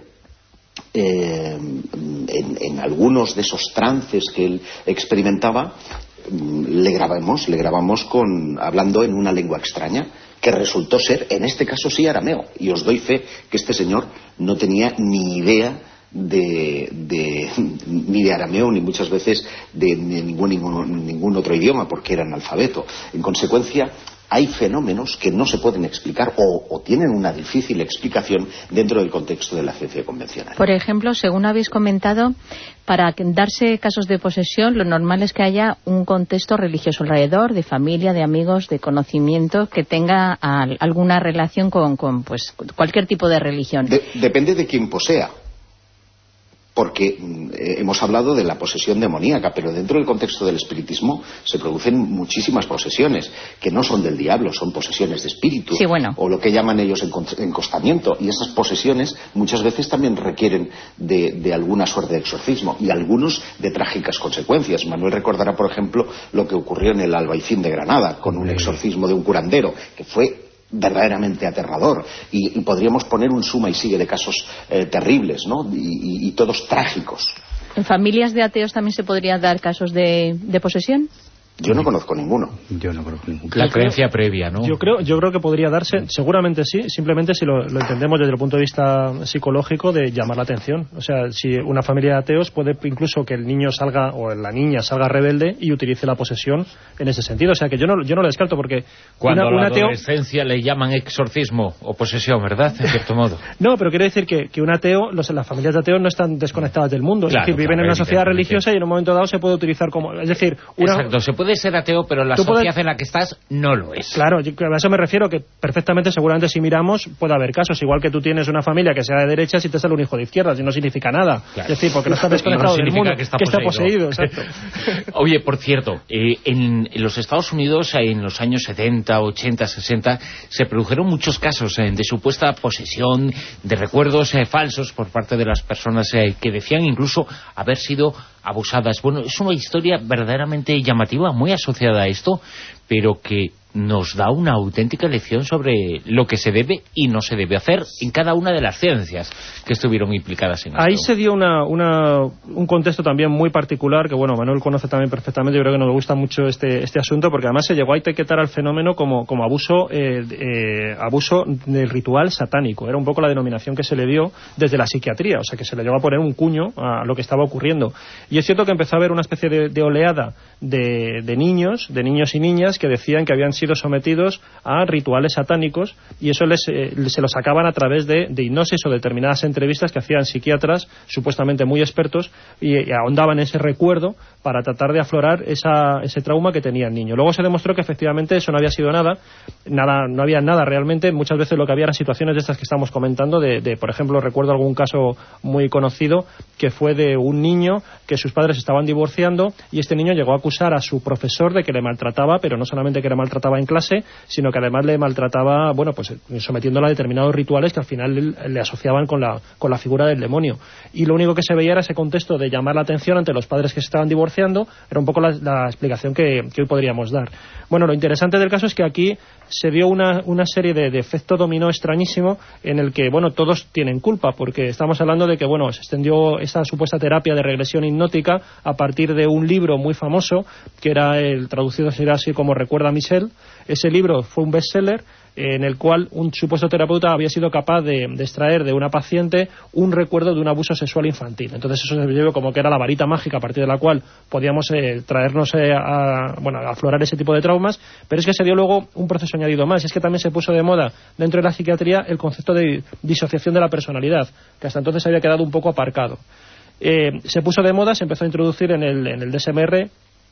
Eh, en, en algunos de esos trances que él experimentaba, le grabamos, le grabamos con, hablando en una lengua extraña, que resultó ser, en este caso sí, arameo. Y os doy fe que este señor no tenía ni idea de, de ni de arameo, ni muchas veces de, de ningún, ningún, ningún otro idioma, porque era analfabeto. En consecuencia, hay fenómenos que no se pueden explicar o, o tienen una difícil explicación dentro del contexto de la ciencia convencional. Por ejemplo, según habéis comentado, para darse casos de posesión, lo normal es que haya un contexto religioso alrededor, de familia, de amigos, de conocimiento, que tenga al, alguna relación con, con pues, cualquier tipo de religión. De, depende de quién posea. Porque eh, hemos hablado de la posesión demoníaca, pero dentro del contexto del espiritismo se producen muchísimas posesiones que no son del diablo, son posesiones de espíritu, sí, bueno. o lo que llaman ellos encostamiento, y esas posesiones muchas veces también requieren de, de alguna suerte de exorcismo, y algunos de trágicas consecuencias. Manuel recordará, por ejemplo, lo que ocurrió en el Albaicín de Granada, con un exorcismo de un curandero, que fue verdaderamente aterrador, y, y podríamos poner un suma y sigue de casos eh, terribles, ¿no? Y, y, y todos trágicos. ¿En familias de ateos también se podría dar casos de, de posesión? Yo no conozco ninguno. Yo no conozco ninguno. La creencia previa, ¿no? Yo creo, yo creo que podría darse, seguramente sí, simplemente si lo, lo entendemos desde el punto de vista psicológico de llamar la atención. O sea, si una familia de ateos puede incluso que el niño salga o la niña salga rebelde y utilice la posesión en ese sentido. O sea, que yo no, yo no lo descarto porque... Cuando una, a la un ateo... adolescencia le llaman exorcismo o posesión, ¿verdad? En cierto modo. No, pero quiero decir que, que un ateo, los, las familias de ateos no están desconectadas del mundo. Claro, es decir, viven claro, en una sociedad religiosa y en un momento dado se puede utilizar como... Es decir, una... Exacto, se puede ser ateo, pero la sociedad puedes... en la que estás no lo es. Claro, yo, a eso me refiero, que perfectamente, seguramente si miramos, puede haber casos. Igual que tú tienes una familia que sea de derechas y te sale un hijo de izquierdas y no significa nada. Claro. Es decir, porque no está desconectado no del mundo, que está que poseído. Está poseído, exacto. Oye, por cierto, eh, en, en los Estados Unidos, en los años setenta, ochenta, sesenta, se produjeron muchos casos eh, de supuesta posesión, de recuerdos eh, falsos por parte de las personas eh, que decían incluso haber sido abusadas. Bueno, es una historia verdaderamente llamativa, muy asociada a esto, pero que nos da una auténtica lección sobre lo que se debe y no se debe hacer en cada una de las ciencias que estuvieron implicadas en esto. Ahí se dio una, una, un contexto también muy particular, que bueno, Manuel conoce también perfectamente. Yo creo que nos gusta mucho este, este asunto, porque además se llegó a etiquetar al fenómeno como, como abuso, eh, eh, abuso del ritual satánico. Era un poco la denominación que se le dio desde la psiquiatría, o sea que se le llegó a poner un cuño a lo que estaba ocurriendo. Y es cierto que empezó a haber una especie de, de oleada de, de niños, de niños y niñas que decían que habían sido sometidos a rituales satánicos, y eso les, eh, se lo sacaban a través de, de hipnosis o determinadas entrevistas que hacían psiquiatras supuestamente muy expertos y, y ahondaban en ese recuerdo para tratar de aflorar esa, ese trauma que tenía el niño. Luego se demostró que efectivamente eso no había sido nada, nada no había nada realmente. Muchas veces lo que había eran situaciones de estas que estamos comentando, de, de por ejemplo, recuerdo algún caso muy conocido que fue de un niño que sus padres estaban divorciando y este niño llegó a acusar a su profesor de que le maltrataba, pero no solamente que le maltrataba en clase, sino que además le maltrataba, bueno, pues sometiéndola a determinados rituales que al final le, le asociaban con la, con la figura del demonio. Y lo único que se veía era ese contexto de llamar la atención ante los padres que se estaban divorciando. Era un poco la, la explicación que, que hoy podríamos dar. Bueno, lo interesante del caso es que aquí se dio una, una serie de, de efecto dominó extrañísimo en el que, bueno, todos tienen culpa, porque estamos hablando de que, bueno, se extendió esa supuesta terapia de regresión hipnótica a partir de un libro muy famoso, que era el traducido sería así como Recuerda Michelle. Ese libro fue un bestseller en el cual un supuesto terapeuta había sido capaz de, de extraer de una paciente un recuerdo de un abuso sexual infantil. Entonces eso se vio como que era la varita mágica a partir de la cual podíamos eh, traernos eh, a, bueno, a aflorar ese tipo de traumas, pero es que se dio luego un proceso añadido más, y es que también se puso de moda dentro de la psiquiatría el concepto de disociación de la personalidad, que hasta entonces había quedado un poco aparcado. Eh, se puso de moda, se empezó a introducir en el, en el D S M R,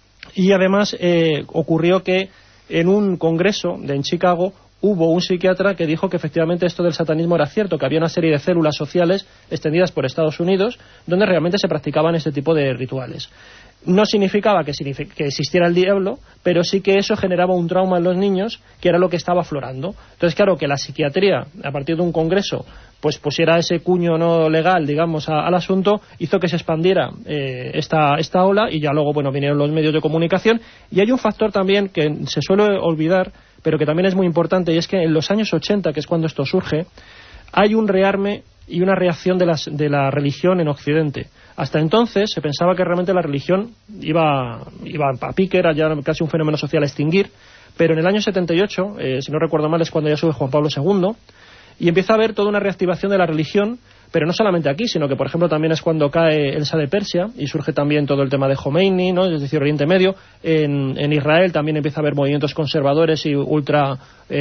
y además eh, ocurrió que en un congreso de en Chicago hubo un psiquiatra que dijo que efectivamente esto del satanismo era cierto, que había una serie de células sociales extendidas por Estados Unidos donde realmente se practicaban este tipo de rituales. No significaba que, que existiera el diablo, pero sí que eso generaba un trauma en los niños, que era lo que estaba aflorando. Entonces, claro, que la psiquiatría, a partir de un congreso, pues pusiera ese cuño no legal, digamos, a, al asunto, hizo que se expandiera eh, esta, esta ola, y ya luego, bueno, vinieron los medios de comunicación. Y hay un factor también que se suele olvidar, pero que también es muy importante, y es que en los años ochenta, que es cuando esto surge, hay un rearme y una reacción de, las, de la religión en Occidente. Hasta entonces se pensaba que realmente la religión iba, iba a pique, era ya casi un fenómeno social a extinguir, pero en el año setenta y ocho, eh, si no recuerdo mal, es cuando ya sube Juan Pablo segundo, y empieza a haber toda una reactivación de la religión, pero no solamente aquí, sino que, por ejemplo, también es cuando cae el Shah de Persia y surge también todo el tema de Jomeini, ¿no? Es decir, Oriente Medio. En, en Israel también empieza a haber movimientos conservadores y ultra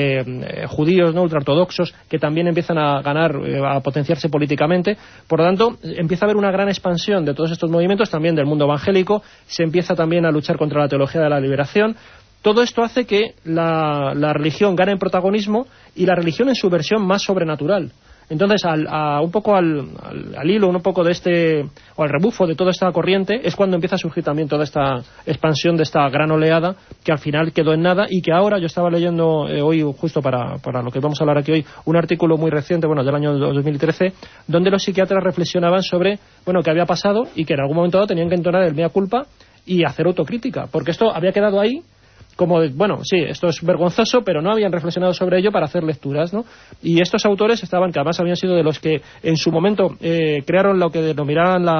eh, judíos, ¿no? Ultra ortodoxos, que también empiezan a ganar, eh, a potenciarse políticamente. Por lo tanto, empieza a haber una gran expansión de todos estos movimientos, también del mundo evangélico. Se empieza también a luchar contra la teología de la liberación. Todo esto hace que la, la religión gane en protagonismo, y la religión en su versión más sobrenatural. Entonces, al, a, un poco al, al, al hilo, un poco de este, o al rebufo de toda esta corriente, es cuando empieza a surgir también toda esta expansión de esta gran oleada, que al final quedó en nada, y que ahora, yo estaba leyendo eh, hoy, justo para, para lo que vamos a hablar aquí hoy, un artículo muy reciente, bueno, del año dos mil trece, donde los psiquiatras reflexionaban sobre, bueno, qué había pasado, y que en algún momento dado tenían que entonar el mea culpa y hacer autocrítica, porque esto había quedado ahí, como, bueno, sí, esto es vergonzoso, pero no habían reflexionado sobre ello para hacer lecturas, ¿no? Y estos autores estaban, que además habían sido de los que en su momento eh, crearon lo que denominaban la,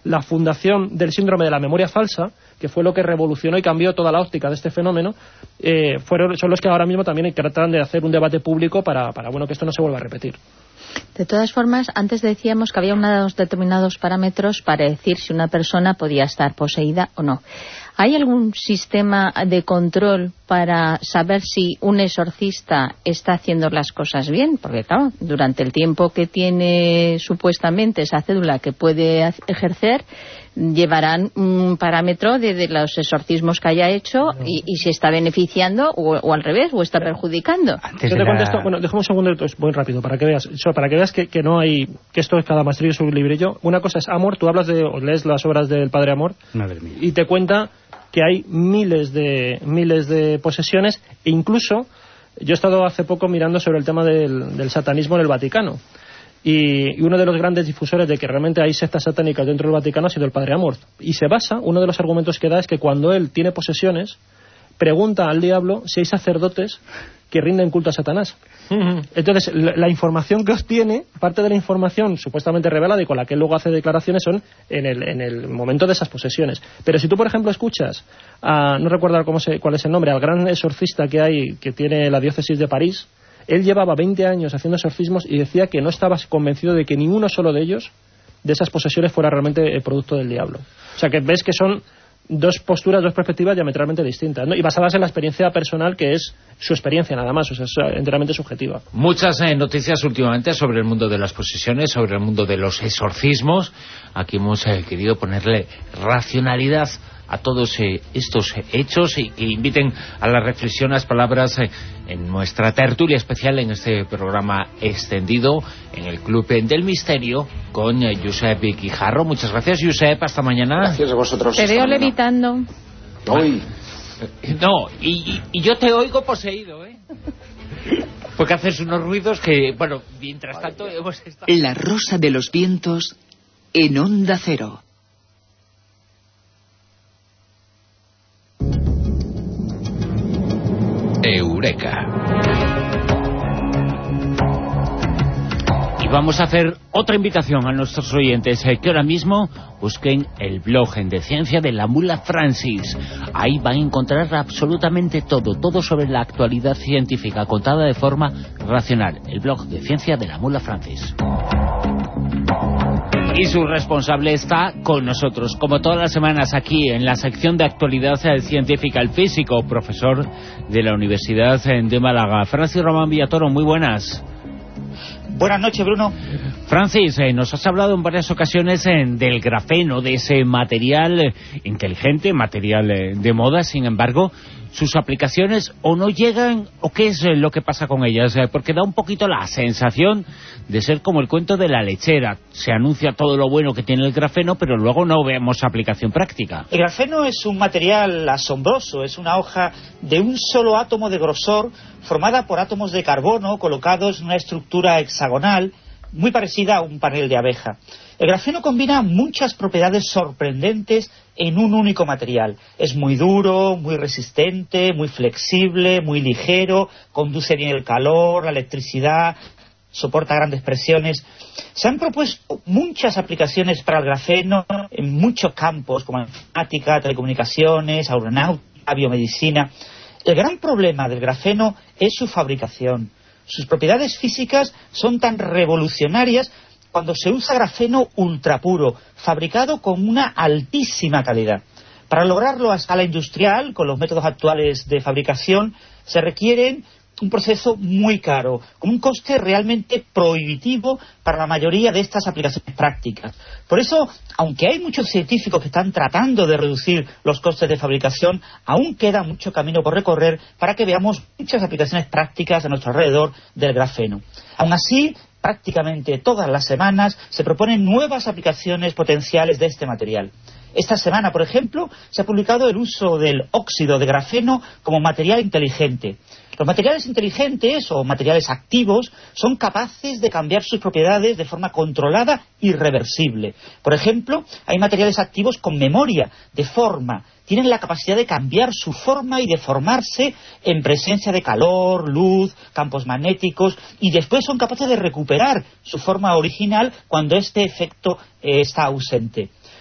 la fundación del síndrome de la memoria falsa, que fue lo que revolucionó y cambió toda la óptica de este fenómeno, eh, fueron, son los que ahora mismo también tratan de hacer un debate público para, para bueno, que esto no se vuelva a repetir. De todas formas, antes decíamos que había unos determinados parámetros para decir si una persona podía estar poseída o no. ¿Hay algún sistema de control para saber si un exorcista está haciendo las cosas bien? Porque, claro, durante el tiempo que tiene supuestamente esa cédula que puede ejercer, llevarán un parámetro de, de los exorcismos que haya hecho y, y si está beneficiando o, o al revés, o está perjudicando. Yo te contesto, bueno, déjame un segundo, es muy rápido, para que veas, para que veas que, que no hay, que esto es cada maestrillo su librillo. Una cosa es Amor, tú hablas de, o lees las obras del Padre Amor, Madre mía. y te cuenta que hay miles de miles de posesiones, e incluso yo he estado hace poco mirando sobre el tema del, del satanismo en el Vaticano, y, y uno de los grandes difusores de que realmente hay sectas satánicas dentro del Vaticano ha sido el Padre Amor, y se basa, uno de los argumentos que da es que cuando él tiene posesiones, pregunta al diablo si hay sacerdotes que rinden culto a Satanás. Entonces, la, la información que obtiene, parte de la información supuestamente revelada y con la que él luego hace declaraciones, son en el, en el momento de esas posesiones. Pero si tú, por ejemplo, escuchas, a, no recuerdo cómo se, cuál es el nombre, al gran exorcista que hay, que tiene la diócesis de París, él llevaba veinte años haciendo exorcismos y decía que no estaba convencido de que ninguno solo de ellos, de esas posesiones, fuera realmente el producto del diablo. O sea, que ves que son dos posturas, dos perspectivas diametralmente distintas, ¿no? Y basadas en la experiencia personal, que es su experiencia nada más, o sea, es enteramente subjetiva. Muchas eh, noticias últimamente sobre el mundo de las posesiones, sobre el mundo de los exorcismos. Aquí hemos eh, querido ponerle racionalidad a todos eh, estos eh, hechos y que inviten a la reflexión las palabras eh, en nuestra tertulia especial en este programa extendido en el Club del Misterio con eh, Josep Quijarro. Muchas gracias, Josep, hasta mañana. Gracias a vosotros. Te veo levitando. Hoy. No, y, y, y yo te oigo poseído, ¿eh? Porque haces unos ruidos que, bueno, mientras tanto hemos estado... La Rosa de los Vientos en Onda Cero. Eureka. Y vamos a hacer otra invitación a nuestros oyentes eh, que ahora mismo busquen el blog de ciencia de la Mula Francis. Ahí van a encontrar absolutamente todo, todo sobre la actualidad científica contada de forma racional. El blog de ciencia de la Mula Francis. Y su responsable está con nosotros, como todas las semanas aquí en la sección de actualidad científica, el físico, profesor de la Universidad de Málaga, Francis Román Villatoro. Muy buenas. Buenas noches, Bruno. Francis, eh, nos has hablado en varias ocasiones eh, del grafeno, de ese material eh, inteligente, material eh, de moda. Sin embargo, sus aplicaciones o no llegan, o qué es eh, lo que pasa con ellas, eh, porque da un poquito la sensación de ser como el cuento de la lechera. Se anuncia todo lo bueno que tiene el grafeno, pero luego no vemos aplicación práctica. El grafeno es un material asombroso, es una hoja de un solo átomo de grosor formada por átomos de carbono colocados en una estructura hexagonal muy parecida a un panel de abeja. El grafeno combina muchas propiedades sorprendentes en un único material. Es muy duro, muy resistente, muy flexible, muy ligero, conduce bien el calor, la electricidad, soporta grandes presiones. Se han propuesto muchas aplicaciones para el grafeno en muchos campos, como informática, telecomunicaciones, aeronáutica, biomedicina. El gran problema del grafeno es su fabricación. Sus propiedades físicas son tan revolucionarias cuando se usa grafeno ultrapuro, fabricado con una altísima calidad. Para lograrlo a escala industrial, con los métodos actuales de fabricación, se requieren un proceso muy caro, con un coste realmente prohibitivo para la mayoría de estas aplicaciones prácticas. Por eso, aunque hay muchos científicos que están tratando de reducir los costes de fabricación, aún queda mucho camino por recorrer para que veamos muchas aplicaciones prácticas a nuestro alrededor del grafeno. Aún así, prácticamente todas las semanas se proponen nuevas aplicaciones potenciales de este material. Esta semana, por ejemplo, se ha publicado el uso del óxido de grafeno como material inteligente. Los materiales inteligentes o materiales activos son capaces de cambiar sus propiedades de forma controlada y reversible. Por ejemplo, hay materiales activos con memoria de forma. Tienen la capacidad de cambiar su forma y deformarse en presencia de calor, luz, campos magnéticos, y después son capaces de recuperar su forma original cuando este efecto eh, está ausente.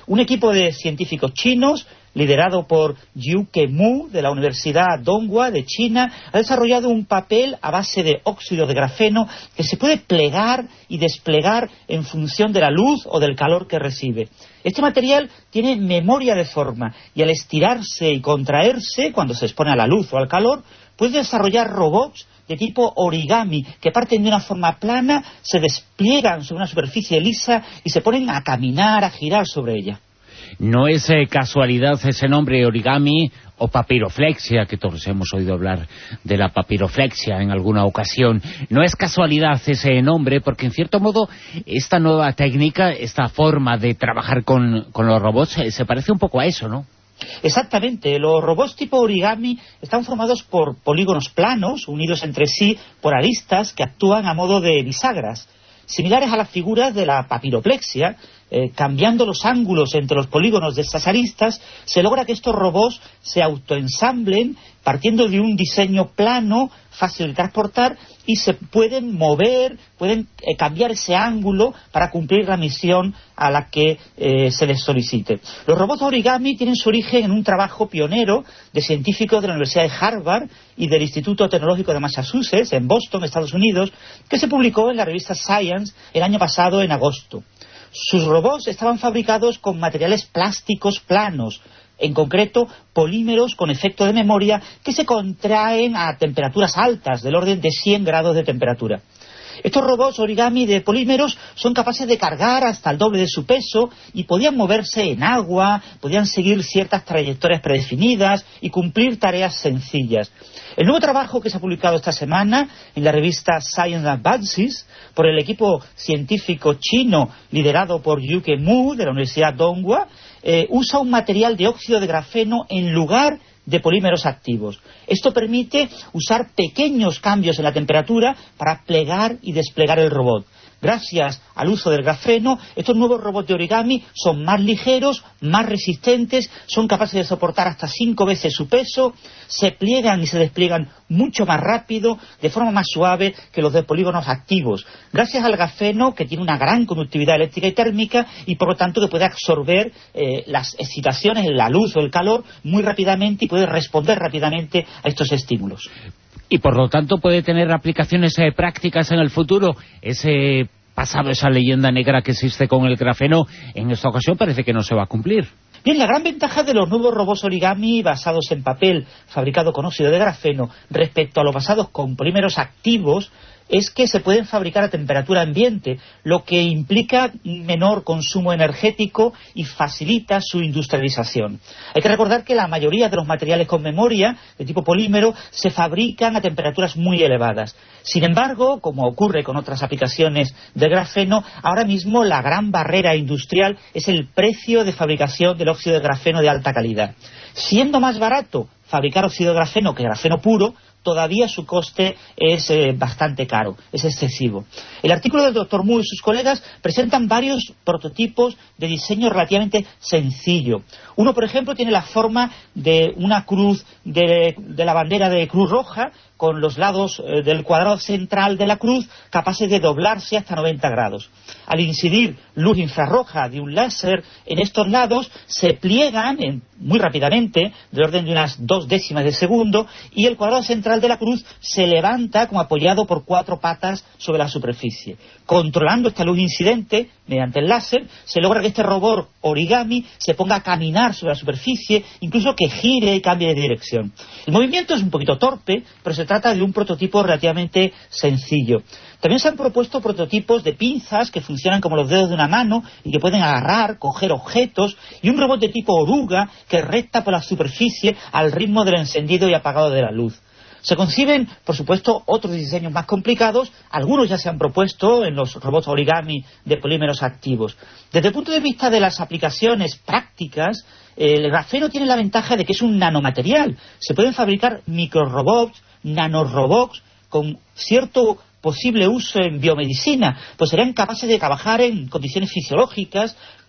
Un equipo de científicos chinos, liderado por Yuke Mu, de la Universidad Donghua de China, ha desarrollado un papel a base de óxido de grafeno que se puede plegar y desplegar en función de la luz o del calor que recibe. Este material tiene memoria de forma y al estirarse y contraerse, cuando se expone a la luz o al calor, puede desarrollar robots de tipo origami, que parten de una forma plana, se despliegan sobre una superficie lisa y se ponen a caminar, a girar sobre ella. No es eh, casualidad ese nombre origami o papiroflexia, que todos hemos oído hablar de la papiroflexia en alguna ocasión. No es casualidad ese nombre, porque en cierto modo esta nueva técnica, esta forma de trabajar con, con los robots, eh, se parece un poco a eso, ¿no? Exactamente, los robots tipo origami están formados por polígonos planos, unidos entre sí por aristas que actúan a modo de bisagras, similares a las figuras de la papiroplexia. Eh, cambiando los ángulos entre los polígonos de estas aristas, se logra que estos robots se autoensamblen partiendo de un diseño plano, fácil de transportar, y se pueden mover, pueden eh, cambiar ese ángulo para cumplir la misión a la que eh, se les solicite. Los robots origami tienen su origen en un trabajo pionero de científicos de la Universidad de Harvard y del Instituto Tecnológico de Massachusetts, en Boston, Estados Unidos, que se publicó en la revista Science el año pasado, en agosto. Sus robots estaban fabricados con materiales plásticos planos, en concreto polímeros con efecto de memoria que se contraen a temperaturas altas, del orden de cien grados de temperatura. Estos robots origami de polímeros son capaces de cargar hasta el doble de su peso y podían moverse en agua, podían seguir ciertas trayectorias predefinidas y cumplir tareas sencillas. El nuevo trabajo que se ha publicado esta semana en la revista Science Advances por el equipo científico chino liderado por Yuke Mu de la Universidad Donghua eh, usa un material de óxido de grafeno en lugar de polímeros activos. Esto permite usar pequeños cambios en la temperatura para plegar y desplegar el robot. Gracias al uso del grafeno, estos nuevos robots de origami son más ligeros, más resistentes, son capaces de soportar hasta cinco veces su peso, se pliegan y se despliegan mucho más rápido, de forma más suave que los de polígonos activos. Gracias al grafeno, que tiene una gran conductividad eléctrica y térmica, y por lo tanto que puede absorber eh, las excitaciones, la luz o el calor muy rápidamente y puede responder rápidamente a estos estímulos. Y por lo tanto puede tener aplicaciones eh, prácticas en el futuro. Ese pasado, esa leyenda negra que existe con el grafeno, en esta ocasión parece que no se va a cumplir. Bien, la gran ventaja de los nuevos robots origami basados en papel fabricado con óxido de grafeno respecto a los basados con polímeros activos es que se pueden fabricar a temperatura ambiente, lo que implica un menor consumo energético y facilita su industrialización. Hay que recordar que la mayoría de los materiales con memoria de tipo polímero se fabrican a temperaturas muy elevadas. Sin embargo, como ocurre con otras aplicaciones del grafeno, ahora mismo la gran barrera industrial es el precio de fabricación del óxido de grafeno de alta calidad. Siendo más barato fabricar óxido de grafeno que grafeno puro, todavía su coste es eh, bastante caro, es excesivo. El artículo del doctor Mu y sus colegas presentan varios prototipos de diseño relativamente sencillo. Uno, por ejemplo, tiene la forma de una cruz de, de la bandera de Cruz Roja, con los lados eh, del cuadrado central de la cruz capaces de doblarse hasta noventa grados. Al incidir luz infrarroja de un láser en estos lados, se pliegan en, muy rápidamente, de orden de unas dos décimas de segundo, y el cuadrado central de la cruz se levanta como apoyado por cuatro patas sobre la superficie. Controlando esta luz incidente mediante el láser, se logra que este robot origami se ponga a caminar sobre la superficie, incluso que gire y cambie de dirección. El movimiento es un poquito torpe, pero se trata de un prototipo relativamente sencillo. También se han propuesto prototipos de pinzas que funcionan como los dedos de una mano y que pueden agarrar, coger objetos, y un robot de tipo oruga que recta por la superficie al ritmo del encendido y apagado de la luz. Se conciben, por supuesto, otros diseños más complicados. Algunos ya se han propuesto en los robots origami de polímeros activos. Desde el punto de vista de las aplicaciones prácticas, el grafeno tiene la ventaja de que es un nanomaterial. Se pueden fabricar microrobots, nanorobots, con cierto posible uso en biomedicina, pues serían capaces de trabajar en condiciones fisiológicas,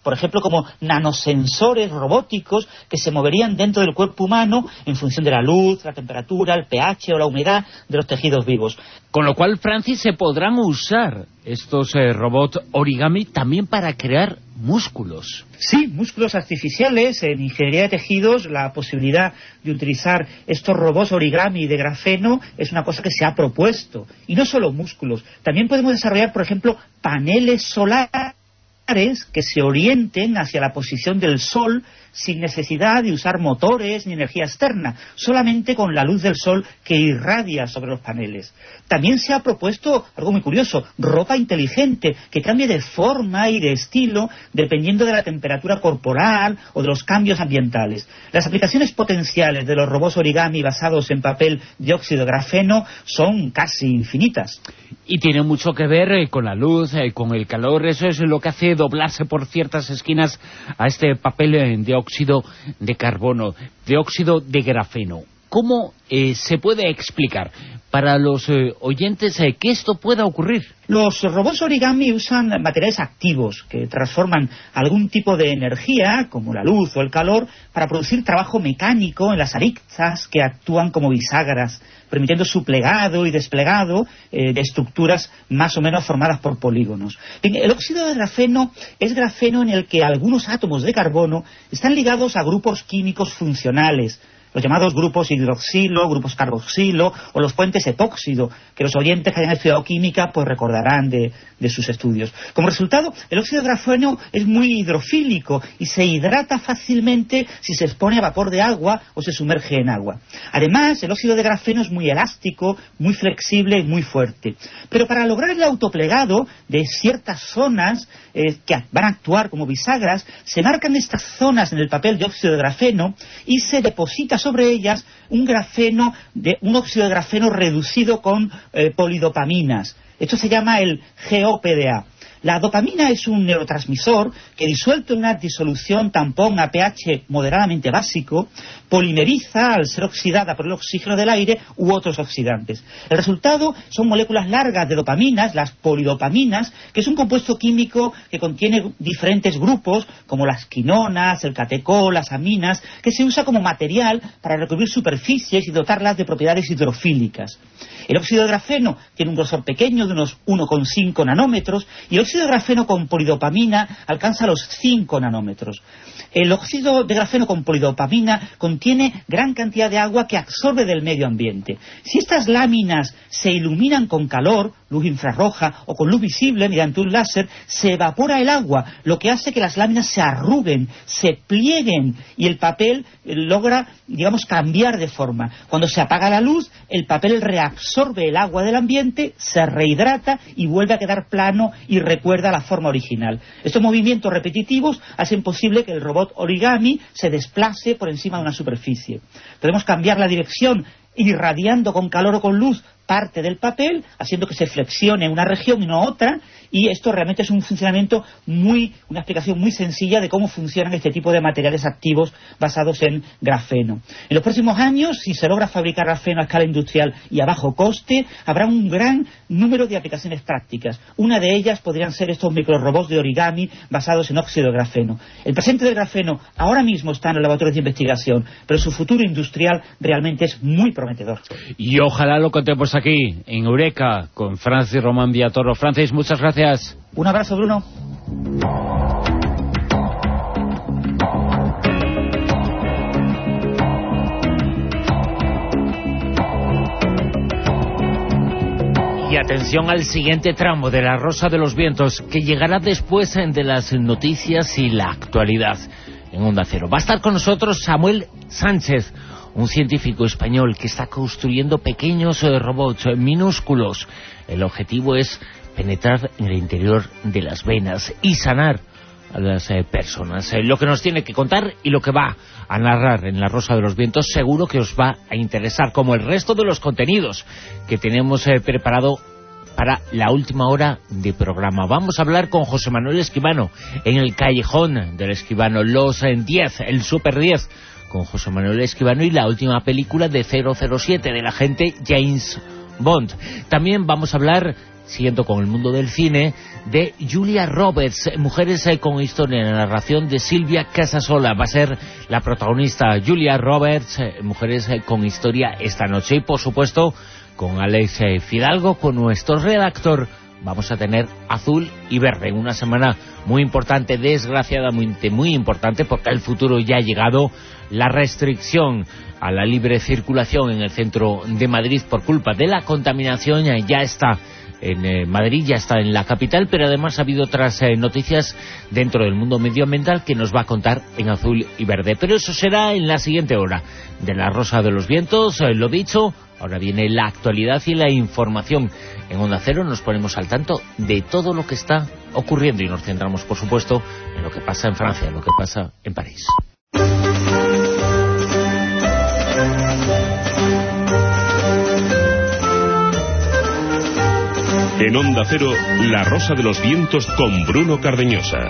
por ejemplo, como nanosensores robóticos que se moverían dentro del cuerpo humano en función de la luz, la temperatura, el pH o la humedad de los tejidos vivos. Con lo cual, Francis, se podrán usar estos eh, robots origami también para crear músculos. Sí, músculos artificiales. En ingeniería de tejidos, la posibilidad de utilizar estos robots origami de grafeno es una cosa que se ha propuesto. Y no solo músculos, también podemos desarrollar, por ejemplo, paneles solares que se orienten hacia la posición del sol sin necesidad de usar motores ni energía externa, solamente con la luz del sol que irradia sobre los paneles. También se ha propuesto algo muy curioso, ropa inteligente que cambie de forma y de estilo dependiendo de la temperatura corporal o de los cambios ambientales. Las aplicaciones potenciales de los robots origami basados en papel dióxido de grafeno son casi infinitas. Y tiene mucho que ver eh, con la luz, eh, con el calor. Eso es lo que hace doblarse por ciertas esquinas a este papel eh, de óxido de carbono, de óxido de grafeno. ¿Cómo eh, se puede explicar para los eh, oyentes eh, que esto pueda ocurrir? Los robots origami usan materiales activos que transforman algún tipo de energía, como la luz o el calor, para producir trabajo mecánico en las aristas que actúan como bisagras, permitiendo su plegado y desplegado eh, de estructuras más o menos formadas por polígonos. Bien, el óxido de grafeno es grafeno en el que algunos átomos de carbono están ligados a grupos químicos funcionales, los llamados grupos hidroxilo, grupos carboxilo o los puentes epóxido, que los oyentes que hayan estudiado química pues recordarán de, de sus estudios. Como resultado, el óxido de grafeno es muy hidrofílico y se hidrata fácilmente si se expone a vapor de agua o se sumerge en agua. Además, el óxido de grafeno es muy elástico, muy flexible y muy fuerte. Pero para lograr el autoplegado de ciertas zonas eh, que van a actuar como bisagras, se marcan estas zonas en el papel de óxido de grafeno y se deposita sobre ellas un grafeno, de, un óxido de grafeno reducido con eh, polidopaminas. Esto se llama el G O P D A. La dopamina es un neurotransmisor que, disuelto en una disolución tampón a pH moderadamente básico, polimeriza al ser oxidada por el oxígeno del aire u otros oxidantes. El resultado son moléculas largas de dopaminas, las polidopaminas, que es un compuesto químico que contiene diferentes grupos, como las quinonas, el catecol, las aminas, que se usa como material para recubrir superficies y dotarlas de propiedades hidrofílicas. El óxido de grafeno tiene un grosor pequeño de unos uno coma cinco nanómetros y el óxido de grafeno con polidopamina alcanza los cinco nanómetros. El óxido de grafeno con polidopamina contiene gran cantidad de agua que absorbe del medio ambiente. Si estas láminas se iluminan con calor, luz infrarroja o con luz visible mediante un láser, se evapora el agua, lo que hace que las láminas se arruguen, se plieguen y el papel logra, digamos, cambiar de forma. Cuando se apaga la luz, el papel reabsorbe el agua del ambiente, se rehidrata y vuelve a quedar plano y recuerda la forma original. Estos movimientos repetitivos hacen posible que el robot origami se desplace por encima de una superficie. Podemos cambiar la dirección irradiando con calor o con luz parte del papel, haciendo que se flexione una región y no otra, y esto realmente es un funcionamiento muy, una explicación muy sencilla de cómo funcionan este tipo de materiales activos basados en grafeno. En los próximos años, si se logra fabricar grafeno a escala industrial y a bajo coste, habrá un gran número de aplicaciones prácticas. Una de ellas podrían ser estos microrobots de origami basados en óxido de grafeno. El presente del grafeno ahora mismo está en los laboratorios de investigación, pero su futuro industrial realmente es muy prometedor. Y ojalá lo contemos aquí, en Eureka, con Francis Román Villatoro. Francis, muchas gracias. Un abrazo, Bruno. Y atención al siguiente tramo de La Rosa de los Vientos, que llegará después de las noticias y la actualidad en Onda Cero. Va a estar con nosotros Samuel Sánchez, un científico español que está construyendo pequeños eh, robots eh, minúsculos. El objetivo es penetrar en el interior de las venas y sanar a las eh, personas. Eh, lo que nos tiene que contar y lo que va a narrar en La Rosa de los Vientos seguro que os va a interesar, como el resto de los contenidos que tenemos eh, preparado para la última hora de programa. Vamos a hablar con José Manuel Esquivano en el Callejón del Esquivano, los eh, diez, el Super diez, con José Manuel Esquivano, y la última película de cero cero siete del agente James Bond. También vamos a hablar siguiendo con el mundo del cine, de Julia Roberts, Mujeres con historia, en la narración de Silvia Casasola. Va a ser la protagonista Julia Roberts, Mujeres con historia, esta noche. Y por supuesto, con Alex Fidalgo, con nuestro redactor, vamos a tener Azul y Verde, una semana muy importante, desgraciadamente muy importante, porque el futuro ya ha llegado. La restricción a la libre circulación en el centro de Madrid por culpa de la contaminación ya está en eh, Madrid, ya está en la capital, pero además ha habido otras eh, noticias dentro del mundo medioambiental que nos va a contar en Azul y Verde. Pero eso será en la siguiente hora de La Rosa de los Vientos. Eh, lo dicho, ahora viene la actualidad y la información. En Onda Cero nos ponemos al tanto de todo lo que está ocurriendo y nos centramos, por supuesto, en lo que pasa en Francia, en lo que pasa en París. En Onda Cero, La Rosa de los Vientos con Bruno Cardeñosa.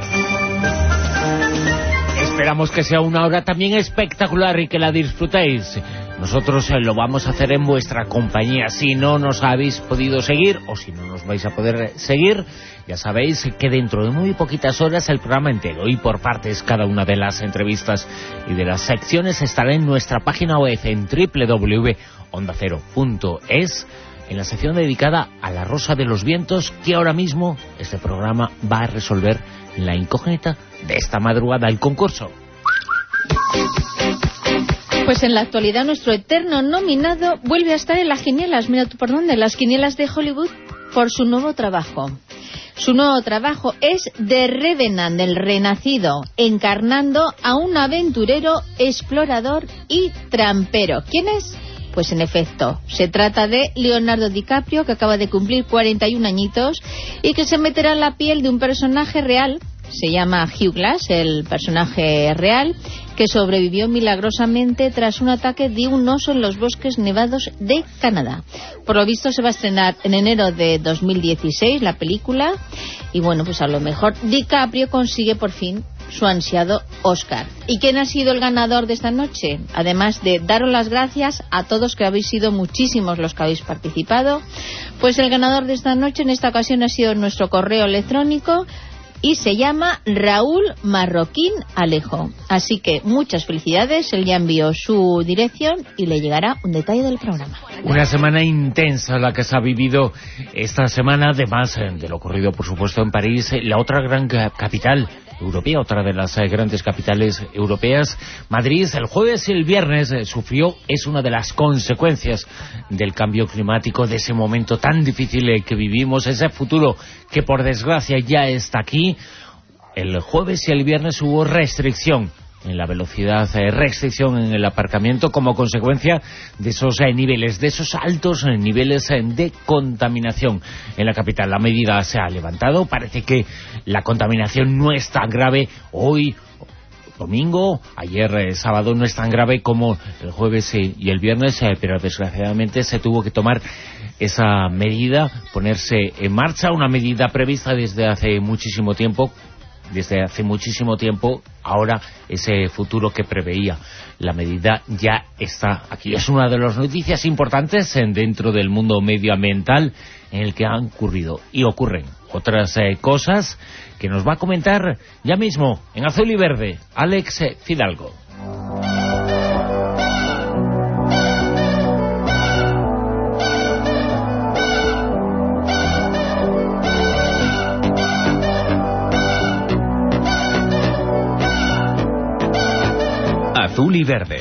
Esperamos que sea una hora también espectacular y que la disfrutéis. Nosotros eh, lo vamos a hacer en vuestra compañía. Si no nos habéis podido seguir, o si no nos vais a poder seguir, ya sabéis que dentro de muy poquitas horas el programa entero y por partes cada una de las entrevistas y de las secciones estará en nuestra página web en doble u doble u doble u punto onda cero punto es, en la sección dedicada a La Rosa de los Vientos, que ahora mismo este programa va a resolver la incógnita de esta madrugada, el concurso. Pues en la actualidad nuestro eterno nominado vuelve a estar en las quinielas. Mira tú por dónde, las quinielas de Hollywood, por su nuevo trabajo. Su nuevo trabajo es The Revenant, el renacido, encarnando a un aventurero, explorador y trampero. ¿Quién es? Pues en efecto, se trata de Leonardo DiCaprio, que acaba de cumplir cuarenta y un añitos y que se meterá en la piel de un personaje real. Se llama Hugh Glass, el personaje real, que sobrevivió milagrosamente tras un ataque de un oso en los bosques nevados de Canadá. Por lo visto se va a estrenar en enero de dos mil dieciséis la película, y bueno, pues a lo mejor DiCaprio consigue por fin su ansiado Oscar. ¿Y quién ha sido el ganador de esta noche? Además de daros las gracias a todos, que habéis sido muchísimos los que habéis participado, pues el ganador de esta noche en esta ocasión ha sido nuestro correo electrónico, y se llama Raúl Marroquín Alejo. Así que muchas felicidades, él ya envió su dirección y le llegará un detalle del programa. Una semana intensa la que se ha vivido esta semana, además de lo ocurrido, por supuesto, en París, la otra gran capital europea, otra de las eh, grandes capitales europeas. Madrid, el jueves y el viernes eh, sufrió, es una de las consecuencias del cambio climático, de ese momento tan difícil eh, que vivimos, ese futuro que por desgracia ya está aquí. El jueves y el viernes hubo restricción en la velocidad, eh, restricción en el aparcamiento como consecuencia de esos eh, niveles, de esos altos eh, niveles eh, de contaminación en la capital. La medida se ha levantado, parece que la contaminación no es tan grave hoy, domingo, ayer eh, sábado, no es tan grave como el jueves eh, y el viernes, eh, pero desgraciadamente se tuvo que tomar esa medida, ponerse en marcha, una medida prevista desde hace muchísimo tiempo, desde hace muchísimo tiempo. Ahora ese futuro que preveía la medida ya está aquí. Es una de las noticias importantes en, dentro del mundo medioambiental, en el que han ocurrido y ocurren otras eh, cosas que nos va a comentar ya mismo en Azul y Verde Alex Fidalgo. Azul y Verde.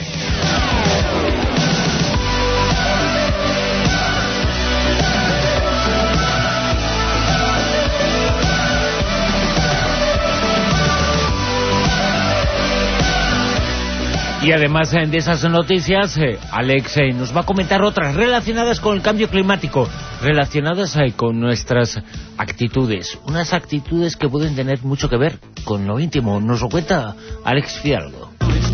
Y además de esas noticias, eh, Alex eh, nos va a comentar otras relacionadas con el cambio climático, relacionadas eh, con nuestras actitudes, unas actitudes que pueden tener mucho que ver con lo íntimo. Nos lo cuenta Alex Fidalgo.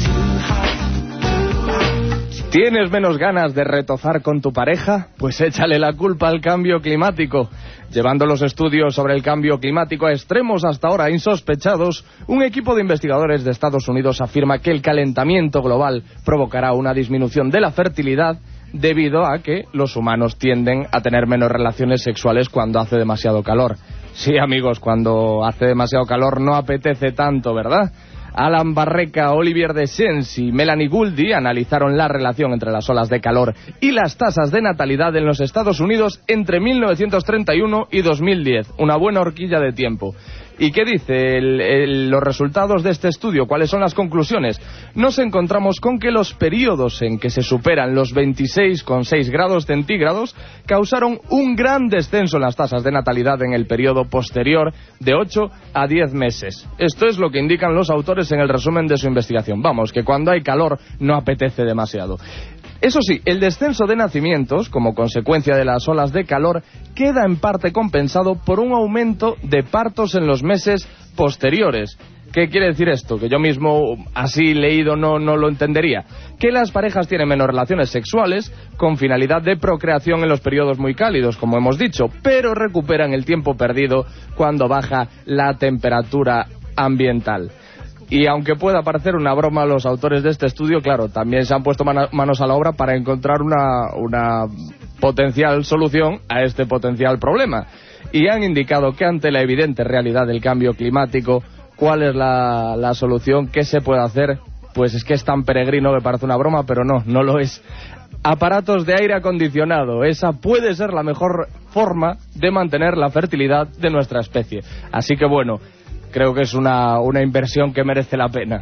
¿Tienes menos ganas de retozar con tu pareja? Pues échale la culpa al cambio climático. Llevando los estudios sobre el cambio climático a extremos hasta ahora insospechados, un equipo de investigadores de Estados Unidos afirma que el calentamiento global provocará una disminución de la fertilidad debido a que los humanos tienden a tener menos relaciones sexuales cuando hace demasiado calor. Sí, amigos, cuando hace demasiado calor no apetece tanto, ¿verdad? Alan Barreca, Olivier Deschênes y Melanie Gouldy analizaron la relación entre las olas de calor y las tasas de natalidad en los Estados Unidos entre mil novecientos treinta y uno y dos mil diez. Una buena horquilla de tiempo. ¿Y qué dice el, el, los resultados de este estudio? ¿Cuáles son las conclusiones? Nos encontramos con que los periodos en que se superan los veintiséis coma seis grados centígrados causaron un gran descenso en las tasas de natalidad en el periodo posterior de ocho a diez meses. Esto es lo que indican los autores en el resumen de su investigación. Vamos, que cuando hay calor no apetece demasiado. Eso sí, el descenso de nacimientos, como consecuencia de las olas de calor, queda en parte compensado por un aumento de partos en los meses posteriores. ¿Qué quiere decir esto? Que yo mismo, así leído, no, no lo entendería. Que las parejas tienen menos relaciones sexuales con finalidad de procreación en los periodos muy cálidos, como hemos dicho, pero recuperan el tiempo perdido cuando baja la temperatura ambiental. Y aunque pueda parecer una broma, los autores de este estudio, claro, también se han puesto manos a la obra para encontrar una, una potencial solución a este potencial problema. Y han indicado que ante la evidente realidad del cambio climático, ¿cuál es la, la solución? ¿Qué se puede hacer? Pues es que es tan peregrino que parece una broma, pero no, no lo es. Aparatos de aire acondicionado. Esa puede ser la mejor forma de mantener la fertilidad de nuestra especie. Así que bueno, creo que es una, una inversión que merece la pena.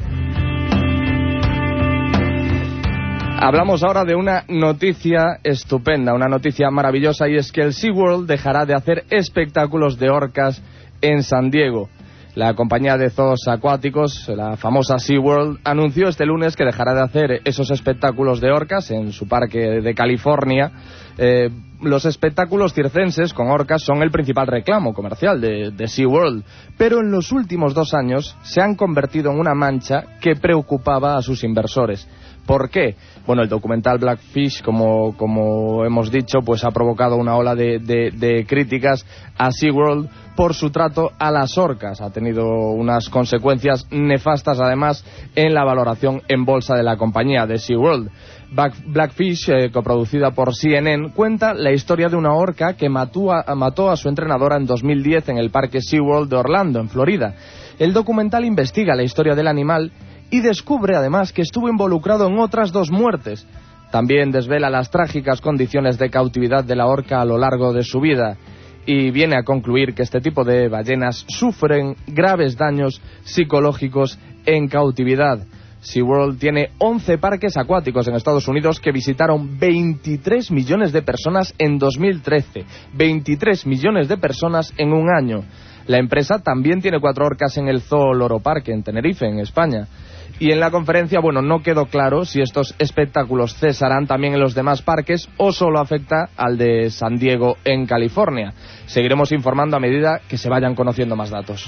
Hablamos ahora de una noticia estupenda, una noticia maravillosa, y es que el SeaWorld dejará de hacer espectáculos de orcas en San Diego. La compañía de zoos acuáticos, la famosa SeaWorld, anunció este lunes que dejará de hacer esos espectáculos de orcas en su parque de California. Eh, los espectáculos circenses con orcas son el principal reclamo comercial de, de SeaWorld, pero en los últimos dos años se han convertido en una mancha que preocupaba a sus inversores. ¿Por qué? Bueno, el documental Blackfish, como, como hemos dicho, pues ha provocado una ola de, de, de críticas a SeaWorld por su trato a las orcas. Ha tenido unas consecuencias nefastas, además, en la valoración en bolsa de la compañía de SeaWorld. Blackfish, eh, coproducida por C N N, cuenta la historia de una orca que mató a, mató a su entrenadora en dos mil diez en el parque SeaWorld de Orlando, en Florida. El documental investiga la historia del animal y descubre además que estuvo involucrado en otras dos muertes. También desvela las trágicas condiciones de cautividad de la orca a lo largo de su vida y viene a concluir que este tipo de ballenas sufren graves daños psicológicos en cautividad. SeaWorld tiene once parques acuáticos en Estados Unidos que visitaron veintitrés millones de personas en dos mil trece. veintitrés millones de personas en un año. La empresa también tiene cuatro orcas en el Zoo Loro Parque, en Tenerife, en España. Y en la conferencia, bueno, no quedó claro si estos espectáculos cesarán también en los demás parques o solo afecta al de San Diego, en California. Seguiremos informando a medida que se vayan conociendo más datos.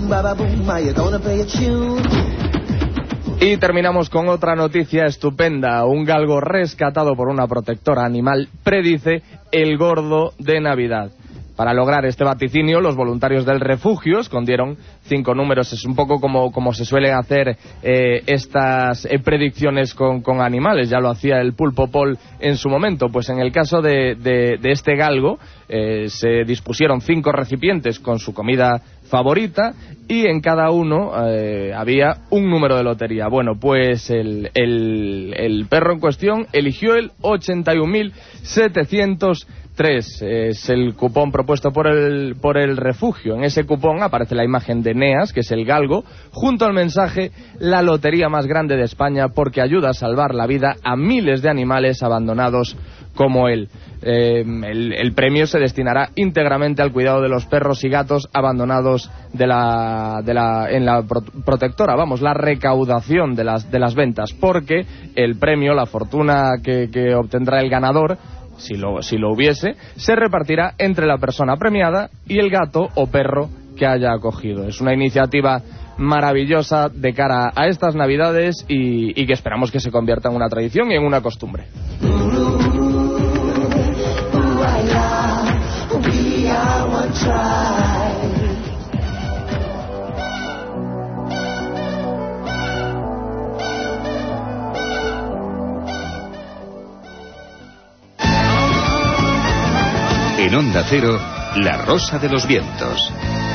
Y terminamos con otra noticia estupenda. Un galgo rescatado por una protectora animal predice el gordo de Navidad. Para lograr este vaticinio, los voluntarios del refugio escondieron cinco números. Es un poco como, como se suelen hacer eh, estas eh, predicciones con, con animales. Ya lo hacía el Pulpo Paul en su momento. Pues en el caso de, de, de este galgo, eh, se dispusieron cinco recipientes con su comida favorita y en cada uno eh, había un número de lotería. Bueno, pues el, el, el perro en cuestión eligió el ochenta y un mil setecientos tres. Es el cupón propuesto por el, por el refugio. En ese cupón aparece la imagen de Neas, que es el galgo, junto al mensaje: la lotería más grande de España porque ayuda a salvar la vida a miles de animales abandonados como él. Eh, el, el premio se destinará íntegramente al cuidado de los perros y gatos abandonados de la, de la, en la pro, protectora. Vamos, la recaudación de las, de las ventas, porque el premio, la fortuna que, que obtendrá el ganador, si lo, si lo hubiese, se repartirá entre la persona premiada y el gato o perro que haya acogido. Es una iniciativa maravillosa de cara a estas Navidades y, y que esperamos que se convierta en una tradición y en una costumbre. En Onda Cero, La Rosa de los Vientos.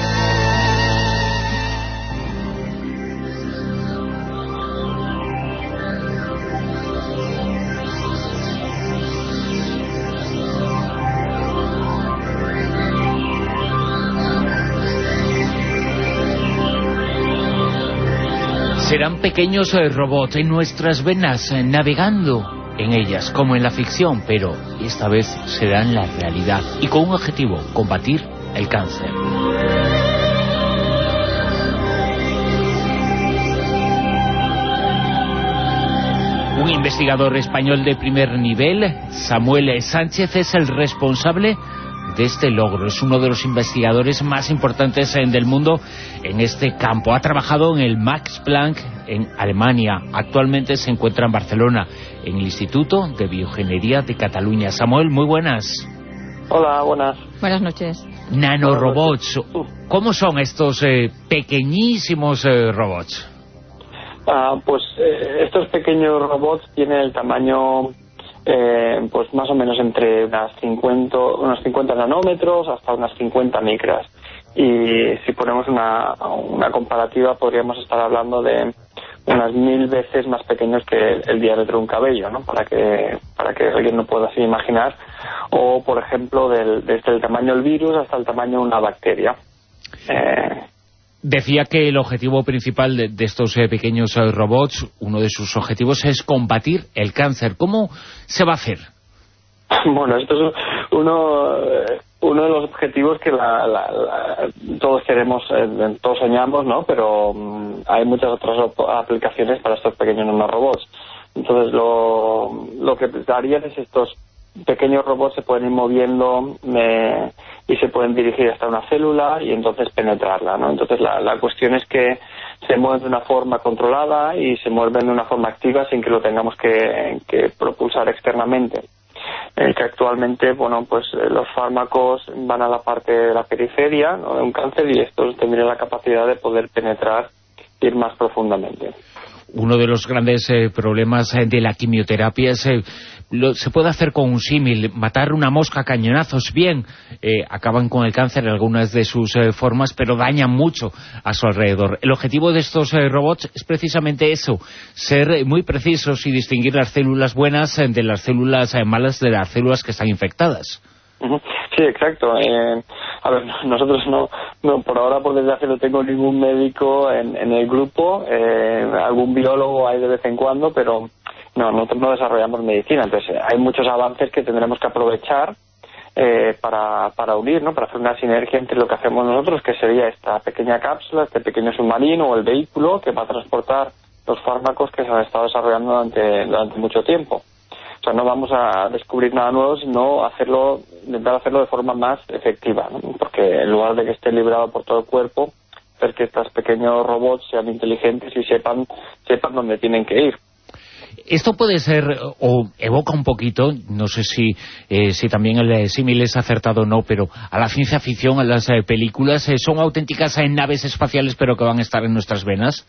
Serán pequeños eh, robots en nuestras venas, eh, navegando en ellas, como en la ficción, pero esta vez será en la realidad y con un objetivo: combatir el cáncer. Un investigador español de primer nivel, Samuel Sánchez, es el responsable de este logro. Es uno de los investigadores más importantes en, del mundo en este campo. Ha trabajado en el Max Planck en Alemania. Actualmente se encuentra en Barcelona, en el Instituto de Bioingeniería de Cataluña. Samuel, muy buenas. Hola, buenas. Buenas noches. Nanorobots. ¿Cómo son estos eh, pequeñísimos eh, robots? Ah, pues eh, estos pequeños robots tienen el tamaño Eh, pues más o menos entre unas cincuenta, unos cincuenta nanómetros hasta unas cincuenta micras, y si ponemos una, una comparativa podríamos estar hablando de unas mil veces más pequeños que el, el diámetro de un cabello, ¿no? Para que para que alguien no pueda así imaginar, o por ejemplo del, desde el tamaño del virus hasta el tamaño de una bacteria. eh, Decía que el objetivo principal de, de estos eh, pequeños eh, robots, uno de sus objetivos es combatir el cáncer. ¿Cómo se va a hacer? Bueno, esto es uno, uno de los objetivos que la, la, la, todos queremos, eh, todos soñamos, ¿no? Pero um, hay muchas otras aplicaciones para estos pequeños nanorobots. Entonces, lo, lo que darían es estos pequeños robots se pueden ir moviendo eh, y se pueden dirigir hasta una célula y entonces penetrarla, ¿no? Entonces la, la cuestión es que se mueven de una forma controlada y se mueven de una forma activa sin que lo tengamos que, que propulsar externamente. Eh, que actualmente, bueno, pues eh, los fármacos van a la parte de la periferia, ¿no?, de un cáncer, y estos tendrían la capacidad de poder penetrar, ir más profundamente. Uno de los grandes eh, problemas eh, de la quimioterapia es, eh, lo, se puede hacer con un símil, matar una mosca a cañonazos. Bien, eh, acaban con el cáncer en algunas de sus eh, formas, pero dañan mucho a su alrededor. El objetivo de estos eh, robots es precisamente eso, ser eh, muy precisos y distinguir las células buenas eh, de las células eh, malas, de las células que están infectadas. Sí, exacto. Eh, a ver, nosotros no, no, por ahora, por desgracia, no tengo ningún médico en, en el grupo, eh, algún biólogo hay de vez en cuando, pero no, nosotros no desarrollamos medicina. Entonces, hay muchos avances que tendremos que aprovechar eh, para, para unir, ¿no?, para hacer una sinergia entre lo que hacemos nosotros, que sería esta pequeña cápsula, este pequeño submarino o el vehículo que va a transportar los fármacos que se han estado desarrollando durante, durante mucho tiempo. O sea, no vamos a descubrir nada nuevo, sino hacerlo, intentar hacerlo de forma más efectiva, ¿no? Porque en lugar de que esté librado por todo el cuerpo, hacer que estos pequeños robots sean inteligentes y sepan, sepan dónde tienen que ir. Esto puede ser, o evoca un poquito, no sé si eh, si también el símil es acertado o no, pero a la ciencia ficción, a las eh, películas, eh, ¿son auténticas eh, naves espaciales pero que van a estar en nuestras venas?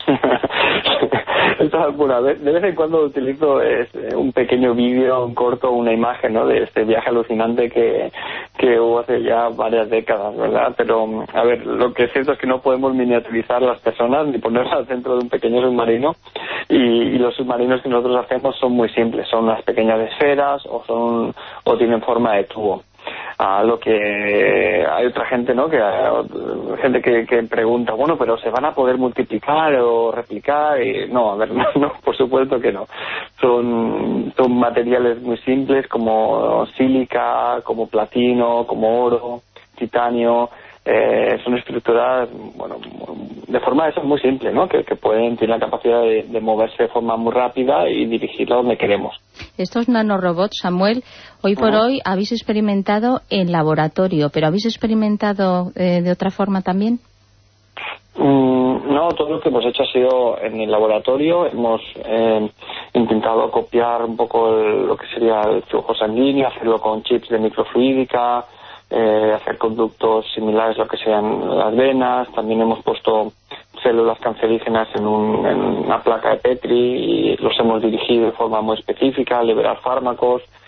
Bueno, de vez en cuando utilizo es, un pequeño vídeo, un corto, una imagen, ¿no?, de este viaje alucinante que, que hubo hace ya varias décadas, ¿verdad? Pero, a ver, lo que es cierto es que no podemos miniaturizar las personas ni ponerlas dentro de un pequeño submarino, y, y los submarinos que nosotros hacemos son muy simples, son unas pequeñas esferas o son o tienen forma de tubo. A lo que hay otra gente, ¿no?, que gente que, que pregunta, bueno, pero ¿se van a poder multiplicar o replicar? Y no, a ver, no, no, por supuesto que no. Son, son materiales muy simples como sílica, como platino, como oro, titanio. Eh, son estructuras, bueno, de forma de eso muy simple, ¿no?, que, que pueden tener la capacidad de, de moverse de forma muy rápida y dirigirla donde queremos. Estos nanorobots, Samuel, hoy por uh-huh. hoy habéis experimentado en laboratorio, pero ¿habéis experimentado eh, de otra forma también? Mm, no, todo lo que hemos hecho ha sido en el laboratorio. Hemos eh, intentado copiar un poco el, lo que sería el flujo sanguíneo, hacerlo con chips de microfluídica, Eh, hacer conductos similares a lo que sean las venas. También hemos puesto células cancerígenas en, un, en una placa de Petri y los hemos dirigido de forma muy específica a liberar fármacos.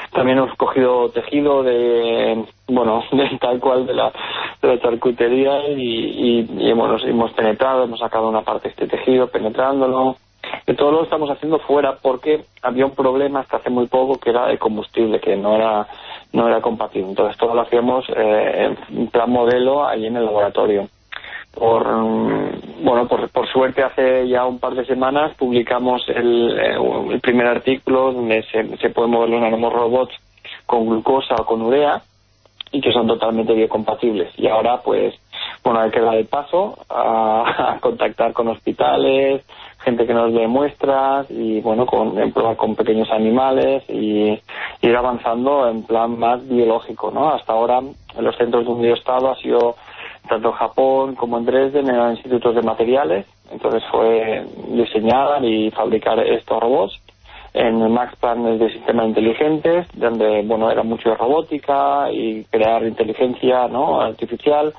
También hemos cogido tejido de, bueno, de tal cual de la, de la charcutería y, y, y hemos, hemos penetrado, hemos sacado una parte de este tejido penetrándolo. Que todo lo estamos haciendo fuera porque había un problema hasta hace muy poco que era el combustible, que no era no era compatible. Entonces todo lo hacíamos eh, en plan modelo ahí en el laboratorio. Por bueno por, por suerte hace ya un par de semanas publicamos el, el primer artículo donde se, se pueden mover los nanomorobots con glucosa o con urea y que son totalmente biocompatibles. Y ahora pues bueno hay que dar el paso a, a contactar con hospitales, gente que nos dé muestras y bueno con en probar con pequeños animales y ir avanzando en plan más biológico, ¿no? Hasta ahora en los centros de un bioestado ha sido tanto en Japón como en Dresden eran institutos de materiales, entonces fue diseñar y fabricar estos robots. En el Max Planck es de sistemas inteligentes, donde bueno era mucho de robótica y crear inteligencia, ¿no?, artificial,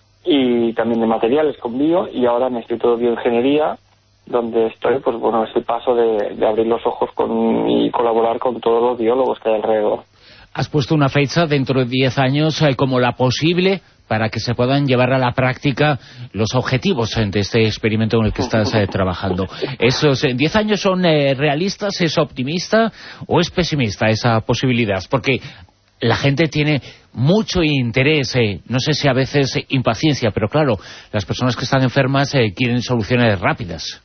y también de materiales con bio, y ahora en el Instituto de Bioingeniería, donde estoy, pues bueno, es el paso de, de abrir los ojos con, y colaborar con todos los biólogos que hay alrededor. Has puesto una fecha dentro de diez años eh, como la posible para que se puedan llevar a la práctica los objetivos eh, de este experimento en el que estás eh, trabajando. ¿Esos eh, diez años son eh, realistas? ¿Es optimista o es pesimista esa posibilidad? Porque la gente tiene mucho interés, eh, no sé si a veces eh, impaciencia, pero claro, las personas que están enfermas eh, quieren soluciones rápidas.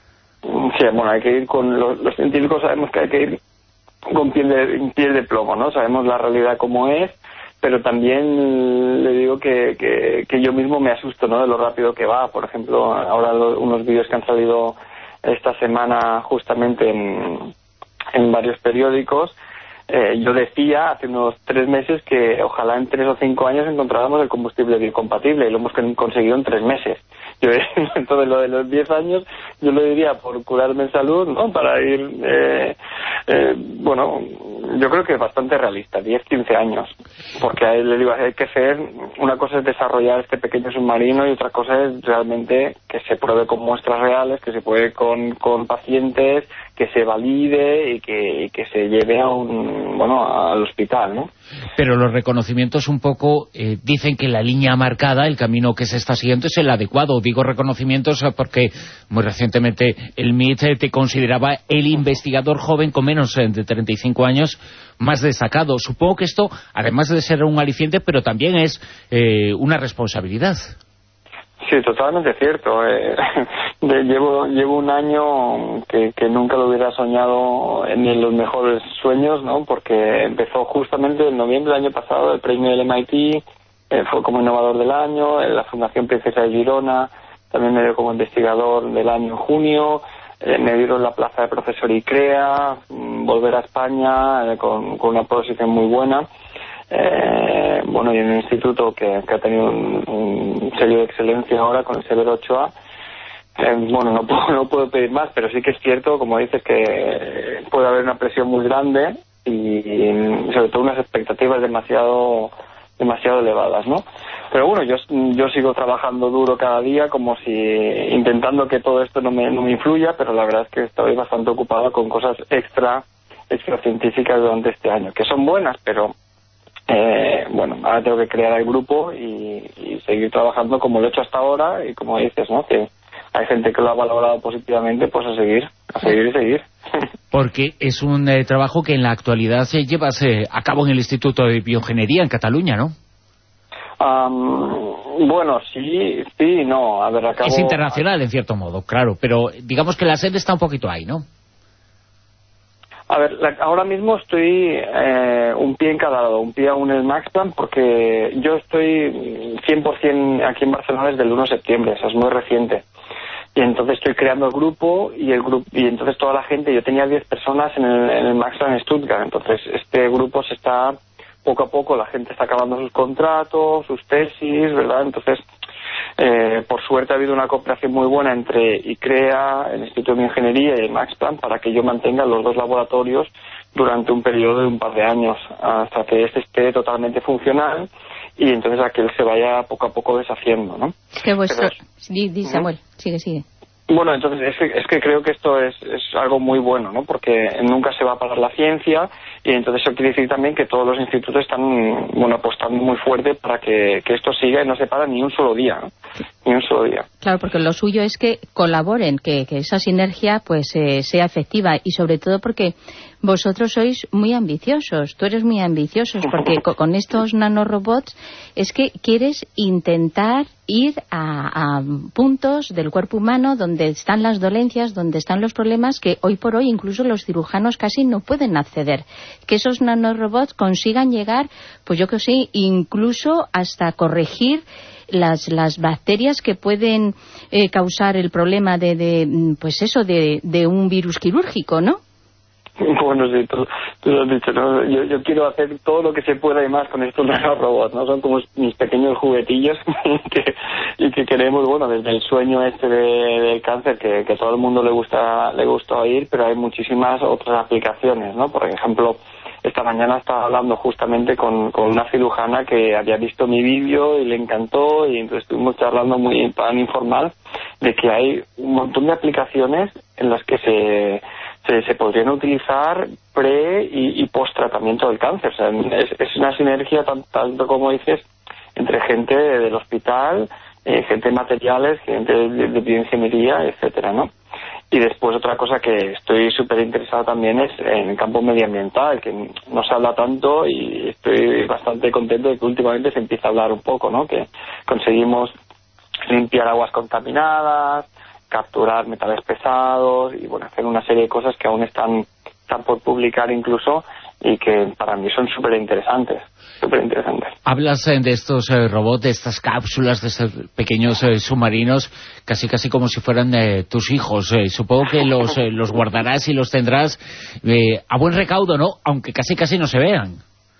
Sí, bueno, hay que ir con... Los, los científicos sabemos que hay que ir con piel de, piel de plomo, ¿no? Sabemos la realidad como es, pero también le digo que, que, que yo mismo me asusto, ¿no?, de lo rápido que va. Por ejemplo, ahora lo, unos vídeos que han salido esta semana justamente en, en varios periódicos, eh, yo decía hace unos tres meses que ojalá en tres o cinco años encontráramos el combustible biocompatible, y lo hemos conseguido en tres meses. Yo, entonces lo de los diez años yo lo diría por curarme en salud, ¿no?, para ir, eh, eh, bueno, yo creo que es bastante realista, diez, quince años, porque a él le digo, hay que hacer, una cosa es desarrollar este pequeño submarino y otra cosa es realmente que se pruebe con muestras reales, que se pruebe con, con pacientes, que se valide y que, y que se lleve a un, bueno, al hospital, ¿no? Pero los reconocimientos un poco eh, dicen que la línea marcada, el camino que se está siguiendo es el adecuado. Digo reconocimientos porque muy recientemente el M I T te consideraba el investigador joven con menos de treinta y cinco años más destacado. Supongo que esto, además de ser un aliciente, pero también es eh, una responsabilidad. Sí, totalmente cierto. Eh, de, llevo llevo un año que, que nunca lo hubiera soñado ni en los mejores sueños, ¿no? Porque empezó justamente en noviembre del año pasado el premio del M I T, eh, fue como innovador del año, en la Fundación Princesa de Girona también me dio como investigador del año en junio, eh, me dieron la plaza de profesor ICREA, mmm, volver a España eh, con, con una posición muy buena. Eh, bueno, y en un instituto que, que ha tenido un, un sello de excelencia ahora con el Severo Ochoa, eh, bueno, no puedo, no puedo pedir más, pero sí que es cierto, como dices, que puede haber una presión muy grande y, y sobre todo unas expectativas demasiado demasiado elevadas, ¿no? Pero bueno, yo, yo sigo trabajando duro cada día, como si intentando que todo esto no me, no me influya, pero la verdad es que estoy bastante ocupado con cosas extra, extra científicas durante este año, que son buenas, pero Eh, bueno, ahora tengo que crear el grupo y, y seguir trabajando como lo he hecho hasta ahora, y como dices, ¿no?, que hay gente que lo ha valorado positivamente, pues a seguir, a seguir y seguir. Porque es un eh, trabajo que en la actualidad se lleva eh, a cabo en el Instituto de Bioingeniería en Cataluña, ¿no? Um, bueno, sí, sí, no, a ver, acabo... Es internacional, en cierto modo, claro, pero digamos que la sede está un poquito ahí, ¿no? A ver, la, ahora mismo estoy eh, un pie en cada lado, un pie aún en el Max Planck, porque yo estoy cien por ciento aquí en Barcelona desde el uno de septiembre, eso es muy reciente. Y entonces estoy creando el grupo, y el grupo y entonces toda la gente, yo tenía diez personas en el, en el Max Planck en Stuttgart, entonces este grupo se está, poco a poco la gente está acabando sus contratos, sus tesis, ¿verdad? Entonces, eh, por suerte ha habido una cooperación muy buena entre ICREA, el Instituto de Ingeniería y el Max Planck, para que yo mantenga los dos laboratorios durante un periodo de un par de años, hasta que este esté totalmente funcional, y entonces aquel se vaya poco a poco deshaciendo, ¿no? Es que vuestro... Pero... Di, di, Samuel, sigue, sigue. Bueno, entonces es que, es que creo que esto es, es algo muy bueno, ¿no? Porque nunca se va a parar la ciencia y entonces eso quiere decir también que todos los institutos están, bueno, apostando muy fuerte para que, que esto siga y no se para ni un solo día, ¿no? Ni un solo día. Claro, porque lo suyo es que colaboren, que, que esa sinergia pues eh, sea efectiva y sobre todo porque vosotros sois muy ambiciosos, tú eres muy ambicioso, porque con estos nanorobots es que quieres intentar ir a, a puntos del cuerpo humano donde están las dolencias, donde están los problemas que hoy por hoy incluso los cirujanos casi no pueden acceder. Que esos nanorobots consigan llegar, pues yo que sé, incluso hasta corregir las las bacterias que pueden eh, causar el problema de, de pues eso, de, de un virus quirúrgico, ¿no? Bueno, sí, tú, tú lo has dicho, ¿no? Yo, yo quiero hacer todo lo que se pueda y más con estos nanorobots, ¿no? Son como mis pequeños juguetillos que, y que queremos, bueno, desde el sueño este de, del cáncer, que, que a todo el mundo le gusta le gusta oír, pero hay muchísimas otras aplicaciones, ¿no? Por ejemplo, esta mañana estaba hablando justamente con, con una cirujana que había visto mi vídeo y le encantó, y entonces estuvimos charlando muy tan informal de que hay un montón de aplicaciones en las que se Se, se podrían utilizar pre y, y post tratamiento del cáncer. O sea, es, es una sinergia tanto, tanto como dices entre gente del hospital, eh, gente de materiales, gente de, de bioingeniería, etcétera, ¿no? Y después otra cosa que estoy súper interesado también es en el campo medioambiental, que no se habla tanto y estoy bastante contento de que últimamente se empieza a hablar un poco, ¿no? Que conseguimos limpiar aguas contaminadas, capturar metales pesados y bueno, hacer una serie de cosas que aún están, están por publicar incluso y que para mí son súper interesantes, súper interesantes. Hablas eh, de estos eh, robots, de estas cápsulas, de estos pequeños eh, submarinos, casi casi como si fueran eh, tus hijos. Eh, supongo que los, eh, los guardarás y los tendrás eh, a buen recaudo, ¿no? Aunque casi casi no se vean.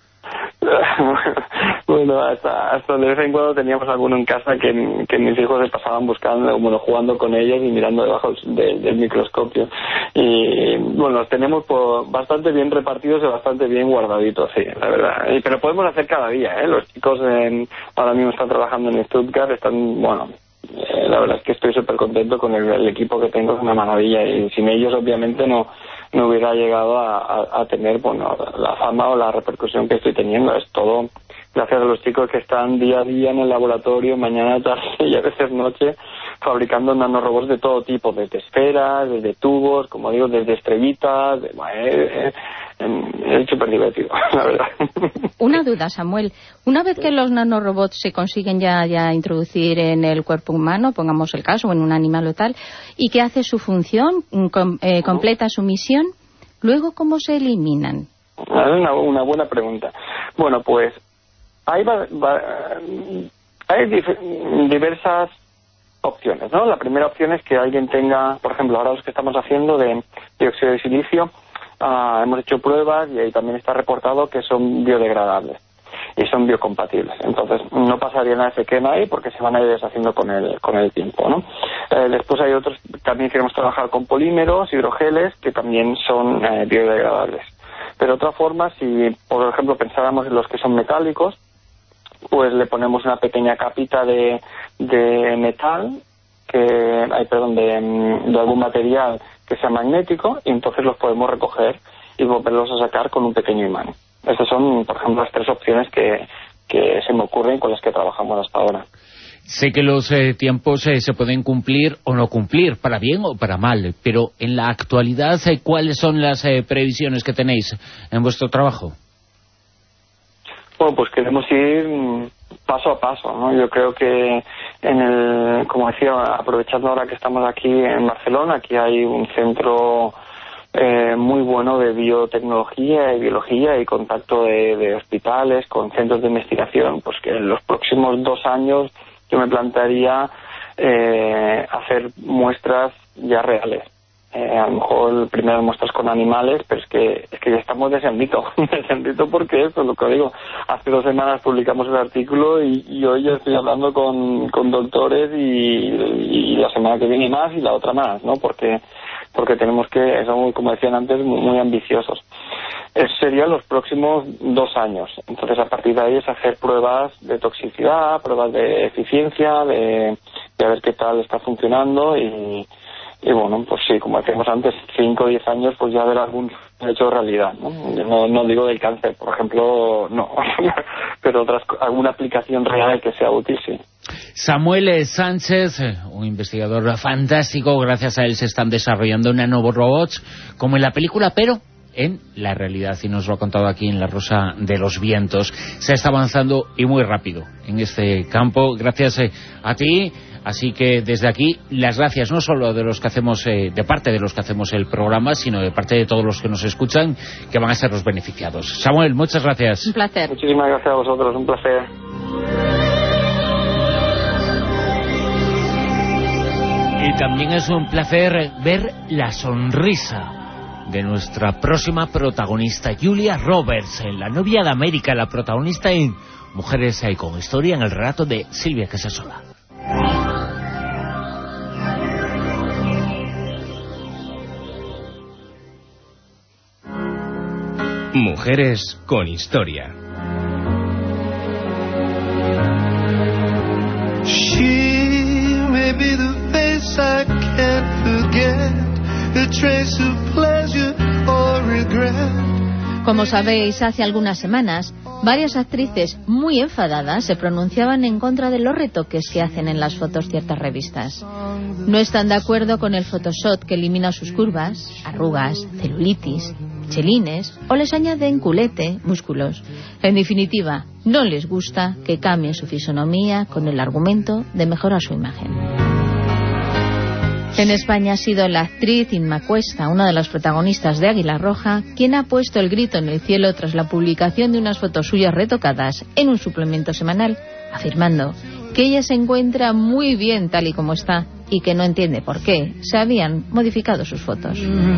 Bueno, hasta, hasta de vez en cuando teníamos alguno en casa que, que mis hijos se pasaban buscando, bueno, jugando con ellos y mirando debajo de, del microscopio. Y bueno, los tenemos por bastante bien repartidos y bastante bien guardaditos, sí, la verdad. Y, pero podemos hacer cada día, ¿eh? Los chicos en, ahora mismo están trabajando en Stuttgart, están, bueno, eh, la verdad es que estoy súper contento con el, el equipo que tengo, es una maravilla. Y sin ellos, obviamente, no no hubiera llegado a, a, a tener, bueno, la fama o la repercusión que estoy teniendo. Es todo gracias a los chicos que están día a día en el laboratorio, mañana, tarde y a veces noche, fabricando nanorobots de todo tipo, desde esferas, desde tubos, como digo, desde estrellitas. De, eh, eh, es súper divertido, la verdad. Una duda, Samuel. Una vez que los nanorobots se consiguen ya, ya introducir en el cuerpo humano, pongamos el caso, o en un animal o tal, y que hace su función, com, eh, completa su misión, ¿luego cómo se eliminan? Es una, una buena pregunta. Bueno, pues hay, va, va, hay dif diversas opciones, ¿no? La primera opción es que alguien tenga, por ejemplo, ahora los que estamos haciendo de dióxido de silicio, uh, hemos hecho pruebas y ahí también está reportado que son biodegradables y son biocompatibles. Entonces, no pasaría nada, se quedan ahí porque se van a ir deshaciendo con el, con el tiempo, ¿no? Eh, después hay otros, también queremos trabajar con polímeros, hidrogeles, que también son eh, biodegradables. Pero otra forma, si por ejemplo pensáramos en los que son metálicos, pues le ponemos una pequeña capita de, de metal, que ay, perdón, de, de algún material que sea magnético, y entonces los podemos recoger y volverlos a sacar con un pequeño imán. Estas son, por ejemplo, las tres opciones que, que se me ocurren con las que trabajamos hasta ahora. Sé que los eh, tiempos eh, se pueden cumplir o no cumplir, para bien o para mal, pero en la actualidad, eh, ¿cuáles son las eh, previsiones que tenéis en vuestro trabajo? Bueno, pues queremos ir paso a paso, ¿no? Yo creo que, en el, como decía, aprovechando ahora que estamos aquí en Barcelona, aquí hay un centro eh, muy bueno de biotecnología y biología y contacto de, de hospitales con centros de investigación, pues que en los próximos dos años yo me plantearía eh, hacer muestras ya reales. Eh, a lo mejor primeras muestras con animales, pero es que es que ya estamos deseandito, deseandito porque eso, lo que digo, hace dos semanas publicamos el artículo y, y hoy ya estoy hablando con, con doctores y, y la semana que viene más y la otra más, ¿no? Porque porque tenemos que, somos, como decían antes, muy, muy ambiciosos. Eso serían los próximos dos años. Entonces, a partir de ahí es hacer pruebas de toxicidad, pruebas de eficiencia, de, de ver qué tal está funcionando y y bueno, pues sí, como decíamos antes, cinco o diez años, pues ya ver algún hecho realidad, ¿no? Yo no, no digo del cáncer, por ejemplo, no, pero otras, alguna aplicación real que sea útil, sí. Samuel Sánchez, un investigador fantástico, gracias a él se están desarrollando nanorobots, como en la película, pero en la realidad, y nos lo ha contado aquí en La Rosa de los Vientos. Se está avanzando y muy rápido en este campo, gracias eh, a ti. Así que desde aquí, las gracias no solo de los que hacemos, eh, de parte de los que hacemos el programa, sino de parte de todos los que nos escuchan, que van a ser los beneficiados. Samuel, muchas gracias. Un placer. Muchísimas gracias a vosotros, un placer. Y también es un placer ver la sonrisa de nuestra próxima protagonista, Julia Roberts, la novia de América, la protagonista en Mujeres con Historia, en el relato de Silvia Casasola. Mujeres con Historia. She may be the face I can't forget, a trace of pleasure or regret. Como sabéis, hace algunas semanas, varias actrices muy enfadadas se pronunciaban en contra de los retoques que hacen en las fotos ciertas revistas. No están de acuerdo con el Photoshop que elimina sus curvas, arrugas, celulitis, chelines o les añaden culete, músculos. En definitiva, no les gusta que cambien su fisonomía con el argumento de mejorar su imagen. En España ha sido la actriz Inma Cuesta, una de las protagonistas de Águila Roja, quien ha puesto el grito en el cielo tras la publicación de unas fotos suyas retocadas en un suplemento semanal, afirmando que ella se encuentra muy bien tal y como está y que no entiende por qué se habían modificado sus fotos.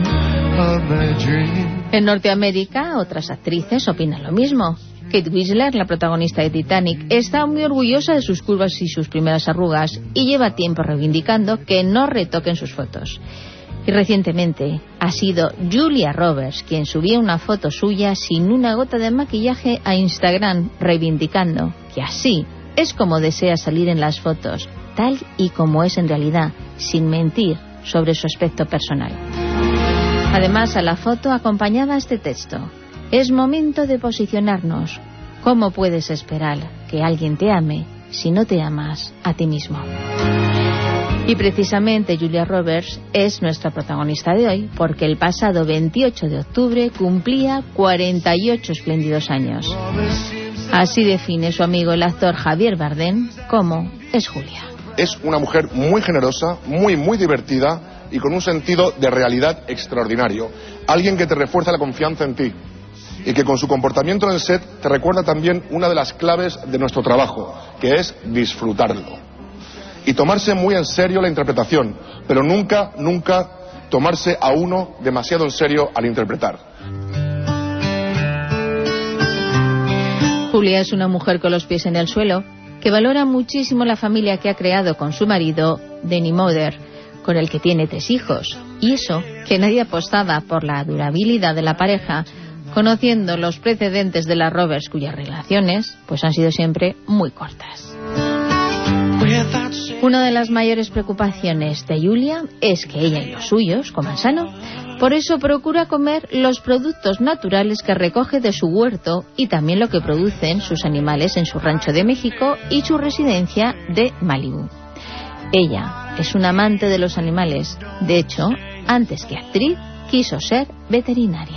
En Norteamérica, otras actrices opinan lo mismo. Kate Winslet, la protagonista de Titanic, está muy orgullosa de sus curvas y sus primeras arrugas y lleva tiempo reivindicando que no retoquen sus fotos. Y recientemente ha sido Julia Roberts quien subió una foto suya sin una gota de maquillaje a Instagram, reivindicando que así es como desea salir en las fotos, tal y como es en realidad, sin mentir sobre su aspecto personal. Además, a la foto acompañaba este texto: es momento de posicionarnos. ¿Cómo puedes esperar que alguien te ame si no te amas a ti mismo? Y precisamente Julia Roberts es nuestra protagonista de hoy, porque el pasado veintiocho de octubre cumplía cuarenta y ocho espléndidos años. Así define su amigo el actor Javier Bardem cómo es Julia. Es una mujer muy generosa, muy, muy divertida y con un sentido de realidad extraordinario. Alguien que te refuerza la confianza en ti y que con su comportamiento en el set te recuerda también una de las claves de nuestro trabajo, que es disfrutarlo. Y tomarse muy en serio la interpretación, pero nunca, nunca tomarse a uno demasiado en serio al interpretar. Julia es una mujer con los pies en el suelo, que valora muchísimo la familia que ha creado con su marido, Danny Moder, con el que tiene tres hijos. Y eso, que nadie apostaba por la durabilidad de la pareja, conociendo los precedentes de las Roberts, cuyas relaciones pues han sido siempre muy cortas. Una de las mayores preocupaciones de Julia es que ella y los suyos coman sano. Por eso procura comer los productos naturales que recoge de su huerto y también lo que producen sus animales en su rancho de México y su residencia de Malibú. Ella es una amante de los animales. De hecho, antes que actriz, quiso ser veterinaria.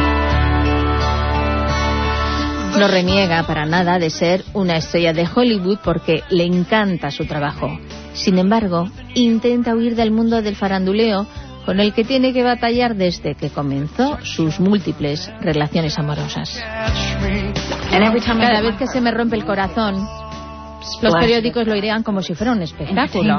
No reniega para nada de ser una estrella de Hollywood porque le encanta su trabajo. Sin embargo, intenta huir del mundo del faranduleo, con el que tiene que batallar desde que comenzó sus múltiples relaciones amorosas. Cada vez que se me rompe el corazón, los periódicos lo idean como si fuera un espectáculo.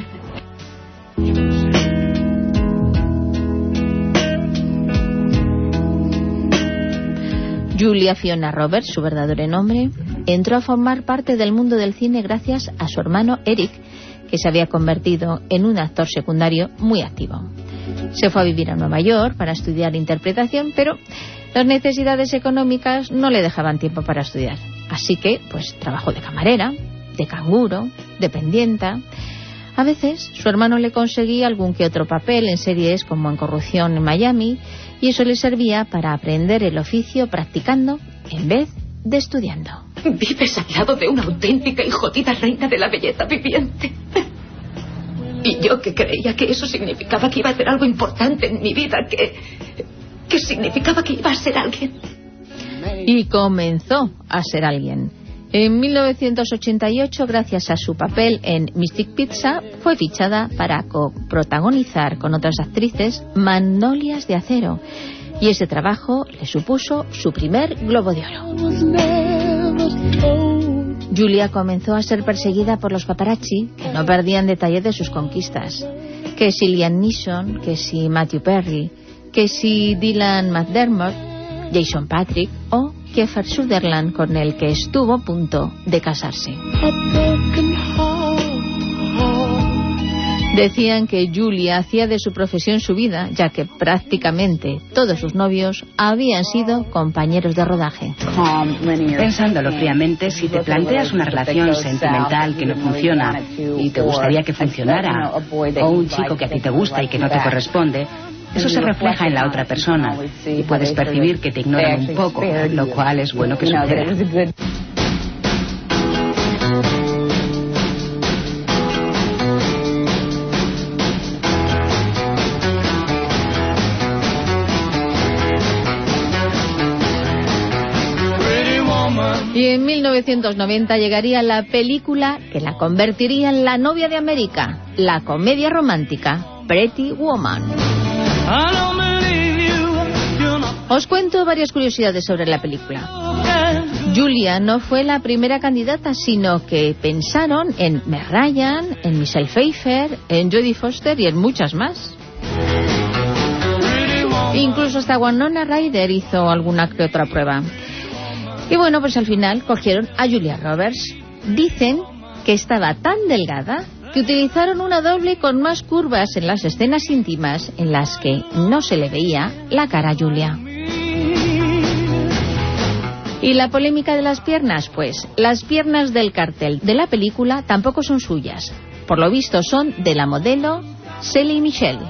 Julia Fiona Roberts, su verdadero nombre, entró a formar parte del mundo del cine gracias a su hermano Eric, que se había convertido en un actor secundario muy activo. Se fue a vivir a Nueva York para estudiar interpretación, pero las necesidades económicas no le dejaban tiempo para estudiar. Así que, pues, trabajó de camarera, de canguro, dependienta, A veces su hermano le conseguía algún que otro papel en series como En corrupción en Miami, y eso le servía para aprender el oficio practicando en vez de estudiando. Vives al lado de una auténtica y jodida reina de la belleza viviente. Y yo que creía que eso significaba que iba a hacer algo importante en mi vida, que, que significaba que iba a ser alguien. Y comenzó a ser alguien. En mil novecientos ochenta y ocho, gracias a su papel en Mystic Pizza, fue fichada para coprotagonizar con otras actrices Magnolias de Acero. Y ese trabajo le supuso su primer Globo de Oro. Julia comenzó a ser perseguida por los paparazzi, que no perdían detalle de sus conquistas. Que si Liam Neeson, que si Matthew Perry, que si Dylan McDermott, Jason Patric o Kiefer Sutherland, con el que estuvo a punto de casarse. Decían que Julia hacía de su profesión su vida, ya que prácticamente todos sus novios habían sido compañeros de rodaje. Pensándolo fríamente, si te planteas una relación sentimental que no funciona y te gustaría que funcionara, o un chico que a ti te gusta y que no te corresponde, eso se refleja en la otra persona y puedes percibir que te ignoran un poco, lo cual es bueno que suceda. Y en mil novecientos noventa llegaría la película que la convertiría en la novia de América, la comedia romántica Pretty Woman. Os cuento varias curiosidades sobre la película. Julia no fue la primera candidata, sino que pensaron en Meg Ryan, en Michelle Pfeiffer, en Jodie Foster y en muchas más. Incluso hasta Winona Ryder hizo alguna que otra prueba. Y bueno, pues al final cogieron a Julia Roberts. Dicen que estaba tan delgada que utilizaron una doble con más curvas en las escenas íntimas en las que no se le veía la cara a Julia. ¿Y la polémica de las piernas? Pues las piernas del cartel de la película tampoco son suyas. Por lo visto son de la modelo Sally Michelle.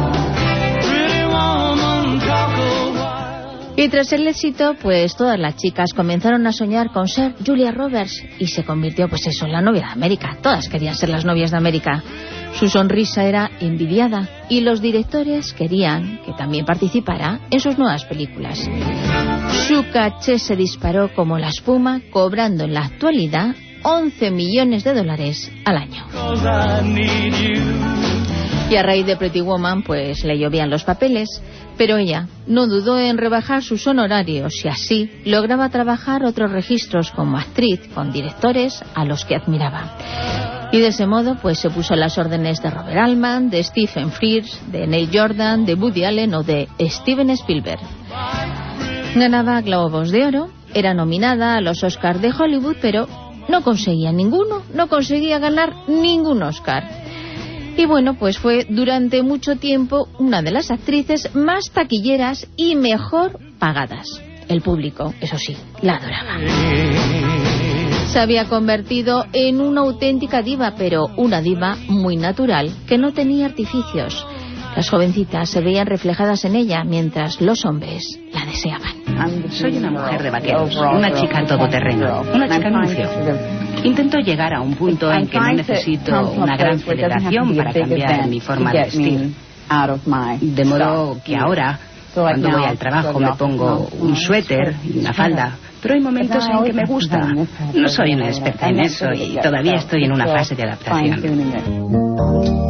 Y tras el éxito, pues todas las chicas comenzaron a soñar con ser Julia Roberts y se convirtió, pues eso, en la novia de América. Todas querían ser las novias de América. Su sonrisa era envidiada y los directores querían que también participara en sus nuevas películas. Su caché se disparó como la espuma, cobrando en la actualidad once millones de dólares al año. Y a raíz de Pretty Woman, pues le llovían los papeles, pero ella no dudó en rebajar sus honorarios y así lograba trabajar otros registros como actriz con directores a los que admiraba. Y de ese modo, pues se puso a las órdenes de Robert Altman, de Stephen Frears, de Neil Jordan, de Woody Allen o de Steven Spielberg. Ganaba Globos de Oro, era nominada a los Oscars de Hollywood, pero no conseguía ninguno, no conseguía ganar ningún Oscar. Y bueno, pues fue durante mucho tiempo una de las actrices más taquilleras y mejor pagadas. El público, eso sí, la adoraba. Se había convertido en una auténtica diva, pero una diva muy natural, que no tenía artificios. Las jovencitas se veían reflejadas en ella, mientras los hombres la deseaban. Soy una mujer de vaqueros, una chica todoterreno, una chica anuncio. Intento llegar a un punto en que no necesito una gran celebración para cambiar mi forma de vestir. De modo que ahora, cuando voy al trabajo, me pongo un suéter y una falda. Pero hay momentos en que me gusta. No soy una experta en eso y todavía estoy en una fase de adaptación.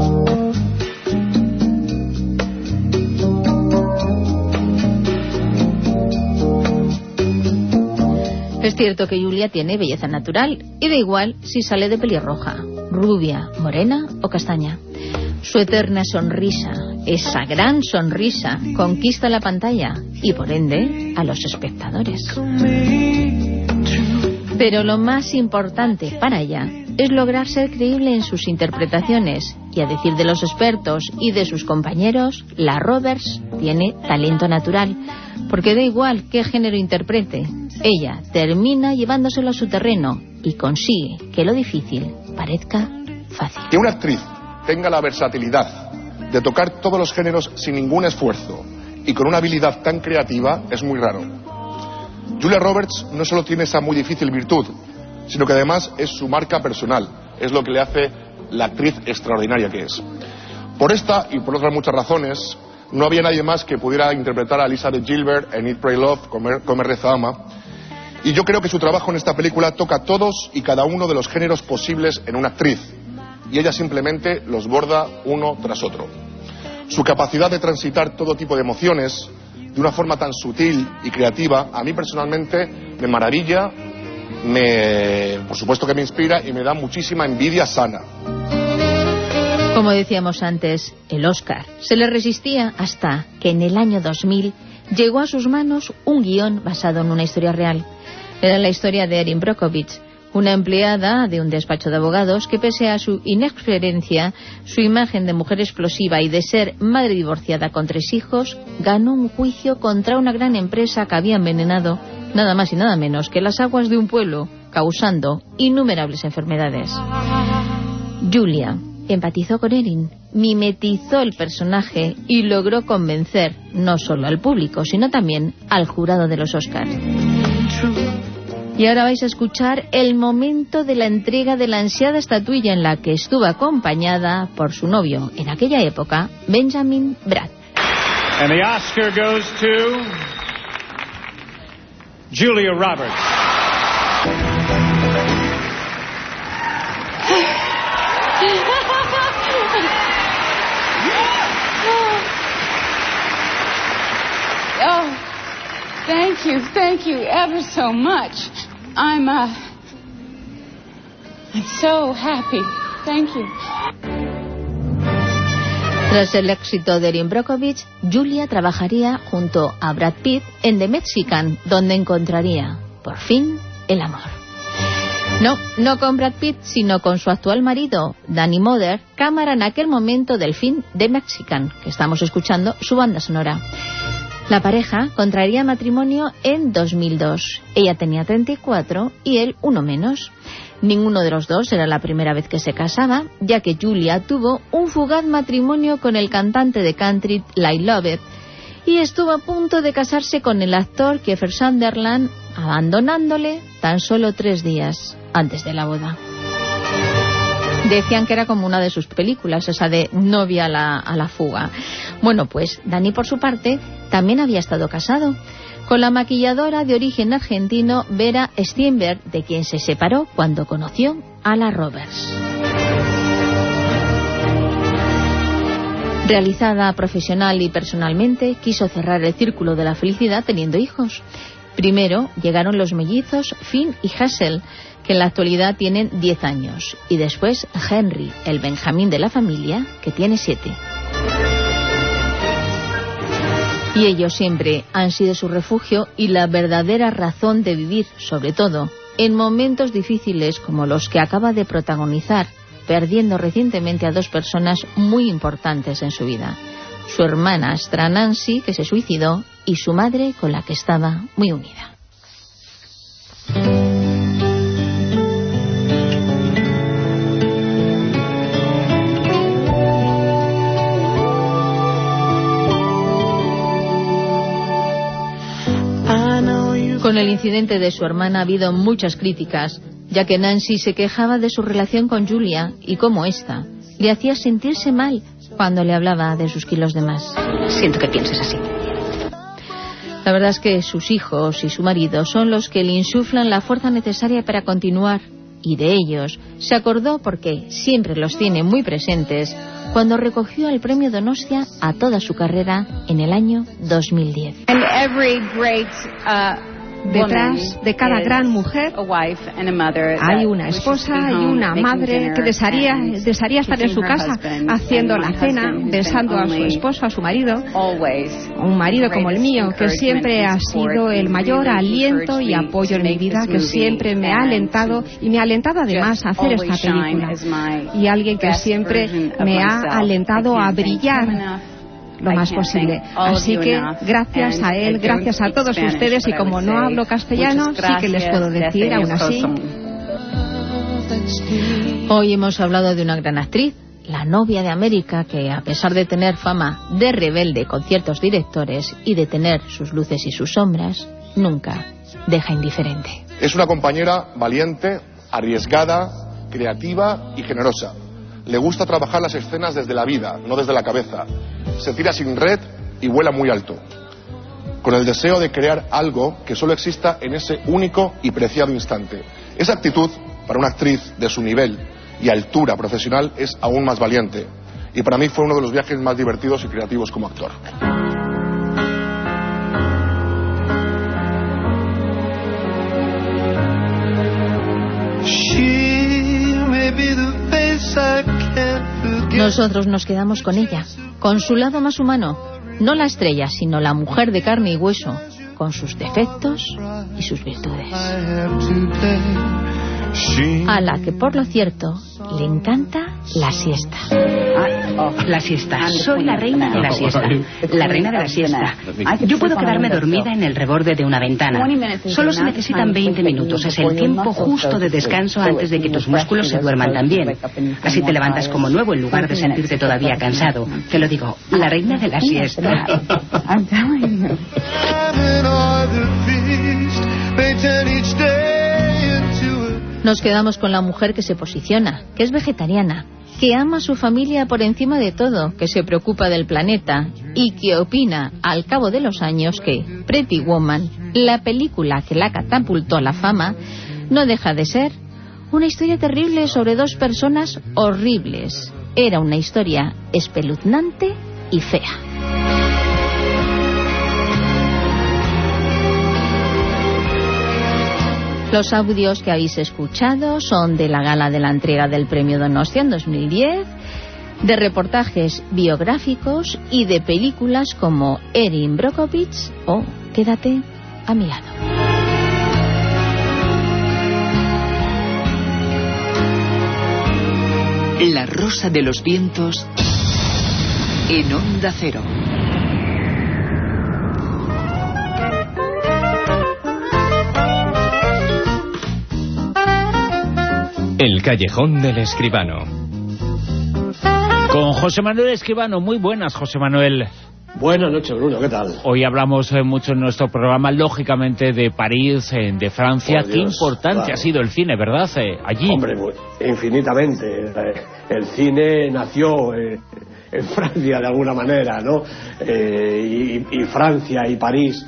Es cierto que Julia tiene belleza natural y da igual si sale de pelirroja, rubia, morena o castaña. Su eterna sonrisa, esa gran sonrisa, conquista la pantalla y por ende a los espectadores. Pero lo más importante para ella es lograr ser creíble en sus interpretaciones y, a decir de los expertos y de sus compañeros, la Roberts tiene talento natural, porque da igual qué género interprete, ella termina llevándoselo a su terreno y consigue que lo difícil parezca fácil. Que una actriz tenga la versatilidad de tocar todos los géneros sin ningún esfuerzo y con una habilidad tan creativa es muy raro. Julia Roberts no solo tiene esa muy difícil virtud, sino que además es su marca personal, es lo que le hace la actriz extraordinaria que es. Por esta y por otras muchas razones, no había nadie más que pudiera interpretar a Elizabeth Gilbert en Eat, Pray, Love, Comer, Comer Reza, Ama, y yo creo que su trabajo en esta película toca todos y cada uno de los géneros posibles en una actriz, y ella simplemente los borda uno tras otro. Su capacidad de transitar todo tipo de emociones de una forma tan sutil y creativa, a mí personalmente me maravilla, me, por supuesto que me inspira y me da muchísima envidia sana. Como decíamos antes, el Oscar se le resistía hasta que en el año dos mil llegó a sus manos un guión basado en una historia real. Era la historia de Erin Brockovich, una empleada de un despacho de abogados que, pese a su inexperiencia, su imagen de mujer explosiva y de ser madre divorciada con tres hijos, ganó un juicio contra una gran empresa que había envenenado nada más y nada menos que las aguas de un pueblo, causando innumerables enfermedades. Julia empatizó con Erin, mimetizó el personaje y logró convencer no solo al público, sino también al jurado de los Oscars. Y ahora vais a escuchar el momento de la entrega de la ansiada estatuilla en la que estuvo acompañada por su novio en aquella época, Benjamin Bratt. And the Oscar goes to Julia Roberts. Oh, thank you, thank you ever so much. I'm, uh, I'm so happy. Thank you. Tras el éxito de Erin Brockovich, Julia trabajaría junto a Brad Pitt en The Mexican, donde encontraría, por fin, el amor. No, no con Brad Pitt, sino con su actual marido, Danny Moder, cámara en aquel momento del film The Mexican, que estamos escuchando su banda sonora. La pareja contraería matrimonio en dos mil dos. Ella tenía treinta y cuatro y él uno menos. Ninguno de los dos era la primera vez que se casaba, ya que Julia tuvo un fugaz matrimonio con el cantante de country Lyle Lovett y estuvo a punto de casarse con el actor Kiefer Sutherland, abandonándole tan solo tres días antes de la boda. Decían que era como una de sus películas, esa de Novia a la, a la fuga. Bueno, pues Danny, por su parte, también había estado casado con la maquilladora de origen argentino Vera Steenberg, de quien se separó cuando conoció a la Roberts. Realizada profesional y personalmente, quiso cerrar el círculo de la felicidad teniendo hijos. Primero llegaron los mellizos Finn y Hazel, que en la actualidad tienen diez años, y después Henry, el Benjamín de la familia, que tiene siete. Y ellos siempre han sido su refugio y la verdadera razón de vivir, sobre todo en momentos difíciles como los que acaba de protagonizar, perdiendo recientemente a dos personas muy importantes en su vida. Su hermanastra Nancy, que se suicidó, y su madre, con la que estaba muy unida. Con el incidente de su hermana ha habido muchas críticas, ya que Nancy se quejaba de su relación con Julia y cómo ésta le hacía sentirse mal cuando le hablaba de sus kilos de más. Siento que pienses así. La verdad es que sus hijos y su marido son los que le insuflan la fuerza necesaria para continuar, y de ellos se acordó porque siempre los tiene muy presentes cuando recogió el premio Donostia a toda su carrera en el año dos mil diez. And every great, uh... Detrás de cada gran mujer hay una esposa y una madre que desearía, desearía estar en su casa haciendo la cena, besando a su esposo, a su marido. Un marido como el mío, que siempre ha sido el mayor aliento y apoyo en mi vida, que siempre me ha alentado y me ha alentado además a hacer esta película. Y alguien que siempre me ha alentado a brillar lo más posible. Así que gracias a él, gracias a todos ustedes, y como no hablo castellano, sí que les puedo decir aún así. Hoy hemos hablado de una gran actriz la novia de América, que a pesar de tener fama de rebelde con ciertos directores y de tener sus luces y sus sombras, nunca deja indiferente. Es una compañera valiente, arriesgada, creativa y generosa. Le gusta trabajar las escenas desde la vida, no desde la cabeza. Se tira sin red y vuela muy alto, con el deseo de crear algo que solo exista en ese único y preciado instante. Esa actitud, para una actriz de su nivel y altura profesional, es aún más valiente. Y para mí fue uno de los viajes más divertidos y creativos como actor. Nosotros nos quedamos con ella, con su lado más humano, no la estrella, sino la mujer de carne y hueso, con sus defectos y sus virtudes. A la que, por lo cierto, le encanta la siesta. La siesta. Soy la reina de la siesta. La reina de la siesta. Yo puedo quedarme dormida en el reborde de una ventana. Solo se necesitan veinte minutos. Es el tiempo justo de descanso antes de que tus músculos se duerman también. Así te levantas como nuevo en lugar de sentirte todavía cansado. Te lo digo, la reina de la siesta. Nos quedamos con la mujer que se posiciona, que es vegetariana, que ama a su familia por encima de todo, que se preocupa del planeta y que opina, al cabo de los años, que Pretty Woman, la película que la catapultó a la fama, no deja de ser una historia terrible sobre dos personas horribles. Era una historia espeluznante y fea. Los audios que habéis escuchado son de la gala de la entrega del Premio Donostia en dos mil diez, de reportajes biográficos y de películas como Erin Brockovich o Quédate a mi lado. La Rosa de los Vientos en Onda Cero. El callejón del escribano. Con José Manuel Escribano. Muy buenas, José Manuel. Buenas noches, Bruno, ¿qué tal? Hoy hablamos eh, mucho en nuestro programa, lógicamente, de París, eh, de Francia. Qué importante claro. ha sido el cine, ¿verdad? Eh, allí. Hombre, infinitamente. El cine nació eh, en Francia, de alguna manera, ¿no? Eh, y, y Francia y París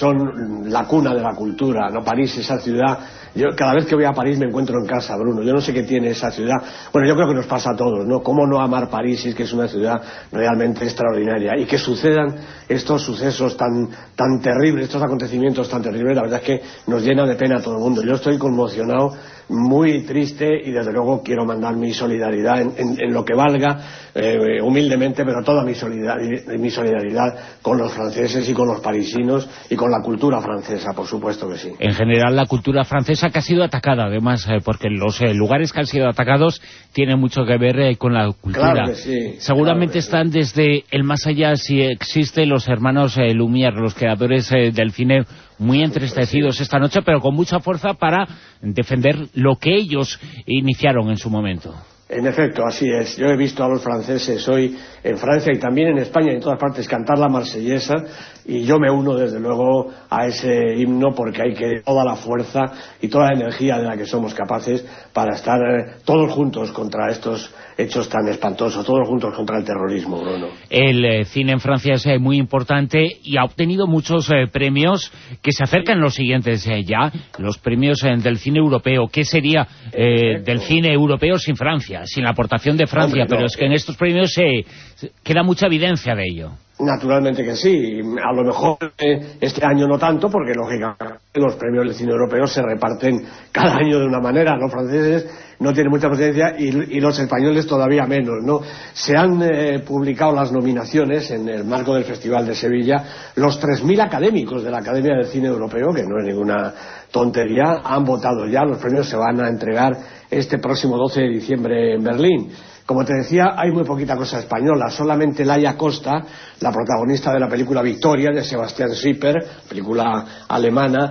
son la cuna de la cultura, ¿no? París, esa ciudad. Yo cada vez que voy a París me encuentro en casa, Bruno. Yo no sé qué tiene esa ciudad. Bueno, yo creo que nos pasa a todos, ¿no? ¿Cómo no amar París si es que es una ciudad realmente extraordinaria? Y que sucedan estos sucesos tan tan terribles, estos acontecimientos tan terribles, la verdad es que nos llena de pena a todo el mundo. Yo estoy conmocionado, muy triste, y desde luego quiero mandar mi solidaridad en, en, en lo que valga, eh, humildemente, pero toda mi solidaridad, mi solidaridad con los franceses y con los parisinos y con la cultura francesa, por supuesto que sí. En general, la cultura francesa que ha sido atacada, además, eh, porque los eh, lugares que han sido atacados tienen mucho que ver eh, con la cultura. Claro que sí. Seguramente claro que están sí. desde el más allá, si existe, los hermanos eh, Lumière, los creadores eh, del cine, muy entristecidos esta noche, pero con mucha fuerza para defender lo que ellos iniciaron en su momento. En efecto, así es. Yo he visto a los franceses hoy en Francia y también en España y en todas partes cantar la marsellesa, y yo me uno desde luego a ese himno, porque hay que toda la fuerza y toda la energía de la que somos capaces para estar eh, todos juntos contra estos hechos tan espantosos, todos juntos contra el terrorismo, Bruno. El eh, cine en Francia es eh, muy importante y ha obtenido muchos eh, premios que se acercan los siguientes eh, ya, los premios eh, del cine europeo. ¿Qué sería eh, del cine europeo sin Francia, sin la aportación de Francia? Hombre, no, pero es que en estos premios eh, queda mucha evidencia de ello. Naturalmente que sí. A lo mejor eh, este año no tanto, porque lógicamente los premios del cine europeo se reparten cada año de una manera. Los franceses no tienen mucha presencia y, y los españoles todavía menos, ¿no? Se han eh, publicado las nominaciones en el marco del Festival de Sevilla. Los tres mil académicos de la Academia del Cine Europeo, que no es ninguna tontería, han votado ya. Los premios se van a entregar este próximo doce de diciembre en Berlín. Como te decía, hay muy poquita cosa española. Solamente Laia Costa, la protagonista de la película Victoria, de Sebastián Schipper, película alemana,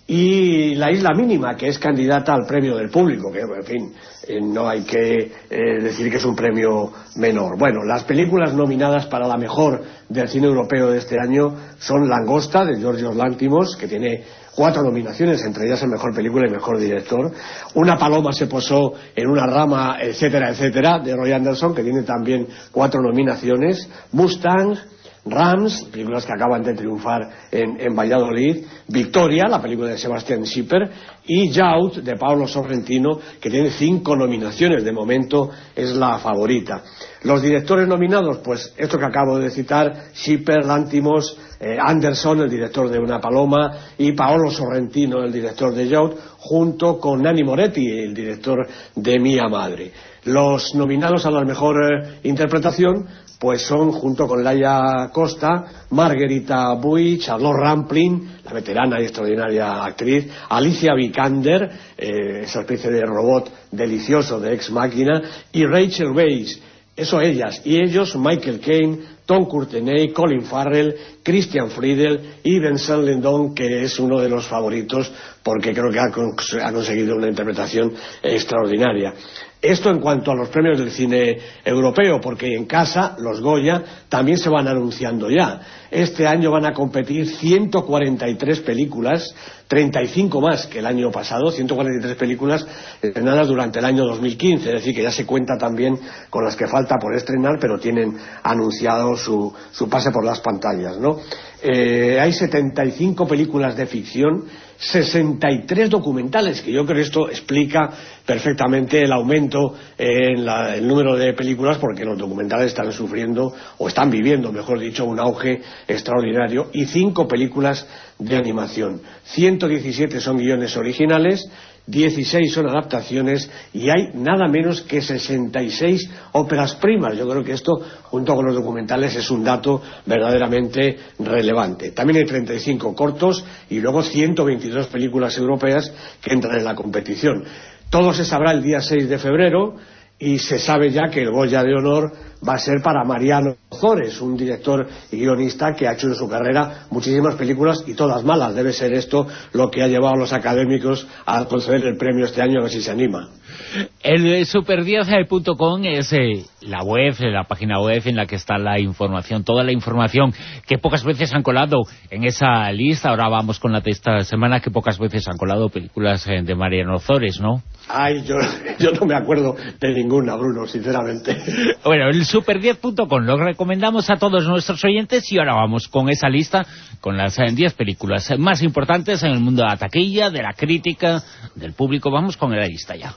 y La isla mínima, que es candidata al premio del público, que en fin, eh, no hay que eh, decir que es un premio menor. Bueno, las películas nominadas para la mejor del cine europeo de este año son Langosta, de Yorgos Lanthimos, que tiene cuatro nominaciones, entre ellas el mejor película y mejor director. Una paloma se posó en una rama, etcétera, etcétera, de Roy Anderson, que tiene también cuatro nominaciones. Mustang, Rams, películas que acaban de triunfar en, en Valladolid. Victoria, la película de Sebastián Schipper, y Youth, de Paolo Sorrentino, que tiene cinco nominaciones. De momento es la favorita. Los directores nominados, pues esto que acabo de citar: Schipper, Lanthimos, eh, Anderson, el director de Una paloma, y Paolo Sorrentino, el director de Youth, junto con Nanni Moretti, el director de Mia Madre. Los nominados a la mejor eh, interpretación pues son, junto con Laia Costa, Margherita Bui, Charlotte Rampling, la veterana y extraordinaria actriz, Alicia Vikander, eh, esa especie de robot delicioso de Ex Machina, y Rachel Weisz. Eso ellas, y ellos Michael Caine, Tom Courtenay, Colin Farrell, Christian Friedel y Vincent Lindon, que es uno de los favoritos porque creo que ha, cons ha conseguido una interpretación extraordinaria. Esto en cuanto a los premios del cine europeo, porque en casa los Goya también se van anunciando ya. Este año van a competir ciento cuarenta y tres películas, treinta y cinco más que el año pasado, ciento cuarenta y tres películas estrenadas durante el año dos mil quince, es decir, que ya se cuenta también con las que falta por estrenar, pero tienen anunciado su, su pase por las pantallas, ¿no? Eh, hay setenta y cinco películas de ficción, sesenta y tres documentales, que yo creo que esto explica perfectamente el aumento en la, el número de películas, porque los documentales están sufriendo, o están viviendo, mejor dicho, un auge extraordinario, y cinco películas de animación. ciento diecisiete son guiones originales, dieciséis son adaptaciones, y hay nada menos que sesenta y seis óperas primas. Yo creo que esto, junto con los documentales, es un dato verdaderamente relevante. También hay treinta y cinco cortos y luego ciento veintidós películas europeas que entran en la competición. Todo se sabrá el día seis de febrero, y se sabe ya que el Goya de honor va a ser para Mariano Ozores, un director y guionista que ha hecho en su carrera muchísimas películas y todas malas. Debe ser esto lo que ha llevado a los académicos a conceder el premio este año, a ver si se anima. El super diez punto com es eh, la web, la página web en la que está la información, toda la información que pocas veces han colado en esa lista. Ahora vamos con la de esta semana, que pocas veces han colado películas eh, de Mariano Ozores, ¿no? Ay, yo, yo no me acuerdo de ninguna, Bruno, sinceramente. Bueno, el super diez punto com lo recomendamos a todos nuestros oyentes, y ahora vamos con esa lista, con las diez películas más importantes en el mundo de la taquilla, de la crítica, del público. Vamos con la lista ya.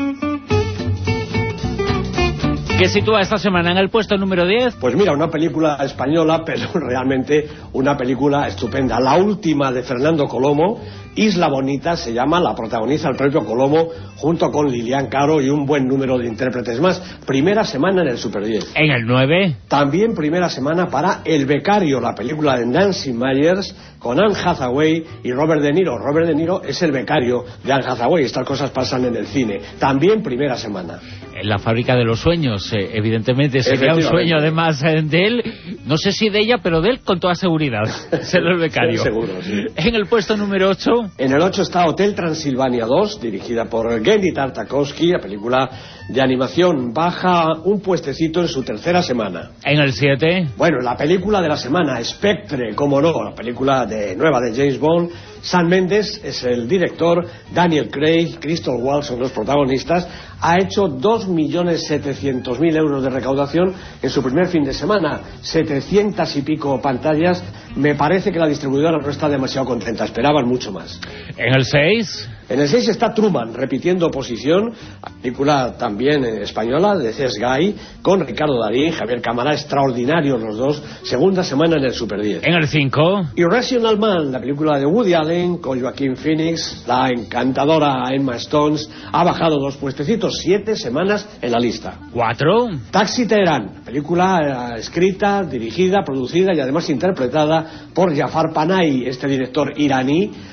¿Qué sitúa esta semana en el puesto número diez? Pues mira, una película española, pero realmente una película estupenda. La última de Fernando Colomo, Isla Bonita se llama, la protagoniza el propio Colomo junto con Lilian Caro y un buen número de intérpretes más. Primera semana en el Super diez. En el nueve. También primera semana para El Becario, la película de Nancy Meyers con Anne Hathaway y Robert De Niro. Robert De Niro es el becario de Anne Hathaway. Estas cosas pasan en el cine. También primera semana. En La Fábrica de los Sueños, eh, evidentemente sería un sueño además eh, de él, no sé si de ella, pero de él con toda seguridad, ser el becario. Seguro, sí. En el puesto número ocho. En el ocho está Hotel Transilvania dos, dirigida por Genndy Tartakovsky, la película de animación baja un puestecito en su tercera semana. En el siete. Bueno, la película de la semana, Spectre, como no, la película de nueva de James Bond. Sam Mendes es el director, Daniel Craig, Crystal Waltz son los protagonistas. Ha hecho dos millones setecientos mil euros de recaudación en su primer fin de semana, setecientas y pico pantallas. Me parece que la distribuidora no está demasiado contenta, esperaban mucho más. En el seis. En el seis está Truman, repitiendo posición, película también española de C S Guy, con Ricardo Darín, Javier Cámara, extraordinarios los dos, segunda semana en el Super diez. En el cinco. Irrational Man, la película de Woody Allen, con Joaquin Phoenix, la encantadora Emma Stone, ha bajado dos puestecitos, siete semanas en la lista. cuatro. Taxi Teherán, película eh, escrita, dirigida, producida y además interpretada por Jafar Panahi, este director iraní,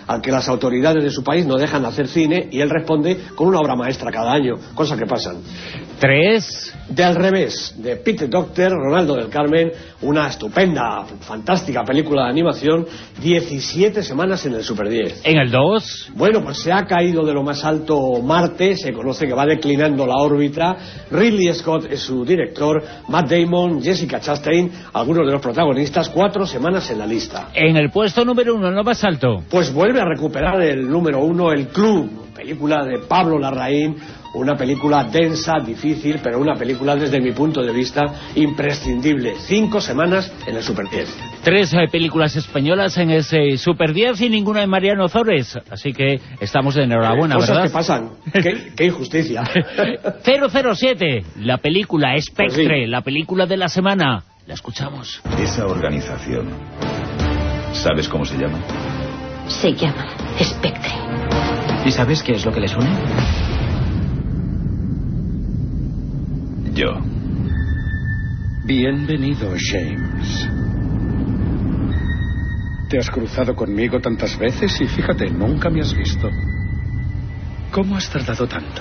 al que las autoridades de su país no dejan hacer cine y él responde con una obra maestra cada año, cosas que pasan. Tres. De Al revés, de Pete Docter, Ronaldo del Carmen, una estupenda, fantástica película de animación, diecisiete semanas en el Super diez. En el dos. Bueno, pues se ha caído de lo más alto Marte, se conoce que va declinando la órbita. Ridley Scott es su director, Matt Damon, Jessica Chastain, algunos de los protagonistas, cuatro semanas en la lista. En el puesto número uno, lo más alto. Pues vuelve a recuperar el número uno, El Club, película de Pablo Larraín, una película densa, difícil, pero una película desde mi punto de vista imprescindible. Cinco semanas en el Super diez. Tres eh, películas españolas en ese Super diez y ninguna de Mariano Ozores, así que estamos de enhorabuena, eh, cosas ¿verdad? que pasan, qué, qué injusticia. cero cero siete, la película Spectre, Pues sí. la película de la semana. La escuchamos. Esa organización, ¿sabes cómo se llama? Se llama Spectre. ¿Y sabes qué es lo que les une? Yo. Bienvenido, James. Te has cruzado conmigo tantas veces y fíjate, nunca me has visto. ¿Cómo has tardado tanto?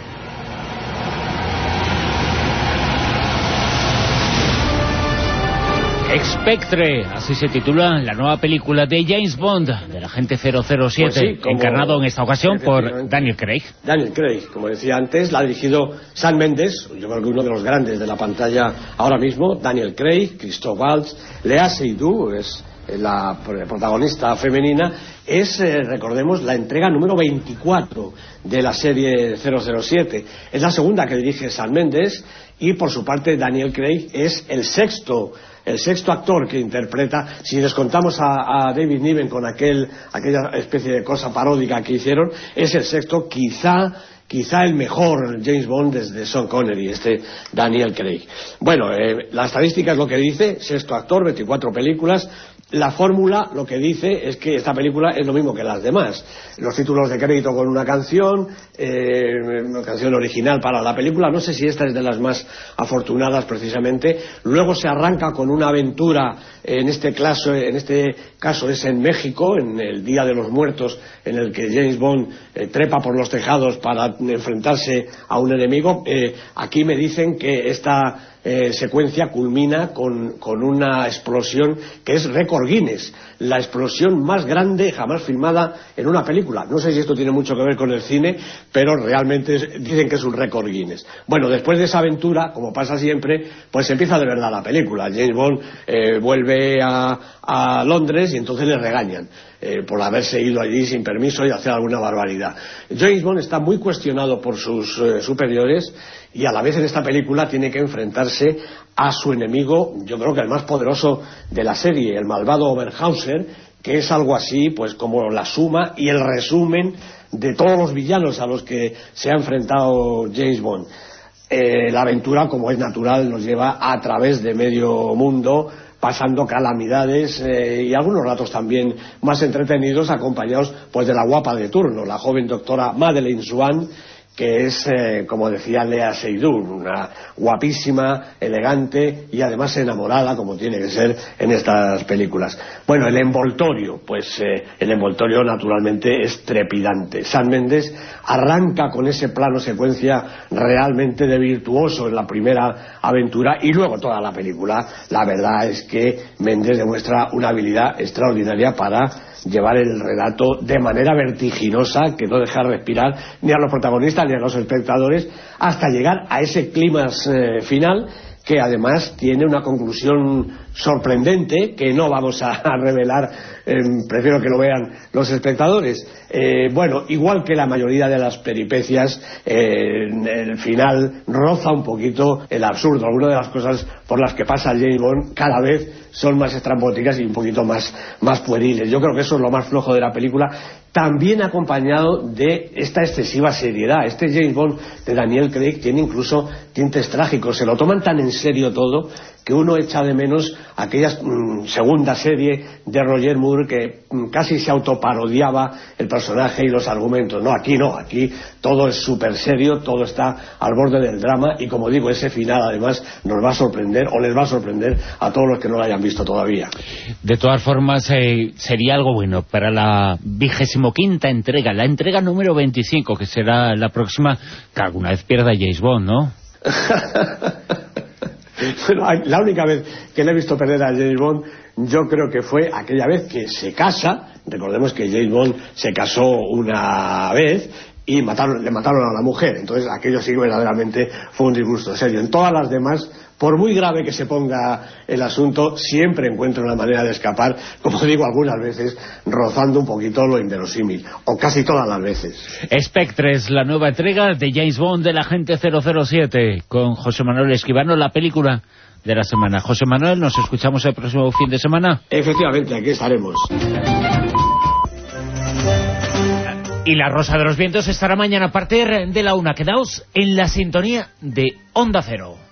Spectre, así se titula la nueva película de James Bond, del agente cero cero siete, Pues sí, como- encarnado en esta ocasión por Daniel Craig. Daniel Craig, como decía antes, la ha dirigido Sam Mendes, yo creo que uno de los grandes de la pantalla ahora mismo. Daniel Craig, Christoph Waltz, Lea Seydoux es la protagonista femenina. Es, eh, recordemos, la entrega número veinticuatro de la serie cero cero siete. Es la segunda que dirige Sam Mendes y, por su parte, Daniel Craig es el sexto el sexto actor que interpreta, si descontamos a, a David Niven con aquel aquella especie de cosa paródica que hicieron, es el sexto, quizá quizá el mejor James Bond desde Sean Connery, este Daniel Craig. Bueno, eh, la estadística es lo que dice, sexto actor, veinticuatro películas. La fórmula lo que dice es que esta película es lo mismo que las demás. Los títulos de crédito con una canción, eh, una canción original para la película, no sé si esta es de las más afortunadas precisamente. Luego se arranca con una aventura, en este caso, en este caso es en México, en el Día de los Muertos, en el que James Bond eh, trepa por los tejados para enfrentarse a un enemigo. Eh, aquí me dicen que esta Eh, secuencia culmina con, con una explosión que es récord Guinness, la explosión más grande jamás filmada en una película. No sé si esto tiene mucho que ver con el cine, pero realmente es, dicen que es un récord Guinness. Bueno, después de esa aventura, como pasa siempre, pues empieza de verdad la película. James Bond eh, vuelve a, a Londres y entonces le regañan eh, por haberse ido allí sin permiso y hacer alguna barbaridad. James Bond está muy cuestionado por sus eh, superiores y a la vez en esta película tiene que enfrentarse a su enemigo, yo creo que el más poderoso de la serie, el malvado Oberhauser, que es algo así pues como la suma y el resumen de todos los villanos a los que se ha enfrentado James Bond. Eh, la aventura, como es natural, nos lleva a través de medio mundo, pasando calamidades eh, y algunos ratos también más entretenidos, acompañados pues de la guapa de turno, la joven doctora Madeleine Swann, que es, eh, como decía Lea Seydoux, una guapísima, elegante y además enamorada, como tiene que ser en estas películas. Bueno, el envoltorio, pues eh, el envoltorio naturalmente es trepidante. Sam Mendes arranca con ese plano secuencia realmente de virtuoso en la primera aventura y luego toda la película. La verdad es que Mendes demuestra una habilidad extraordinaria para llevar el relato de manera vertiginosa, que no deja respirar ni a los protagonistas ni a los espectadores, hasta llegar a ese clímax eh, final, que además tiene una conclusión sorprendente que no vamos a, a revelar, eh, prefiero que lo vean los espectadores. Eh, bueno, igual que la mayoría de las peripecias, eh, el final roza un poquito el absurdo. Algunas de las cosas por las que pasa James Bond cada vez son más estrambóticas y un poquito más, más pueriles. Yo creo que eso es lo más flojo de la película, también acompañado de esta excesiva seriedad. Este James Bond de Daniel Craig tiene incluso tintes trágicos, se lo toman tan en serio todo que uno echa de menos aquella mm, segunda serie de Roger Moore que mm, casi se autoparodiaba el personaje y los argumentos. No, aquí no, aquí todo es súper serio, todo está al borde del drama y, como digo, ese final además nos va a sorprender, o les va a sorprender a todos los que no lo hayan visto todavía. De todas formas, eh, sería algo bueno para la vigésimo quinta entrega, la entrega número veinticinco, que será la próxima, que alguna vez pierda James Bond, ¿no? Bueno, la única vez que le he visto perder a James Bond, yo creo que fue aquella vez que se casa. Recordemos que James Bond se casó una vez y mataron, le mataron a la mujer. Entonces aquello sí verdaderamente fue un disgusto serio. En todas las demás, por muy grave que se ponga el asunto, siempre encuentro una manera de escapar, como digo algunas veces, rozando un poquito lo inverosímil, o casi todas las veces. Spectres, la nueva entrega de James Bond del Agente cero cero siete, con José Manuel Escribano, la película de la semana. José Manuel, ¿nos escuchamos el próximo fin de semana? Efectivamente, aquí estaremos. Y La Rosa de los Vientos estará mañana a partir de la una. Quedaos en la sintonía de Onda Cero.